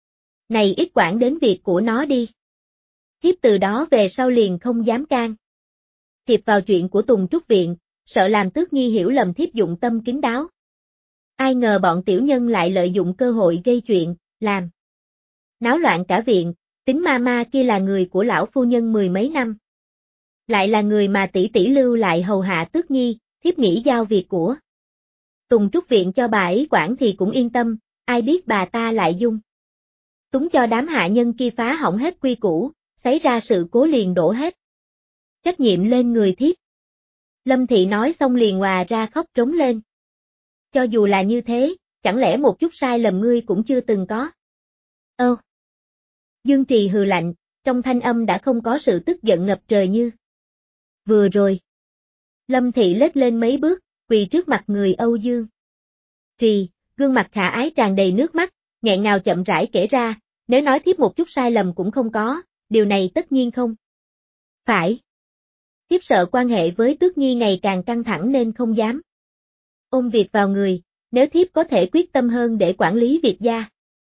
Speaker 1: Này ít quản đến việc của nó đi. Thiếp từ đó về sau liền không dám can thiệp vào chuyện của Tùng Trúc Viện, sợ làm Tước Nhi hiểu lầm thiếp dụng tâm kín đáo. Ai ngờ bọn tiểu nhân lại lợi dụng cơ hội gây chuyện, làm náo loạn cả viện, tính ma ma kia là người của lão phu nhân mười mấy năm. Lại là người mà tỷ tỷ lưu lại hầu hạ Tước Nhi, thiếp nghĩ giao việc của Tùng Trúc Viện cho bà ấy quản thì cũng yên tâm, ai biết bà ta lại dung túng cho đám hạ nhân kia phá hỏng hết quy củ, xảy ra sự cố liền đổ hết trách nhiệm lên người thiếp. Lâm Thị nói xong liền hòa ra khóc trống lên. Cho dù là như thế, chẳng lẽ một chút sai lầm ngươi cũng chưa từng có? Ơ! Dương Trì hừ lạnh, trong thanh âm đã không có sự tức giận ngập trời như vừa rồi. Lâm Thị lết lên mấy bước, quỳ trước mặt người Âu Dương Trì, gương mặt khả ái tràn đầy nước mắt, nghẹn ngào chậm rãi kể ra, nếu nói thiếp một chút sai lầm cũng không có, điều này tất nhiên không phải. Thiếp sợ quan hệ với Tước Nhi ngày càng căng thẳng nên không dám ôm việc vào người, nếu thiếp có thể quyết tâm hơn để quản lý việc gia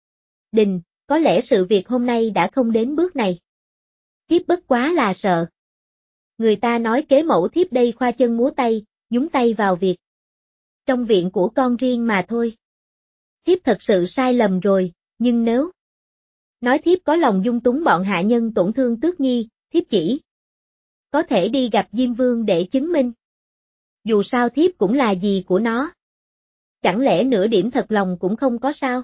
Speaker 1: đình, có lẽ sự việc hôm nay đã không đến bước này. Thiếp bất quá là sợ. Người ta nói kế mẫu thiếp đây khoa chân múa tay, nhúng tay vào việc trong viện của con riêng mà thôi. Thiếp thật sự sai lầm rồi, nhưng nếu nói thiếp có lòng dung túng bọn hạ nhân tổn thương Tước Nhi, thiếp chỉ có thể đi gặp Diêm Vương để chứng minh. Dù sao thiếp cũng là dì của nó. Chẳng lẽ nửa điểm thật lòng cũng không có sao?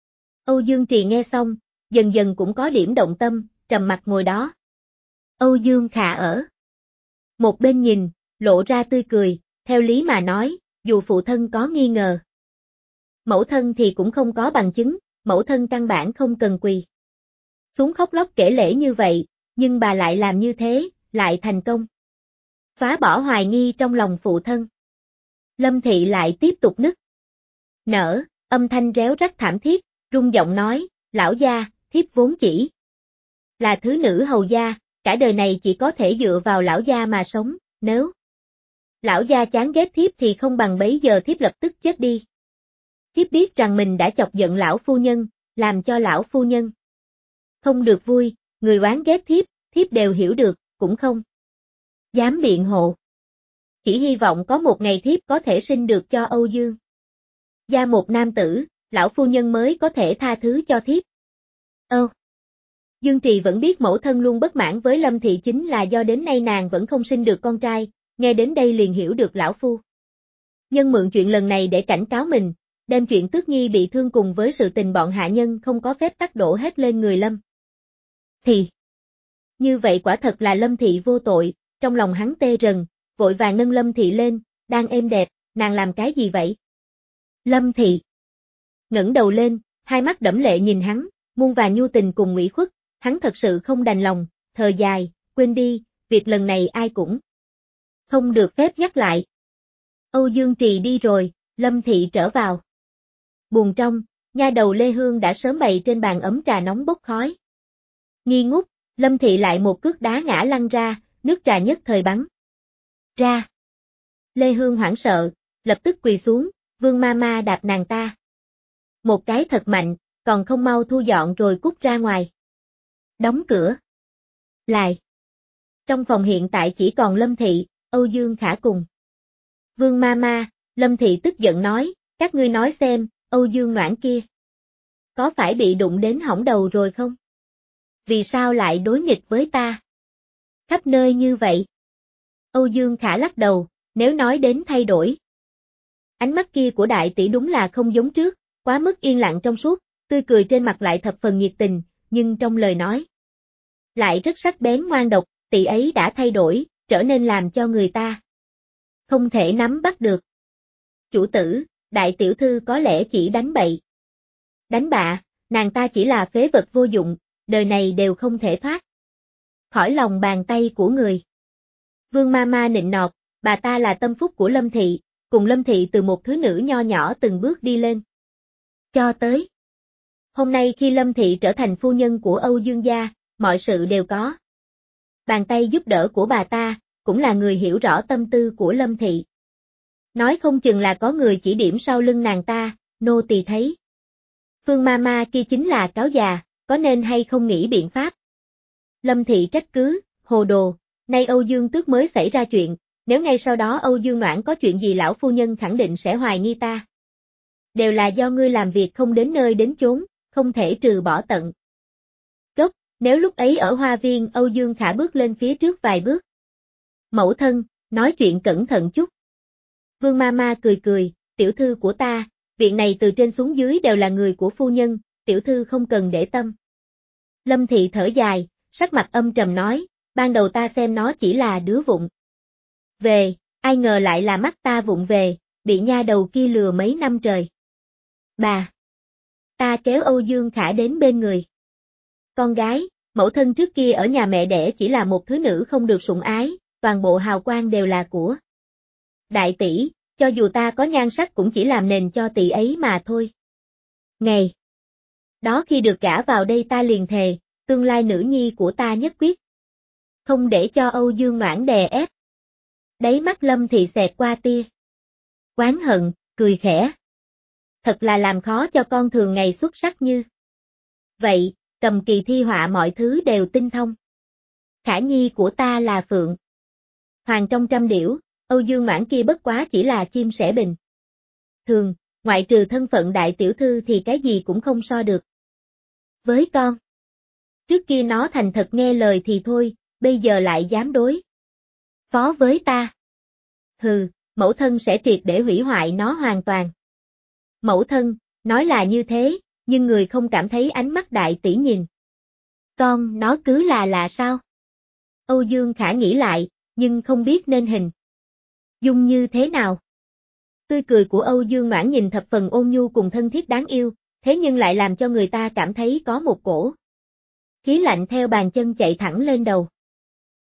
Speaker 1: Âu Dương Trì nghe xong, dần dần cũng có điểm động tâm, trầm mặt ngồi đó. Âu Dương Khả ở một bên nhìn, lộ ra tươi cười, theo lý mà nói, dù phụ thân có nghi ngờ mẫu thân thì cũng không có bằng chứng, mẫu thân căn bản không cần quỳ xuống khóc lóc kể lể như vậy, nhưng bà lại làm như thế, lại thành công phá bỏ hoài nghi trong lòng phụ thân. Lâm Thị lại tiếp tục nức nở, âm thanh réo rắt thảm thiết, rung giọng nói, lão gia, thiếp vốn chỉ là thứ nữ hầu gia, cả đời này chỉ có thể dựa vào lão gia mà sống, nếu lão gia chán ghét thiếp thì không bằng bấy giờ thiếp lập tức chết đi. Thiếp biết rằng mình đã chọc giận lão phu nhân, làm cho lão phu nhân không được vui, người oán ghét thiếp, thiếp đều hiểu được, cũng không dám biện hộ. Chỉ hy vọng có một ngày thiếp có thể sinh được cho Âu Dương gia một nam tử, lão phu nhân mới có thể tha thứ cho thiếp. Ơ. Dương Trì vẫn biết mẫu thân luôn bất mãn với Lâm Thị chính là do đến nay nàng vẫn không sinh được con trai, nghe đến đây liền hiểu được lão phu nhân mượn chuyện lần này để cảnh cáo mình, đem chuyện Tước Nhi bị thương cùng với sự tình bọn hạ nhân không có phép tắc đổ hết lên người Lâm Thị. Như vậy quả thật là Lâm Thị vô tội, trong lòng hắn tê rần, vội vàng nâng Lâm Thị lên, đang êm đẹp, nàng làm cái gì vậy? Lâm Thị ngẩng đầu lên, hai mắt đẫm lệ nhìn hắn, muôn vàn nhu tình cùng ủy khuất, hắn thật sự không đành lòng, thở dài, quên đi, việc lần này ai cũng không được phép nhắc lại. Âu Dương Trì đi rồi, Lâm Thị trở vào buồng trong, nha đầu Lê Hương đã sớm bày trên bàn ấm trà nóng bốc khói. Nghi ngút, Lâm Thị lại một cước đá ngã lăn ra, nước trà nhất thời bắn ra. Lê Hương hoảng sợ, lập tức quỳ xuống, Vương ma ma đạp nàng ta một cái thật mạnh, còn không mau thu dọn rồi cút ra ngoài. Đóng cửa lại. Trong phòng hiện tại chỉ còn Lâm Thị, Âu Dương Khả cùng Vương ma ma. Lâm Thị tức giận nói, các ngươi nói xem, Âu Dương Noãn kia có phải bị đụng đến hỏng đầu rồi không? Vì sao lại đối nghịch với ta? Khắp nơi như vậy. Âu Dương Khả lắc đầu, nếu nói đến thay đổi. Ánh mắt kia của đại tỷ đúng là không giống trước, quá mức yên lặng trong suốt, tươi cười trên mặt lại thập phần nhiệt tình, nhưng trong lời nói lại rất sắc bén ngoan độc, tỷ ấy đã thay đổi, trở nên làm cho người ta không thể nắm bắt được. Chủ tử, đại tiểu thư có lẽ chỉ đánh bậy. Đánh bạ, nàng ta chỉ là phế vật vô dụng, đời này đều không thể thoát khỏi lòng bàn tay của người. Vương ma ma nịnh nọt, bà ta là tâm phúc của Lâm Thị, cùng Lâm Thị từ một thứ nữ nho nhỏ từng bước đi lên. Cho tới hôm nay khi Lâm Thị trở thành phu nhân của Âu Dương gia, mọi sự đều có bàn tay giúp đỡ của bà ta, cũng là người hiểu rõ tâm tư của Lâm Thị. Nói không chừng là có người chỉ điểm sau lưng nàng ta, nô tỳ thấy. Phương ma ma kia chính là cáo già, có nên hay không nghĩ biện pháp. Lâm Thị trách cứ, hồ đồ, nay Âu Dương Tước mới xảy ra chuyện, nếu ngay sau đó Âu Dương Noãn có chuyện gì lão phu nhân khẳng định sẽ hoài nghi ta. Đều là do ngươi làm việc không đến nơi đến chốn, không thể trừ bỏ tận gốc, nếu lúc ấy ở hoa viên Âu Dương Khả bước lên phía trước vài bước. Mẫu thân, nói chuyện cẩn thận chút. Vương ma ma cười cười, tiểu thư của ta, viện này từ trên xuống dưới đều là người của phu nhân, tiểu thư không cần để tâm. Lâm Thị thở dài, sắc mặt âm trầm nói, ban đầu ta xem nó chỉ là đứa vụng về, ai ngờ lại là mắt ta vụng về, bị nha đầu kia lừa mấy năm trời. Bà, ta kéo Âu Dương Khả đến bên người. Con gái, mẫu thân trước kia ở nhà mẹ đẻ chỉ là một thứ nữ không được sủng ái, toàn bộ hào quang đều là của đại tỷ, cho dù ta có nhan sắc cũng chỉ làm nền cho tỷ ấy mà thôi. Ngày đó khi được gả vào đây ta liền thề, tương lai nữ nhi của ta nhất quyết không để cho Âu Dương Noãn đè ép. Đáy mắt Lâm Thị xẹt qua tia oán hận, cười khẽ. Thật là làm khó cho con thường ngày xuất sắc như vậy, cầm kỳ thi họa mọi thứ đều tinh thông. Khả nhi của ta là phượng hoàng trong trăm điểu, Âu Dương Noãn kia bất quá chỉ là chim sẻ bình thường, ngoại trừ thân phận đại tiểu thư thì cái gì cũng không so được với con. Trước kia nó thành thật nghe lời thì thôi, bây giờ lại dám đối phó với ta. Hừ, mẫu thân sẽ triệt để hủy hoại nó hoàn toàn. Mẫu thân, nói là như thế, nhưng người không cảm thấy ánh mắt đại tỷ nhìn con nó cứ là là sao? Âu Dương Khả nghĩ lại, nhưng không biết nên hình dung như thế nào. Tươi cười của Âu Dương Noãn nhìn thập phần ôn nhu cùng thân thiết đáng yêu, thế nhưng lại làm cho người ta cảm thấy có một cổ khí lạnh theo bàn chân chạy thẳng lên đầu.